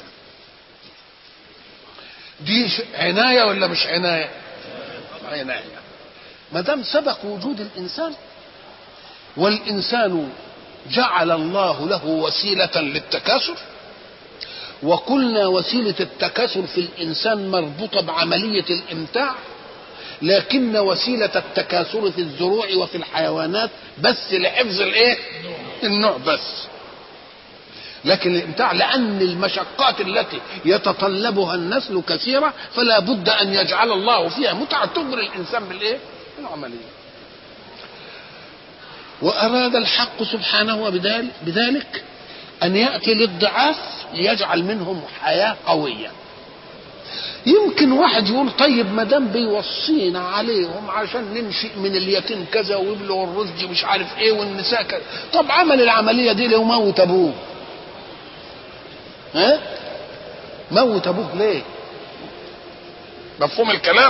دي عناية ولا مش عناية؟ عناية. ما دام سبق وجود الإنسان، والإنسان جعل الله له وسيلة للتكاثر، وقلنا وسيلة التكاثر في الإنسان مربوطة بعملية الإمتاع، لكن وسيلة التكاثر في الزروع وفي الحيوانات بس لحفظ الإيه؟ النوع بس. لكن الامتاع لأن المشقات التي يتطلبها النسل كثيرة، فلا بد أن يجعل الله فيها متعة تغري الإنسان بالإيه؟ العملية. وأراد الحق سبحانه بذلك أن يأتي للضعاف ليجعل منهم حياة قوية. يمكن واحد يقول طيب ما دام بيوصينا عليهم عشان ننشئ من اليتيم كذا ويبلغ الرشد مش عارف ايه والنساء كذا، طب عمل العمليه دي ليه وموت ابوه؟ ها؟ موت ابوه ليه؟ مفهوم الكلام؟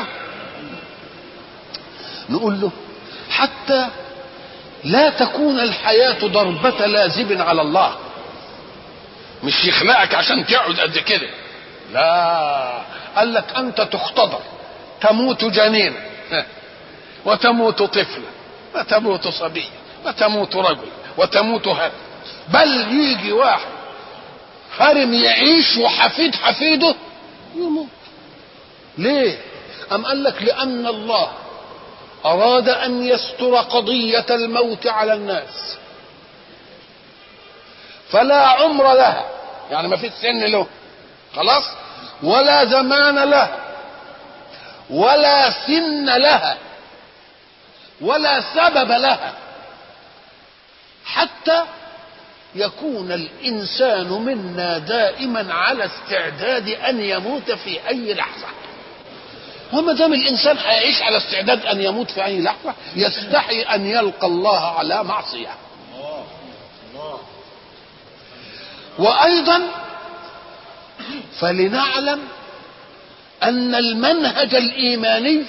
نقول له حتى لا تكون الحياه ضربه لازم على الله، مش يخلقك عشان تقعد قد كده، لا، قال لك انت تختبر، تموت جنينا وتموت طفلا وتموت صبيا وتموت رجلا وتموت هرم، بل يجي واحد هرم يعيش وحفيد حفيده يموت. ليه؟ أم قال لك لأن الله أراد أن يستر قضية الموت على الناس، فلا عمر لها، يعني ما فيش سن له خلاص، ولا زمان لها، ولا سن لها، ولا سبب لها، حتى يكون الإنسان منا دائما على استعداد أن يموت في أي لحظة. وما دام الإنسان هيعيش على استعداد أن يموت في أي لحظة، يستحي أن يلقى الله على معصية. وأيضا فلنعلم أن المنهج الإيماني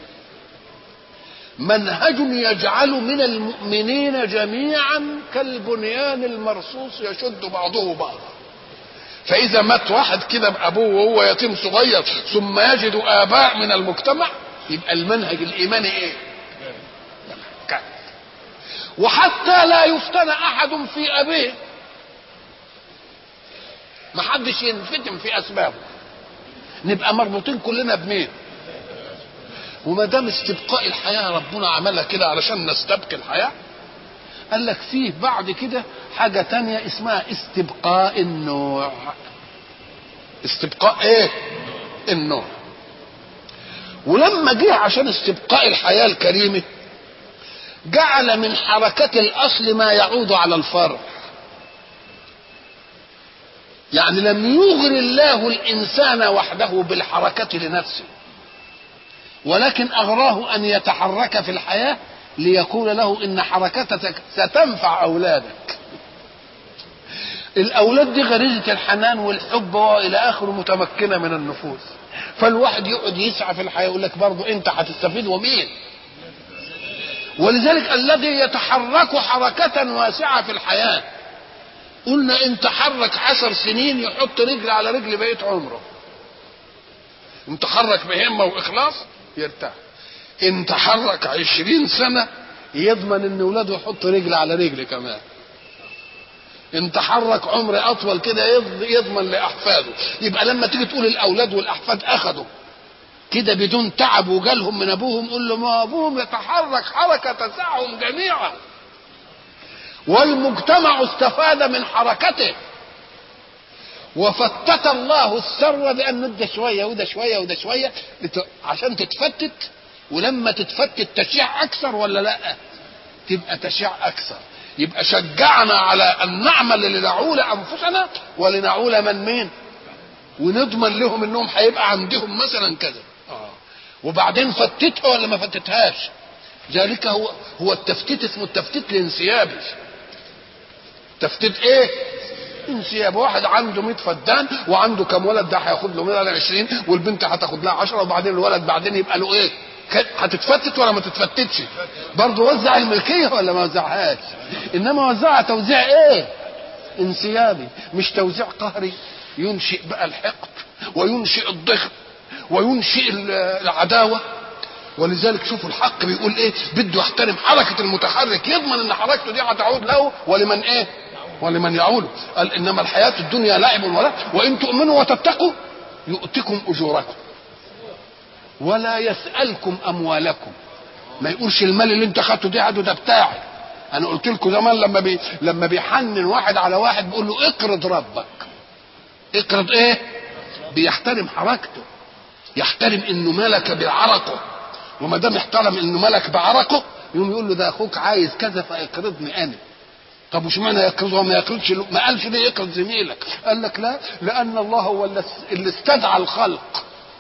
منهج يجعل من المؤمنين جميعا كالبنيان المرصوص يشد بعضه بعضا. فإذا مات واحد كده بأبوه وهو يتيم صغير ثم يجد آباء من المجتمع، يبقى المنهج الإيماني إيه؟ كان. وحتى لا يفتن أحد في أبيه، ما حدش ينفتن في أسبابه، نبقى مربوطين كلنا بمين؟ وما دام استبقاء الحياة ربنا عملها كده علشان نستبقي الحياة، قال لك فيه بعد كده حاجة تانية اسمها استبقاء النوع. استبقاء ايه؟ النوع. ولما جه عشان استبقاء الحياة الكريمة جعل من حركة الأصل ما يعود على الفرع. يعني لم يغر الله الإنسان وحده بالحركة لنفسه، ولكن أغراه أن يتحرك في الحياة ليقول له إن حركتك ستنفع أولادك. الأولاد دي غريزة الحنان والحب وإلى آخره متمكنة من النفوس، فالواحد يقعد يسعى في الحياة يقول لك برضه أنت هتستفيد ومين. ولذلك الذي يتحرك حركة واسعة في الحياة، قلنا إن تحرك 10 سنين يحط رجل على رجل بقية عمره. إن تحرك بهمة وإخلاص يرتاح. إن تحرك 20 سنة يضمن إن ولاده يحط رجل على رجل كمان. إن تحرك عمر أطول كده يضمن لأحفاده. يبقى لما تيجي تقول الأولاد والأحفاد أخذوا كده بدون تعب وجالهم من أبوهم، قول له ما أبوهم يتحرك حركة تسعهم جميعا، والمجتمع استفاد من حركته. وفتت الله الثروة بأن ندى شوية وده شوية وده شوية عشان تتفتت، ولما تتفتت تشيع أكثر ولا لا؟ تبقى تشيع أكثر. يبقى شجعنا على أن نعمل لنعول أنفسنا ولنعول من مين، ونضمن لهم أنهم هيبقى عندهم مثلا كذا. وبعدين فتتها ولا ما فتتهاش؟ ذلك هو التفتيت، اسمه التفتيت الانسيابي. تفتيت ايه؟ انسياب. واحد عنده 100 فدان وعنده كم ولد، ده هياخد له منها 20 والبنت هتاخد لها 10، وبعدين الولد بعدين يبقى له ايه؟ هتتفتت ولا ما تتفتتش؟ برضه وزع الملكيه ولا ما وزعهاش؟ انما وزعها توزيع ايه؟ انسيابي، مش توزيع قهري ينشئ بقى الحقد وينشئ الضغط وينشئ العداوه. ولذلك شوفوا الحق بيقول ايه؟ بده يحترم حركه المتحرك، يضمن ان حركته دي هتعود له ولمن ايه؟ ولمن يعوله. قال انما الحياه الدنيا لعب ولا، وان تؤمنوا وتتقوا يؤتكم اجوركم ولا يسالكم اموالكم. ما يقولش المال اللي انت خدته ده بتاعي. انا قلت لكم زمان لما بيحنن واحد على واحد بيقول له اقرض ربك. اقرض ايه؟ بيحترم حركته، يحترم انه ملك بعرقه، وما دام يحترم انه ملك بعرقه يقوم يقول له ده اخوك عايز كذا فاقرضني انا. طب وش معنى يقرضه وما يقرضش؟ ما قالش ليه يقرض زميلك؟ قال لك لا، لان الله هو اللي استدعى الخلق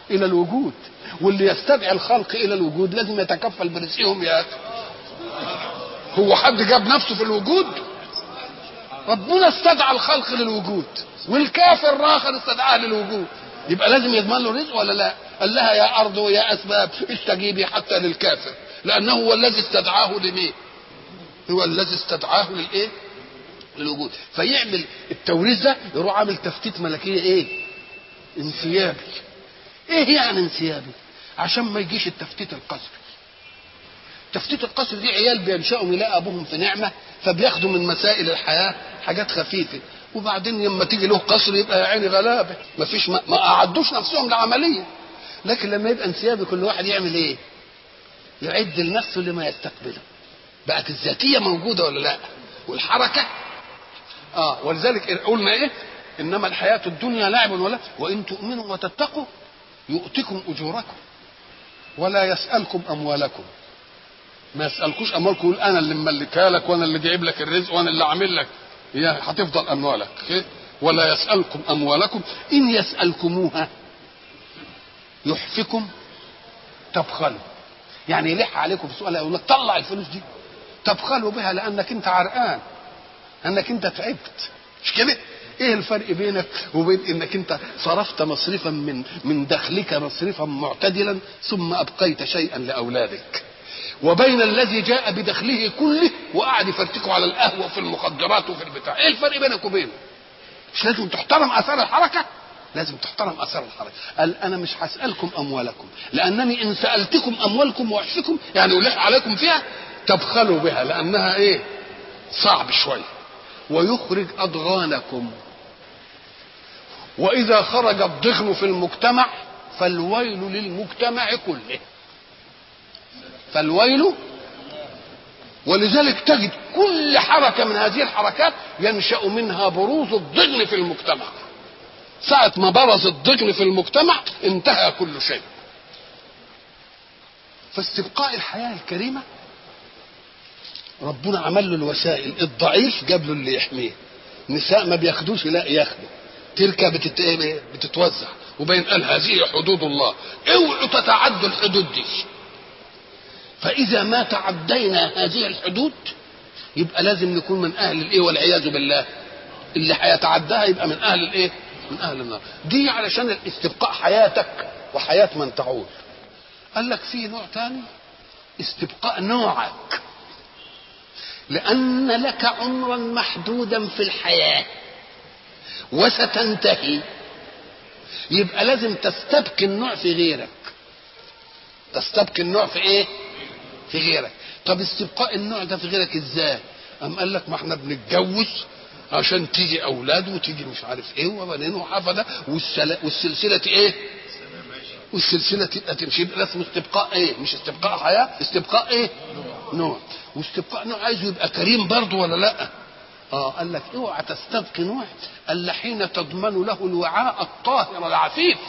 الى الوجود، واللي يستدعي الخلق الى الوجود لازم يتكفل برزقهم يا اخي. هو حد جاب نفسه في الوجود؟ ربنا استدعى الخلق للوجود، والكافر راخر استدعاه للوجود، يبقى لازم يضمن له رزق ولا لا؟ قال لها يا ارض ويا اسباب استجيبي حتى للكافر، لانه هو الذي استدعاه لمين؟ هو الذي استدعاه للايه؟ للوجود. فيعمل التوريث ده، يروح عامل تفتيت ملكيه ايه؟ انسيابي. ايه يعني انسيابي؟ عشان ما يجيش التفتيت القسري. تفتيت القصر دي عيال بينشأوا يلاقوا ابوهم في نعمه، فبياخدوا من مسائل الحياه حاجات خفيفه، وبعدين لما تيجي له قصر يبقى يا عيني غلابه، ما اعدوش نفسهم لعمليه. لكن لما يبقى انسيابي كل واحد يعمل ايه؟ يعد لنفسه لما يستقبله. بقت الذاتيه موجوده ولا لا؟ والحركه ولذلك قلنا ايه؟ انما الحياه الدنيا لعب ولا، وان تؤمنوا وتتقوا يؤتكم اجوركم ولا يسالكم اموالكم. ما يسألكوش اموالكم، يقول انا اللي مملكها لك وانا اللي جايب لك الرزق وانا اللي عامل لك، هي هتفضل اموالك. ولا يسألكم اموالكم ان يسألكموها يحفكم تبخلوا. يعني يلح عليكم في سؤال يقول لك طلع الفلوس دي، تبخلوا بها لانك انت عرقان، انك انت تعبت. مش كده؟ ايه الفرق بينك وبين انك انت صرفت مصرفا من دخلك مصرفا معتدلا ثم ابقيت شيئا لاولادك، وبين الذي جاء بدخله كله وقعد يفرتكوا على القهوه وفي المخدرات وفي البتاع؟ ايه الفرق بينك وبينه؟ مش لازم تحترم اثار الحركه؟ لازم تحترم اثار الحركه. قال انا مش هسالكم اموالكم، لانني ان سالتكم اموالكم واحفكم يعني الح عليكم فيها تبخلوا بها، لانها ايه؟ صعب شويه. ويخرج اضغانكم، واذا خرج الضغن في المجتمع فالويل للمجتمع كله. فالويل. ولذلك تجد كل حركة من هذه الحركات ينشأ منها بروز الضغن في المجتمع. ساعة ما برز الضغن في المجتمع انتهى كل شيء. فاستبقاء الحياة الكريمة ربنا عمل له الوسائل. الضعيف جاب له اللي يحميه. نساء ما بياخدوش، لا ياخدوا. تركة بتتوزع. وبين قال هذه حدود الله، اوعوا تتعدوا الحدود دي. فإذا ما تعدينا هذه الحدود يبقى لازم نكون من أهل الإيه والعياذ بالله. اللي هيتعداها يبقى من أهل الإيه؟ من أهل النار. دي علشان استبقاء حياتك وحياة من تعول. قال لك في نوع تاني، استبقاء نوعك، لأن لك عمرا محدودا في الحياة وستنتهي، يبقى لازم تستبقي النوع في غيرك. تستبقي النوع في ايه؟ في غيرك. طب استبقاء النوع ده في غيرك ازاي؟ قال لك ما احنا بنتجوز عشان تيجي اولاد وتيجي مش عارف ايه وبنين وحفده والسلسله ايه؟ والسلسله تبقى تمشي. يبقى اسمه استبقاء ايه؟ مش استبقاء حياه، استبقاء ايه؟ نوع. واستبقاء نوع عايزه يبقى كريم برضه ولا لا؟ قال لك اوعى تستبقي نوع الا حين تضمن له الوعاء الطاهر العفيف.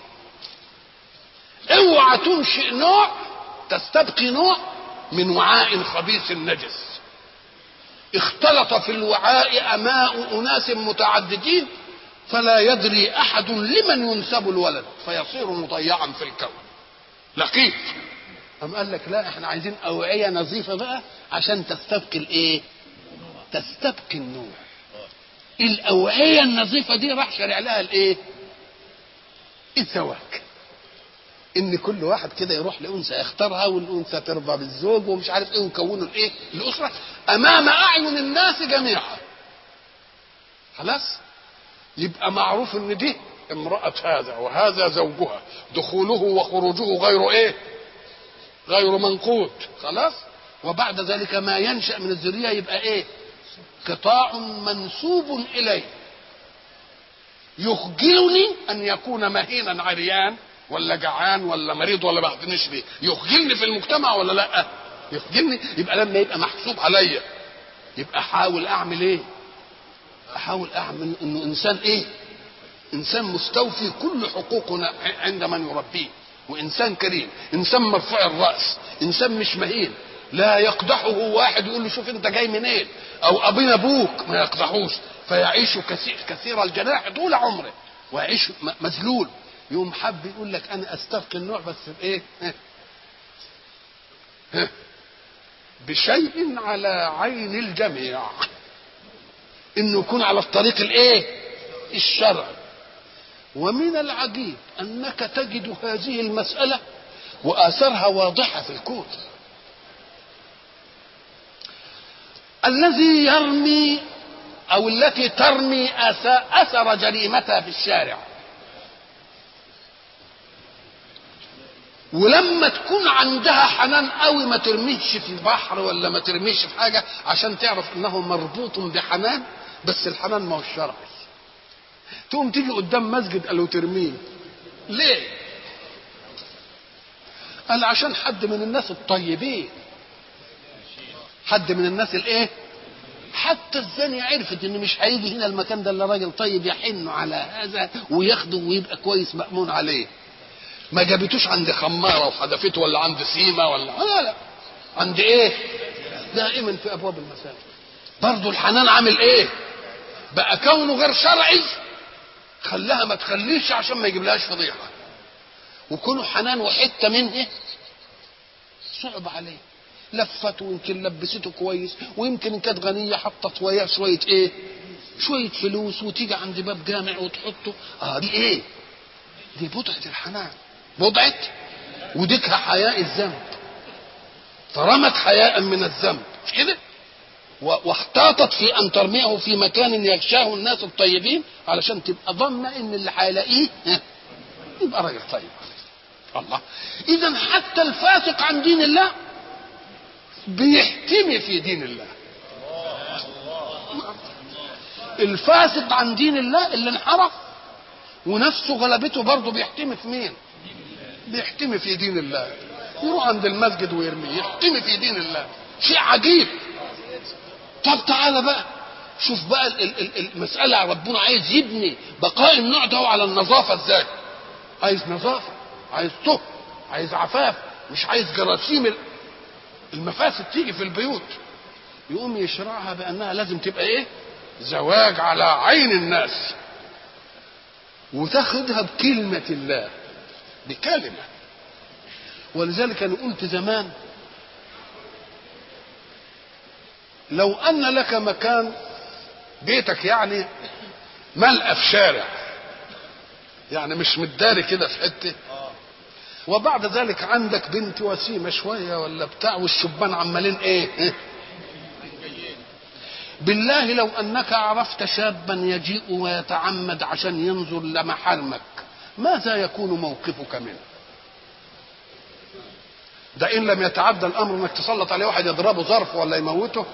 اوعى تنشئ نوع تستبقي نوع من وعاء خبيث نجس اختلط في الوعاء اماء اناس متعددين فلا يدري احد لمن ينسب الولد فيصير مضيعا في الكون لقيط. قال لك لا، احنا عايزين اوعيه نظيفه بقى عشان تستبقي الايه؟ تستبقي النوع. الاوعيه النظيفه دي راح شارع لها الايه؟ الزواج. ان كل واحد كده يروح لانثى يختارها والانثى ترضى بالزوج ومش عارف ايه ويكونوا الايه؟ الاسره امام اعين الناس جميعا. خلاص؟ يبقى معروف ان دي امراه هذا وهذا زوجها، دخوله وخروجه غير ايه؟ غير منقوط. خلاص؟ وبعد ذلك ما ينشأ من الذريه يبقى ايه؟ قطاع منسوب اليه. يخجلني ان يكون مهينا عريان ولا جعان ولا مريض ولا بعدنيش بيه، يخجلني في المجتمع ولا لا؟ يخجلني. يبقى لما يبقى محسوب عليا يبقى احاول اعمل ايه؟ احاول اعمل انه انسان ايه؟ انسان مستوفي كل حقوقنا عند من يربيه، وانسان كريم، انسان مرفوع الراس، انسان مش مهين. لا يقدحه واحد يقول له شوف انت جاي منين، او ابينا ابوك، ما يقدحوش. فيعيش كثير الجناح طول عمره ويعيش مذلول. يقوم حب يقول لك انا استبقي النوع بس بايه؟ بشيء على عين الجميع، انه يكون على الطريق الايه؟ الشرعي. ومن العجيب انك تجد هذه المسألة واثرها واضحة في الكون. الذي يرمي او التي ترمي اثر جريمتها في الشارع، ولما تكون عندها حنان قوي ما ترميش في البحر ولا ما ترميش في حاجة عشان تعرف انه مربوط بحنان، بس الحنان ما هو الشرعي. تقوم تيجي قدام مسجد قالوا ترميه ليه؟ قال عشان حد من الناس الطيبين، حد من الناس الايه؟ حتى الزانية عرفت ان مش هيجي هنا المكان ده الا راجل طيب يحن على هذا وياخده ويبقى كويس مأمون عليه. ما جابتوش عند خمارة وحدفته ولا عند سيمة ولا لا، عند ايه؟ دائما في ابواب المساجد. برضو الحنان عامل ايه؟ بقى كونه غير شرعي خلاها ما تخليش عشان ما يجيبلهاش فضيحة، وكونه حنان وحتة منه صعب عليه. لفته ويمكن لبسته كويس، ويمكن ان كانت غنيه حطت وياه شويه ايه؟ شويه فلوس، وتيجي عند باب جامع وتحطه. دي ايه؟ دي بضعه الحنان، بضعه وديكها حياء الذنب، فرمت حياء من الذنب مش كده؟ واحتاطت في ان ترميه في مكان يغشاه الناس الطيبين علشان تبقى ضامنه ان اللي هيلاقيه يبقى راجل طيب. الله، اذا حتى الفاسق عن دين الله بيحتمي في دين الله. الفاسق عن دين الله اللي انحرف ونفسه غلبته برضه بيحتمي في مين؟ بيحتمي في دين الله. يروح عند المسجد ويرميه، يحتمي في دين الله. شيء عجيب. طب تعالى بقى شوف بقى المسألة، ربنا عايز يبني بقاء النوع ده على النظافة ازاي؟ عايز نظافة، عايز طهر، عايز عفاف، مش عايز جراثيم المفاسد تيجي في البيوت. يقوم يشرعها بانها لازم تبقى ايه؟ زواج على عين الناس، وتاخدها بكلمة الله، بكلمة. ولذلك انا قلت زمان لو ان لك مكان بيتك يعني ملقى في شارع، يعني مش متداري كده في حته، وبعد ذلك عندك بنت وسيمه شويه ولا بتاع، والشبان عمالين ايه؟ بالله لو انك عرفت شابا يجيء ويتعمد عشان ينظر لمحارمك، ماذا يكون موقفك منه؟ ده ان لم يتعدى الامر انك تسلط عليه واحد يضربه ظرف ولا يموته.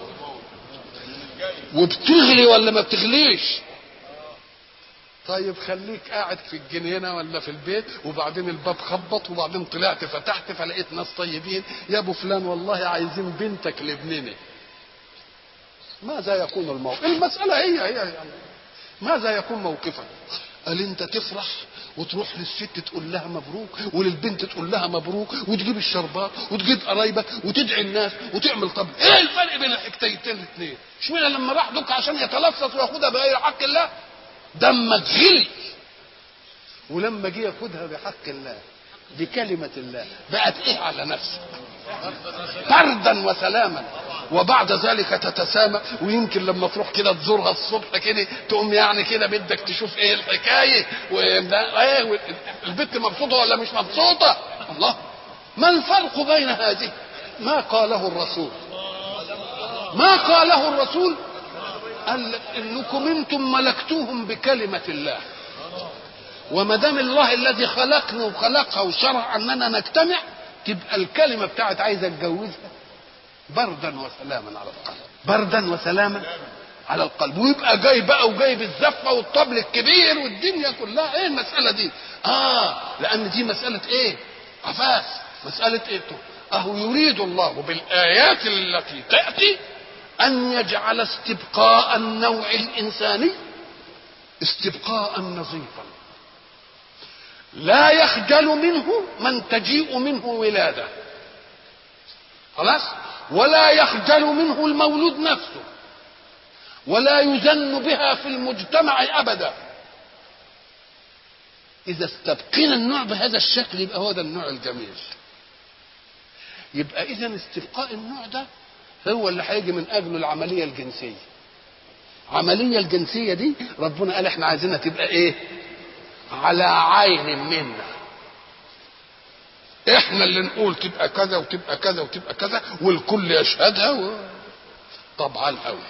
وبتغلي ولا ما بتغليش؟ طيب خليك قاعد في الجنينه ولا في البيت، وبعدين الباب خبط، وبعدين طلعت فتحت فلقيت ناس طيبين، يا ابو فلان والله عايزين بنتك لابننا. ماذا يكون الموقف؟ المساله هي يعني ماذا يكون موقفك؟ قال انت تفرح وتروح للست تقول لها مبروك، وللبنت تقول لها مبروك، وتجيب الشربات وتجيب قرايبك وتدعي الناس وتعمل. طب ايه الفرق بين الحكايتين الاثنين؟ اشمعنى لما راح دوك عشان يتلصص وياخدها بغير حق الله دمك غلي، ولما جه ياخدها بحق الله بكلمة الله بقت ايه على نفسك؟ بردا وسلاما. وبعد ذلك تتسامى، ويمكن لما تروح كده تزورها الصبح كده تقوم يعني كده بدك تشوف ايه الحكايه، ايه البنت مبسوطه ولا مش مبسوطه؟ الله، ما الفرق بين هذه؟ ما قاله الرسول، ما قاله الرسول قال انكم انتم ملكتوهم بكلمه الله، وما دام الله الذي خلقنا وخلقها وشرع اننا نجتمع، تبقى الكلمه بتاعت عايز اتجوزها بردا وسلاما على القلب، بردا وسلاما على القلب. ويبقى جاي بقى وجايب الزفه والطبل الكبير والدنيا كلها. ايه المساله دي؟ لان دي مساله ايه؟ عفاف، مساله ايه؟ اهو يريد الله بالايات التي تاتي ان يجعل استبقاء النوع الانساني استبقاء نظيفا لا يخجل منه من تجيء منه ولاده، خلاص، ولا يخجل منه المولود نفسه، ولا يزن بها في المجتمع ابدا. إذا استبقينا النوع بهذا الشكل يبقى هو ده النوع الجميل. يبقى إذا استبقاء النوع ده هو اللي هيجي من أجله العملية الجنسية. العملية الجنسية دي ربنا قال احنا عايزينها تبقى ايه؟ على عين منا. احنا اللي نقول تبقى كذا وتبقى كذا وتبقى كذا والكل يشهدها طبعا قوي.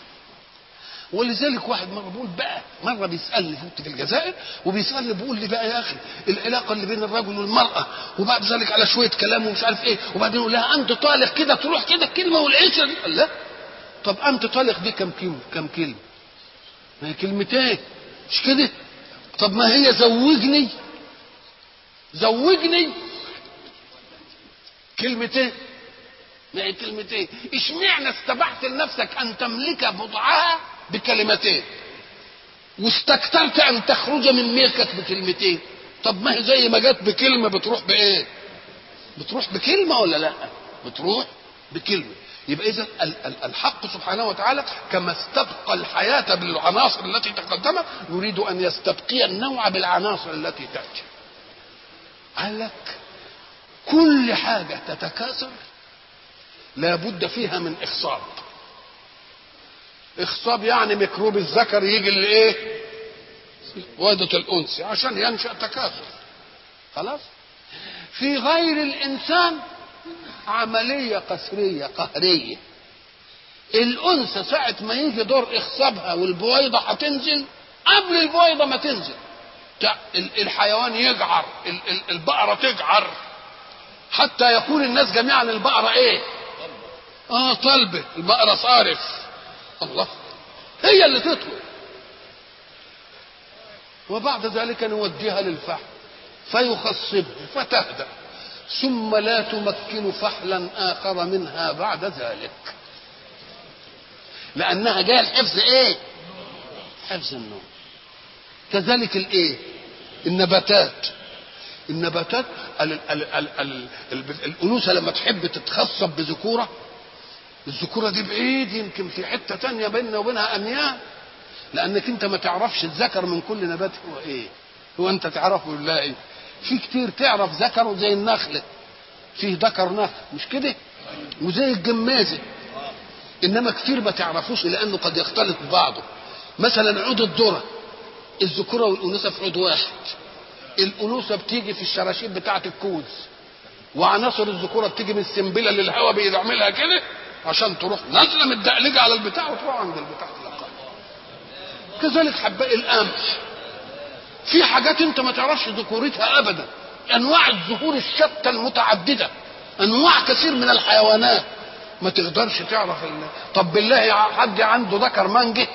ولذلك واحد مره بيسالني كنت في الجزائر وبيسالني بيقول لي بقى يا اخي العلاقه اللي بين الرجل والمراه وبعد ذلك على شويه كلام ومش عارف ايه وبعدين يقول لها انت طالق كده تروح كده الكلمه والعشره دي. قال لا طب انت طالق دي كم كلمه؟ ما هي كلمتين مش كده؟ طب ما هي زوجني كلمتين. ما هي كلمتين. اشمعنى استبحت لنفسك ان تملك بضعها بكلمتين واستكثرت ان تخرج من ملكك بكلمتين؟ طب ما هي زي ما جت بكلمه بتروح بايه؟ بتروح بكلمه ولا لا؟ بتروح بكلمه. يبقى اذا الحق سبحانه وتعالى كما استبقى الحياه بالعناصر التي تقدمت يريد ان يستبقي النوع بالعناصر التي تاتي. قال لك كل حاجه تتكاثر لا بد فيها من اخصاب يعني ميكروب الذكر يجي لايه؟ وادة الانثى عشان ينشأ تكاثر. خلاص. في غير الانسان عملية قسرية قهرية. الانثى ساعة ما يجي دور اخصابها والبويضة هتنزل قبل البويضة ما تنزل الحيوان يجعر، البقرة تجعر حتى يقول الناس جميعا البقرة ايه؟ طلبة البقرة صارف. الله هي اللي تطلب. وبعد ذلك نوديها للفحل فيخصبه فتهدأ ثم لا تمكن فحلا آخر منها بعد ذلك لأنها جاية الحفظ ايه؟ حفظ النوم. كذلك الايه؟ النباتات الأنوثة لما تحب تتخصب بذكورة الذكورة دي بعيد يمكن في حتة تانية بيننا وبينها أميال لأنك أنت ما تعرفش الذكر من كل نبات هو إيه. هو أنت تعرفه ولا إيه؟ في كتير تعرف ذكره زي النخلة فيه ذكر نخل مش كده؟ وزي الجمازة. إنما كتير ما تعرفوش لأنه قد يختلط ببعضه. مثلا عود الذرة الذكورة والأنوثة في عود واحد. الأنوثة بتيجي في الشراشيب بتاعة الكوز وعناصر الذكورة بتيجي من السنبلة للهواء بيعملها كده عشان تروح نازله متدقلجه على البتاع وتروح عند البتاع تلقاها. كذلك حباء القمح في حاجات انت ما تعرفش ذكورتها ابدا. انواع الزهور الشتى المتعدده انواع كثير من الحيوانات ما تقدرش تعرف طب بالله حد عنده ذكر مانجه؟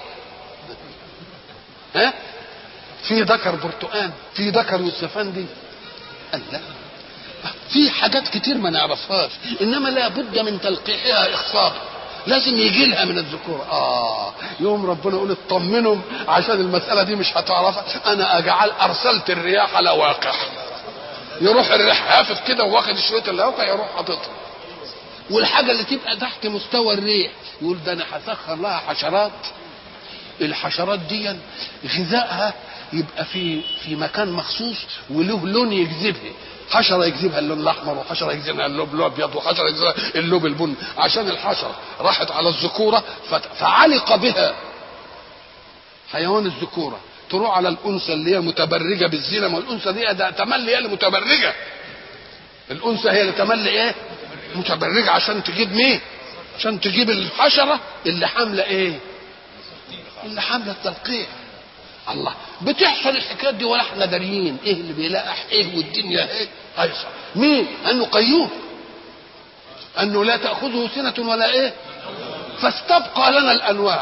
ها؟ في ذكر برتقان في ذكر يوسفندي؟ قال لا في حاجات كتير ما نعرفهاش انما لا بد من تلقيحها اخصاب لازم يجي لها من الذكور. يوم ربنا يقول اطمنهم عشان المساله دي مش هتعرفها انا اجعل ارسلت الرياح لواقح يروح الريح هافف كده واخد شويه الواقع يروح حاططها. والحاجه اللي تبقى تحت مستوى الريح يقول ده انا هسخر لها حشرات. الحشرات دي غذائها يبقى في مكان مخصوص وله لون يجذبها. حشره يجذبها اللون الاحمر وحشره يجذبها اللون الابيض وحشره يجذبها اللون البني عشان الحشره راحت على الذكوره فعلق بها حيوان الذكوره تروح على الانثى اللي هي متبرجه بالزينه. ما الانثى دي ده تملي هي اللي متبرجه. الانثى هي اللي تملي ايه؟ متبرجه عشان تجيب مين؟ عشان تجيب الحشره اللي حامله ايه؟ اللي حامله التلقيح. الله بتحصل الحكايات دي ولا احنا داريين ايه اللي بيلاقح ايه والدنيا ايه هيصل. مين؟ انه قيوم انه لا تاخذه سنه ولا ايه. فاستبقى لنا الانواع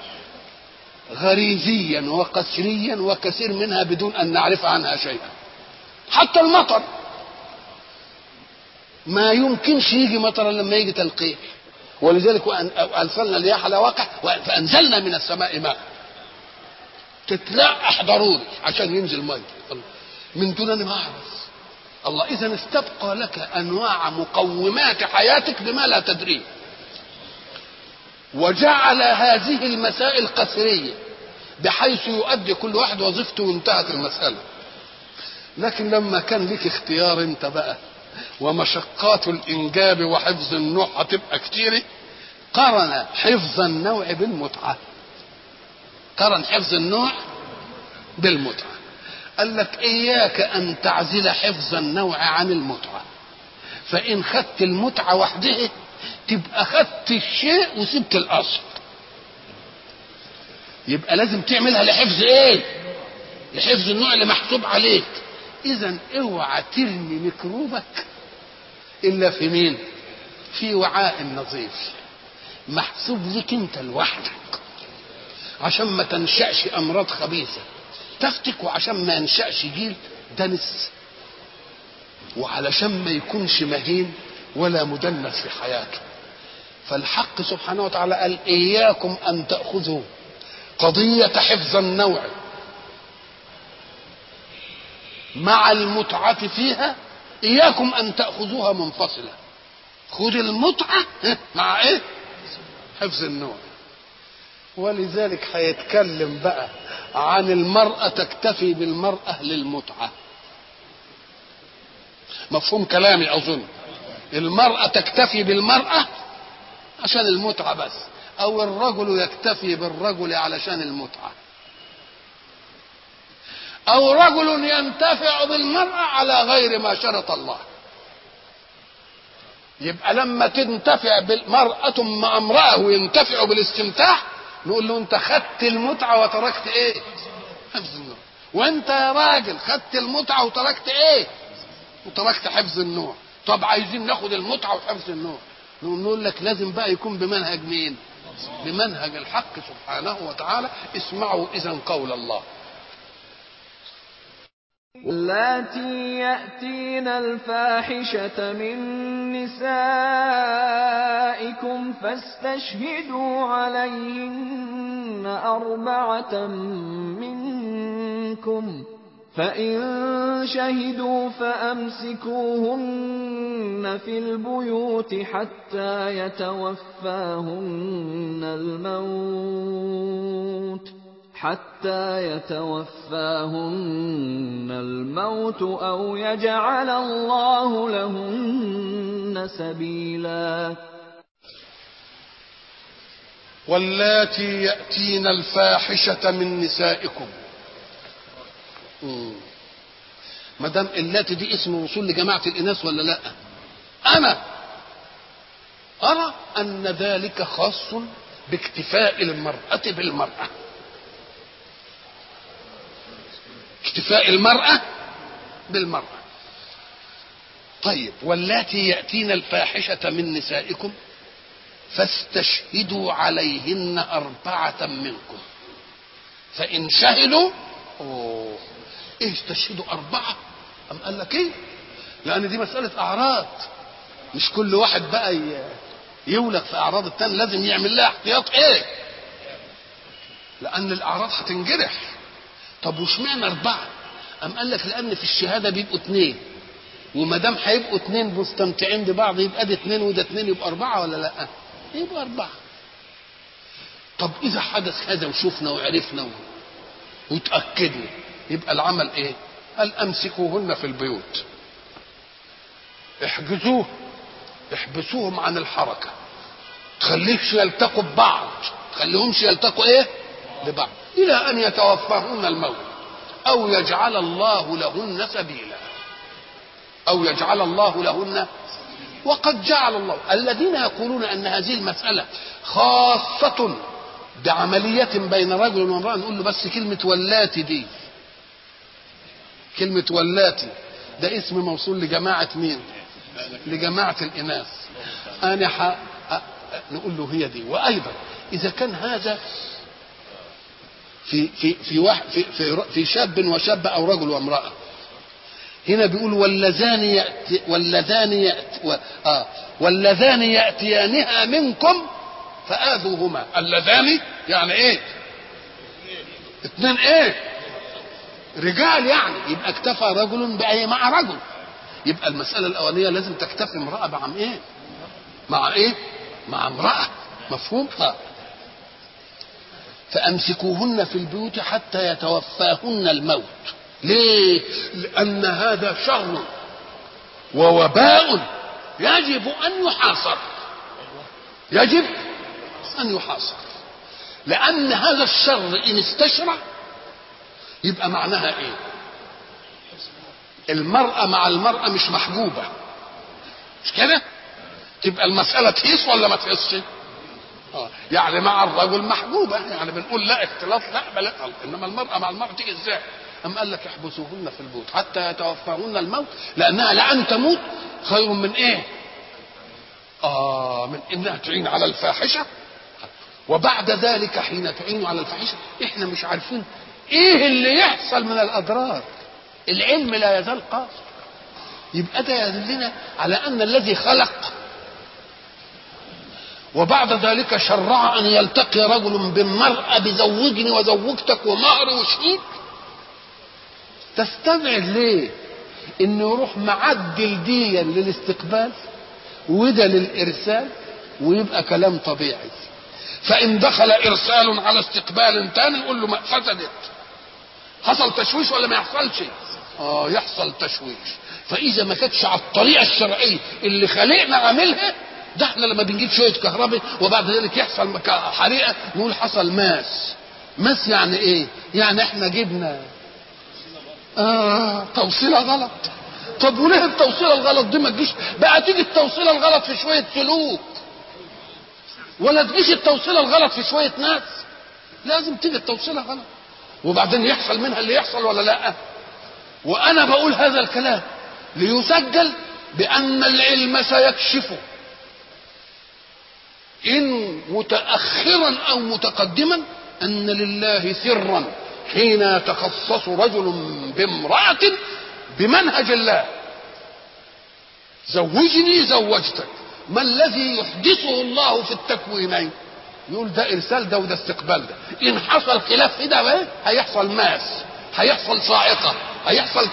غريزيا وقسريا وكثير منها بدون ان نعرف عنها شيئا. حتى المطر ما يمكنش يجي مطرا لما يجي تلقيح. ولذلك ارسلنا الرياح لواقح فانزلنا من السماء ماء تتلقح ضروري عشان ينزل ميه من دون ان اعرف. الله اذا استبقى لك انواع مقومات حياتك بما لا تدريه وجعل هذه المسائل قسريه بحيث يؤدي كل واحد وظيفته وانتهت المساله. لكن لما كان لك اختيار انت بقى ومشقات الانجاب وحفظ النوع هتبقى كتير، قرن حفظ النوع بالمتعه. قرن حفظ النوع بالمتعه. قال لك اياك ان تعزل حفظ النوع عن المتعه، فان خدت المتعه وحدها تبقى خدت الشيء وسبت الاصل. يبقى لازم تعملها لحفظ ايه؟ لحفظ النوع اللي محسوب عليك. اذا اوعى ترمي ميكروبك الا في مين؟ في وعاء نظيف محسوب لك انت لوحدك، عشان ما تنشأش امراض خبيثه تفتك، وعشان ما ينشأش جيل دنس، وعلشان ما يكونش مهين ولا مدنس في حياته. فالحق سبحانه وتعالى قال اياكم ان تأخذوا قضية حفظ النوع مع المتعة فيها، اياكم ان تأخذوها منفصلة. خذ المتعة مع ايه؟ حفظ النوع. ولذلك هيتكلم بقى عن المرأة تكتفي بالمرأة للمتعة. مفهوم كلامي اظن؟ المرأة تكتفي بالمرأة عشان المتعة بس، او الرجل يكتفي بالرجل علشان المتعة، او رجل ينتفع بالمرأة على غير ما شرط الله. يبقى لما تنتفع بالمرأة مع امرأة وينتفعوا بالاستمتاع نقول له انت خدت المتعة وتركت ايه؟ حفظ النوع. وانت يا راجل خدت المتعة وتركت ايه؟ وتركت حفظ النوع. طب عايزين ناخد المتعة وحفظ النوع، نقول لك لازم بقى يكون بمنهج مين؟ بمنهج الحق سبحانه وتعالى. اسمعوا اذا قول الله: اللاتي يأتين الفاحشة من نسائكم فاستشهدوا عليهن 4 منكم، فإن شهدوا فأمسكوهن في البيوت حتى يتوفاهن الموت أو يجعل الله لهن سبيلا. واللاتي يأتين الفاحشة من نسائكم. ما دام اللاتي دي اسم وصول لجماعة الإناث ولا لا؟ أنا أرى أن ذلك خاص باكتفاء المرأة بالمرأة. اكتفاء المرأة بالمرأة. طيب، واللاتي يأتين الفاحشة من نسائكم فاستشهدوا عليهن 4 منكم، فإن شهدوا ايه استشهدوا 4؟ أم قال لك ايه؟ لأن دي مسألة أعراض، مش كل واحد بقى يولك في أعراض التاني، لازم يعمل لها احتياط ايه؟ لأن الأعراض هتنجرح. طب واشمعنى 4؟ أم قال لك لأن في الشهادة بيبقوا 2، وما دام هيبقوا 2 مستمتعين ببعض يبقى ده 2 وده 2، يبقى 4 ولا لا؟ يبقى 4. طب إذا حدث هذا وشوفنا وعرفنا وتأكدنا يبقى العمل ايه؟ قال امسكوهن في البيوت، احبسوهم عن الحركة، تخليهش يلتقوا ببعض، تخليهمش يلتقوا ايه؟ ببعض، الى ان يتوفاهن الموت او يجعل الله لهن سبيلا، او يجعل الله لهن. وقد جعل الله. الذين يقولون ان هذه المسألة خاصة بعملية بين رجل وامرأة نقول له بس كلمة واللاتي دي، كلمة واللاتي ده اسم موصول لجماعة مين؟ لجماعة الإناث. نقول له هي دي. وأيضا إذا كان هذا في شاب وشابة أو رجل وامرأة، هنا بيقول واللذان يأتيانها منكم فآذوهما. اللذان يعني ايه؟ 2 ايه؟ رجال يعني. يبقى اكتفى رجل بأي مع رجل. يبقى المسألة الأولية لازم تكتفي امرأة مع ايه؟ مع ايه؟ مع امرأة. مفهوم؟ فأمسكوهن في البيوت حتى يتوفاهن الموت ليه؟ لأن هذا شر ووباء يجب أن يحاصر، يجب أن يحاصر، لأن هذا الشر إن استشرع يبقى معناها إيه؟ المرأة مع المرأة مش محجوبة، مش كده؟ تبقى المسألة تهيص ولا ما تهيصش؟ يعني مع الرجل محجوبة، يعني بنقول لا اختلاط لا بل، إنما المرأة مع المرأة تيجي إزاي؟ أم قال لك احبسوهن في البيوت حتى يتوفاهن الموت، لأنها لأن تموت خير من إيه؟ من إنها تعين على الفاحشة. وبعد ذلك حين تعين على الفاحشة إحنا مش عارفين إيه اللي يحصل من الأضرار، العلم لا يزال قاصر. يبقى ده يدلنا على أن الذي خلق وبعد ذلك شرع أن يلتقي رجل بالمرأة بزوجني وزوجتك ومهر وشهود، تستبعد ليه انه يروح معدل ديا للاستقبال وده للارسال ويبقى كلام طبيعي. فان دخل ارسال على استقبال تاني يقول له ما فسدت، حصل تشويش ولا ما يحصلش؟ يحصل تشويش. فاذا ما كانتش على الطريقه الشرعيه اللي خلقنا عاملها، ده احنا لما بنجيب شويه كهرباء وبعد ذلك يحصل حريقه نقول حصل ماس يعني ايه؟ يعني احنا جبنا توصيله غلط. طب وليه التوصيله الغلط دي ما تجيش بقى تيجي التوصيله الغلط في شويه سلوك، ولا تجيش التوصيله الغلط في شويه ناس؟ لازم تيجي التوصيله غلط وبعدين يحصل منها اللي يحصل ولا لا؟ وانا بقول هذا الكلام ليسجل بان العلم سيكشفه إن متأخرا أو متقدما أن لله سرا حين يتخصص رجل بامرأة بمنهج الله، زوجني زوجتك، ما الذي يحدثه الله في التكوينين؟ يقول ده إرسال ده وده استقبال ده. إن حصل خلاف في ده هيحصل ماس، هيحصل صاعقة، هيحصل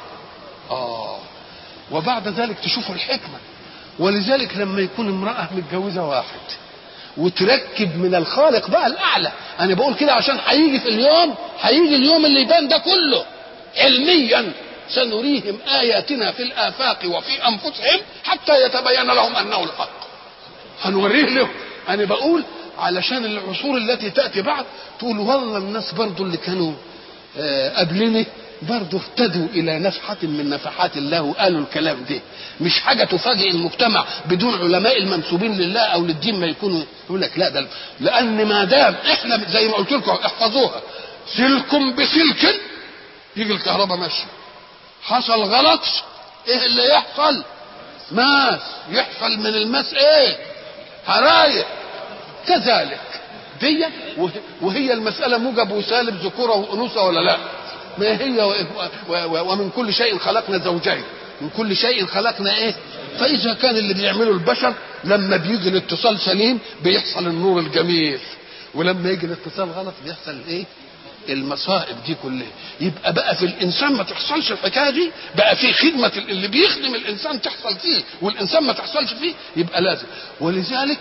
وبعد ذلك تشوفوا الحكمة. ولذلك لما يكون امرأة متجوزة واحد وتركب من الخالق بقى الأعلى، أنا بقول كده عشان هيجي اليوم اللي يبان ده كله علميا، سنريهم آياتنا في الآفاق وفي أنفسهم حتى يتبين لهم أنه الحق. هنوريه لهم. أنا بقول علشان العصور التي تأتي بعد تقول والله الناس برضو اللي كانوا قبلني برضو اهتدوا إلى نفحة من نفحات الله وقالوا الكلام ده. مش حاجة تفاجئ المجتمع بدون علماء المنسوبين لله أو للدين ما يكونوا يقول لك لا ده، لأن ما دام إحنا زي ما قلت لكم احفظوها، سلك بسلك يجي الكهرباء ماشية، حصل غلط إيه اللي يحصل؟ ماس، يحصل من الماس إيه؟ حرايق. كذلك دي وهي المسألة موجب وسالب، ذكورة وأنوثة ولا لا؟ ما هي ومن كل شيء خلقنا زوجين، من كل شيء خلقنا ايه؟ فاذا كان اللي بيعمله البشر لما بيجي الاتصال سليم بيحصل النور الجميل، ولما يجي الاتصال غلط بيحصل ايه؟ المصائب دي كلها. يبقى بقى في الانسان ما تحصلش الحكايه دي، بقى في خدمه اللي بيخدم الانسان تحصل فيه والانسان ما تحصلش فيه، يبقى لازم. ولذلك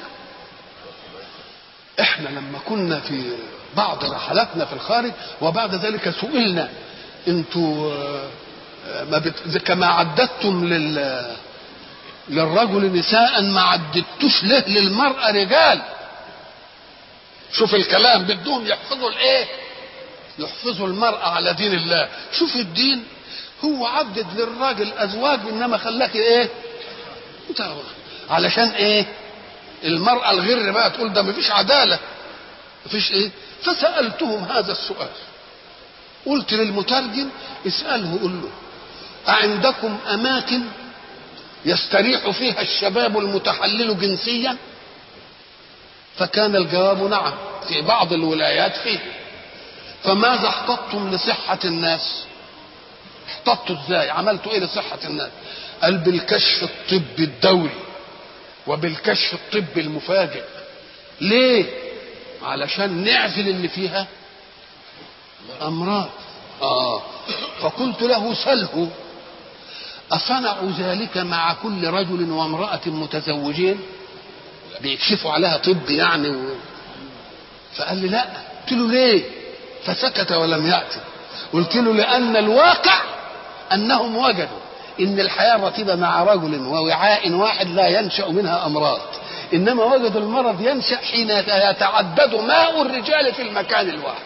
احنا لما كنا في بعض رحلاتنا في الخارج وبعد ذلك سئلنا انتوا كما عددتم للرجل نساء ما عددتوش ليه للمرأة رجال؟ شوف الكلام، بدهم يحفظوا الايه؟ يحفظوا المرأة على دين الله. شوف الدين هو عدد للراجل ازواج انما خلاك ايه؟ علشان ايه؟ المرأة الغر بقى تقول ده مفيش عدالة، مفيش ايه؟ فسألتهم هذا السؤال، قلت للمترجم اسأله قل له أعندكم أماكن يستريح فيها الشباب المتحلل جنسيا؟ فكان الجواب نعم، في بعض الولايات فيه. فماذا احتطتم لصحة الناس؟ احتطتوا ازاي؟ عملتوا ايه لصحة الناس؟ قال بالكشف الطبي الدوري وبالكشف الطبي المفاجئ. ليه؟ علشان نعزل اللي فيها أمراض. فقلت له سله أصنعوا ذلك مع كل رجل وامرأة متزوجين بيكشفوا عليها طب يعني فقال لي لا. قلت له ليه؟ فسكت ولم يأتي. قلت له لأن الواقع أنهم وجدوا إن الحياة الرتيبة مع رجل ووعاء واحد لا ينشأ منها أمراض، إنما وجدوا المرض ينشأ حين يتعدد ماء الرجال في المكان الواحد.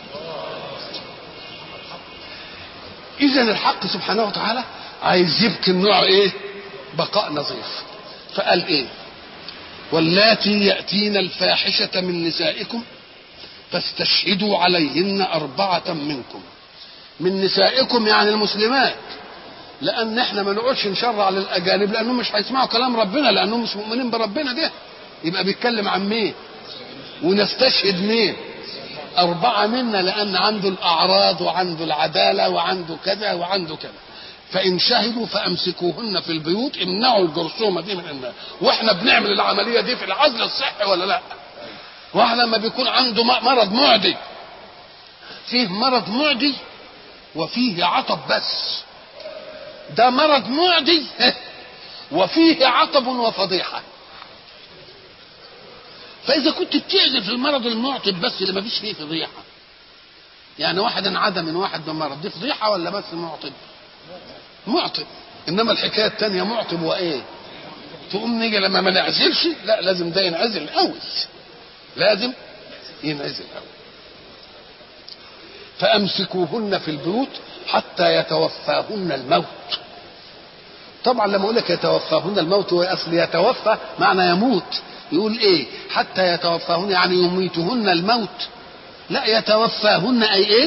إذا الحق سبحانه وتعالى عايز يبقي النوع إيه؟ بقاء نظيف. فقال إيه؟ واللاتي يأتين الفاحشة من نسائكم فاستشهدوا عليهن 4 منكم. من نسائكم يعني المسلمات، لأن احنا ما نقعدش نشرع للأجانب لأنهم مش هيسمعوا كلام ربنا، لأنهم مش مؤمنين بربنا. ده يبقى بيتكلم عن مين؟ ونستشهد مين؟ 4 منا، لأن عنده الأعراض وعنده العدالة وعنده كذا وعنده كذا. فإن شهدوا فأمسكوهن في البيوت، امنعوا الجرثومة دي من الناس. واحنا بنعمل العملية دي في العزل الصحي ولا لا؟ واحد لما بيكون عنده مرض معدي، فيه مرض معدي وفيه عطب، بس ده مرض معدي وفيه عطب وفضيحة. فإذا كنت بتعزل في المرض المعطب بس اللي ما فيش فيه فضيحة، يعني واحد انعدم من واحد بمرض، دي فضيحة ولا بس معطب؟ معطب. إنما الحكاية التانية معطب وإيه؟ تقوم نيجي لما ما نعزلش، لا لازم ده ينعزل الأول، لازم ينعزل الأول. فأمسكوهن في البيوت حتى يتوفاهن الموت. طبعا لما اقول لك يتوفاهن الموت، هو اصل يتوفى معنى يموت. يقول ايه؟ حتى يتوفاهن يعني يميتهن الموت. لا، يتوفاهن اي ايه؟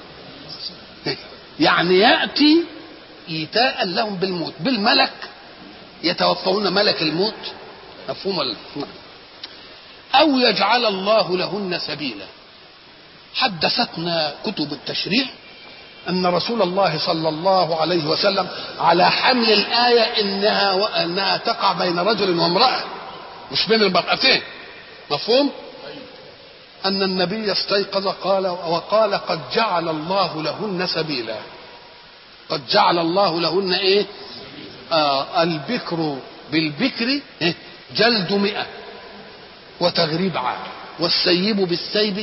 يعني ياتي ايتاء لهم بالموت، بالملك. يتوفاهن ملك الموت، مفهوم ولا لا؟ او يجعل الله لهن سبيلا. حدثتنا كتب التشريع أن رسول الله صلى الله عليه وسلم على حمل الآية إنها تقع بين رجل وامرأة، مش بين المرأتين، مفهوم؟ أن النبي استيقظ وقال قد جعل الله لهن سبيلا. قد جعل الله لهن إيه؟ البكر بالبكر جلد 100 وتغريب عام، والسيب بالسيب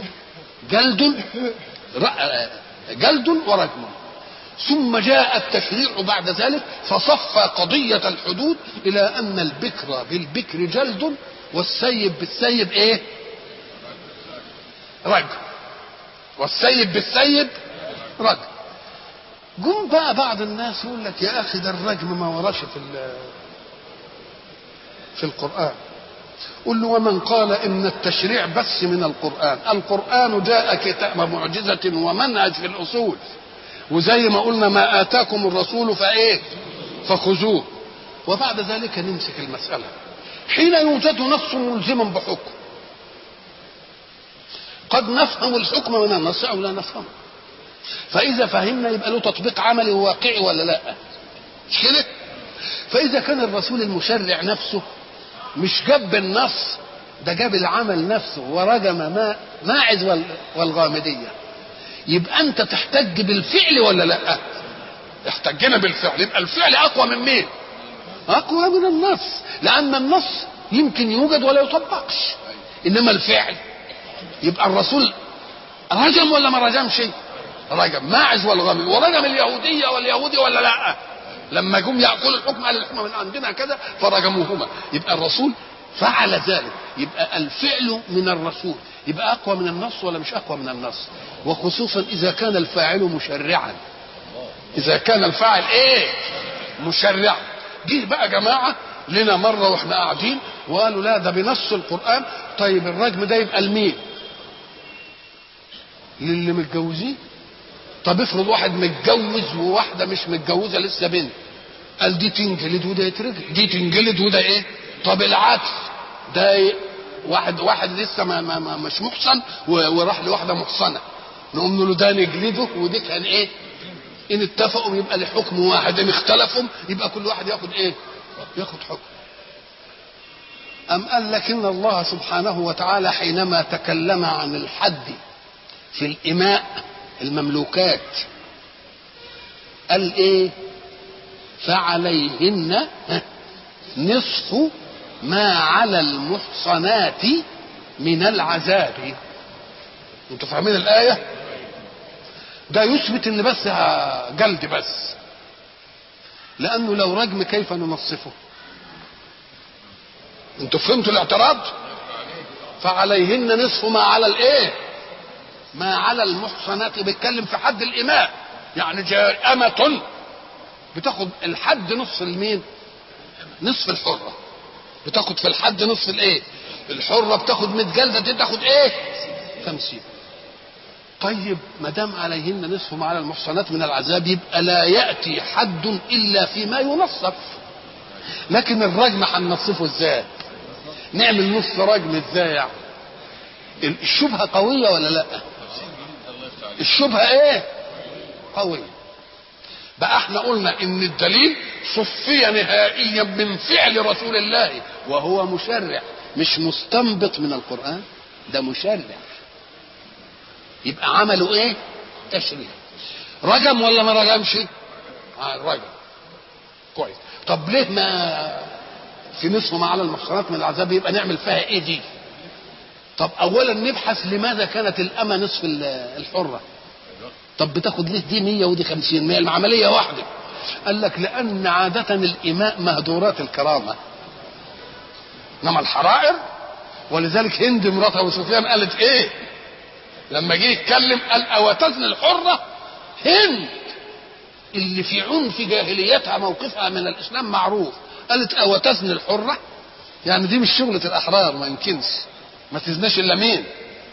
جلد ورجم. ثم جاء التشريع بعد ذلك فصفى قضية الحدود إلى أن البكر بالبكر جلد والسيب بالسيب إيه؟ رجم. والسيب بالسيب رجم. جم بقى بعض الناس يقول لك يا أخي ده الرجم ما وراش في القرآن. قل له ومن قال إن التشريع بس من القرآن؟ القرآن جاء كتاب معجزة ومنهج في الأصول، وزي ما قلنا ما آتاكم الرسول فإيه؟ فخذوه. وبعد ذلك نمسك المسألة حين يوجد نص ملزم بحكم. قد نفهم الحكم من النص أو لا نفهمه، فإذا فهمنا يبقى له تطبيق عملي وواقعي ولا لا؟ مش كده؟ فإذا كان الرسول المشرع نفسه مش جاب النص، ده جاب العمل نفسه ورجم ماعز والغامدية، يبقى أنت تحتج بالفعل ولا لا؟ احتجنا بالفعل، يبقى الفعل أقوى من مين؟ أقوى من النص، لأن النص يمكن يوجد ولا يطبقش، إنما الفعل يبقى الرسول رجم ولا ما رجمش؟ رجم ماعز والغامدية، ورجم اليهودية واليهودي ولا لا؟ لما جم يأكلوا الحكم قال الحكم من عندنا كذا فرجموهما. يبقى الرسول فعل ذلك، يبقى الفعل من الرسول يبقى أقوى من النص ولا مش أقوى من النص؟ وخصوصا إذا كان الفاعل مشرعا. إذا كان الفاعل إيه؟ مشرعا. جه بقى جماعة لنا مرة وإحنا قاعدين وقالوا لا ده بنص القرآن. طيب الرجم ده يبقى لمين؟ للي متجوزين. طب افرض واحد متجوز وواحده مش متجوزه لسه بنت، قال دي تنجلد وده يترجم، دي تنجلد وده ايه؟ طب العكس ده إيه؟ واحد لسه ما مش محصن وراح لواحده محصنه، نقوم نقول له ده نجلده ودي كان ايه؟ ان اتفقوا يبقى لحكم واحد، ان اختلفوا يبقى كل واحد ياخد ايه؟ ياخد حكم. أم قال لك إن الله سبحانه وتعالى حينما تكلم عن الحد في الإماء المملوكات قال ايه؟ فعليهن نصف ما على المحصنات من العذاب. انتوا فاهمين الآية؟ ده يثبت ان بس جلد بس، لانه لو رجم كيف ننصفه؟ انتوا فهمتوا الاعتراض؟ فعليهن نصف ما على الايه؟ ما على المحصنات. بيتكلم في حد الاماء، يعني جاء امة بتاخد الحد نصف المين؟ نصف الحرة. بتاخد في الحد نصف الايه؟ الحرة بتاخد 100 جلدة، دي تاخد ايه؟ 50. طيب ما دام عليهن نصف ما على المحصنات من العذاب، يبقى لا يأتي حد الا فيما ينصف. لكن الرجم هننصفه ازاي؟ نعمل نص رجم ازاي يعني؟ الشبهة قوية ولا لا؟ الشبهة ايه؟ قوية. بقى احنا قلنا ان الدليل صفي نهائيا من فعل رسول الله وهو مشرع، مش مستنبط من القرآن، ده مشرع. يبقى عملوا ايه؟ تشريع. رجم ولا ما رجمش؟ رجم. كويس. طب ليه ما في نصف ما على المحصنات من العذاب يبقى نعمل فيها ايه دي؟ طب اولا نبحث لماذا كانت الامه نصف الحره. طب بتاخد ليه دي 100 ودي 50؟ ما هي العمليه واحده. قال لك لان عاده الاماء مهدورات الكرامه، انما الحرائر. ولذلك هند مرات ابو سفيان قالت ايه لما جه يتكلم؟ قال اوتزن الحره. هند اللي في عنف جاهليتها موقفها من الاسلام معروف، قالت اوتزن الحره، يعني دي مش شغله الاحرار، ما يمكنش ما تزناش الا مين؟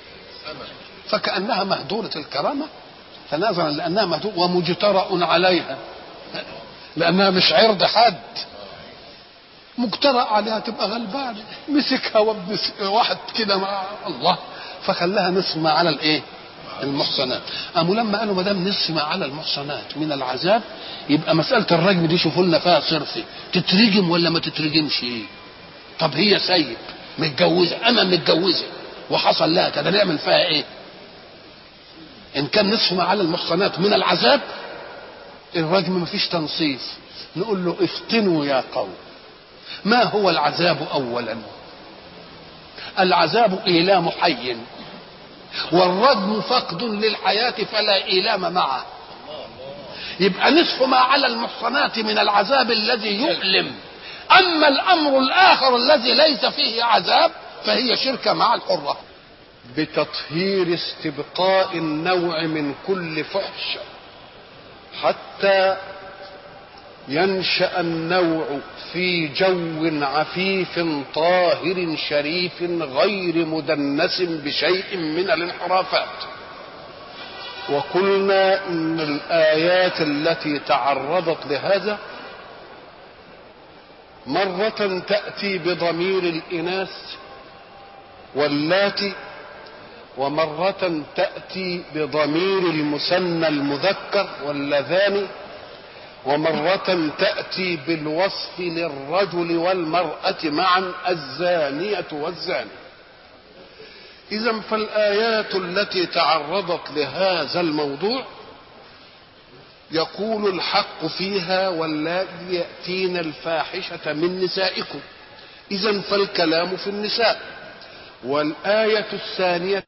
فكانها مهدوره الكرامه، فنظرا لانها مهدوره ومجترأ عليها، لانها مش عرض حد، مجترأ عليها تبقى غلبان، مسكها وابن واحد كده مع الله فخلاها نصف ما على الايه؟ المحصنات. قاموا لما قالوا ما دام نصف ما على المحصنات من العذاب، يبقى مساله الرجم دي شوفوا لنا فيها صرفي، تترجم ولا ما تترجمش؟ ايه؟ طب هي سيب متجوزه، انا متجوزه وحصل لها كده، نعمل فيها ايه؟ ان كان نصف ما على المحصنات من العذاب، الرجم ما فيش تنصيف. نقول له افتنوا يا قوم، ما هو العذاب اولا؟ العذاب ايلام حي، والرجم فقد للحياه فلا ايلام معه. يبقى نصف ما على المحصنات من العذاب الذي يؤلم. اما الامر الاخر الذي ليس فيه عذاب فهي شركه مع الحره. بتطهير استبقاء النوع من كل فحش حتى ينشأ النوع في جو عفيف طاهر شريف غير مدنس بشيء من الانحرافات. وقلنا ان الآيات التي تعرضت لهذا مرة تأتي بضمير الإناث واللاتي، ومرة تأتي بضمير المثنى المذكر واللذان، ومرة تأتي بالوصف للرجل والمرأة معا الزانية والزاني. إذن فالآيات التي تعرضت لهذا الموضوع يقول الحق فيها واللاتي يأتين الفاحشة من نسائكم. إذن فالكلام في النساء. والآية الثانية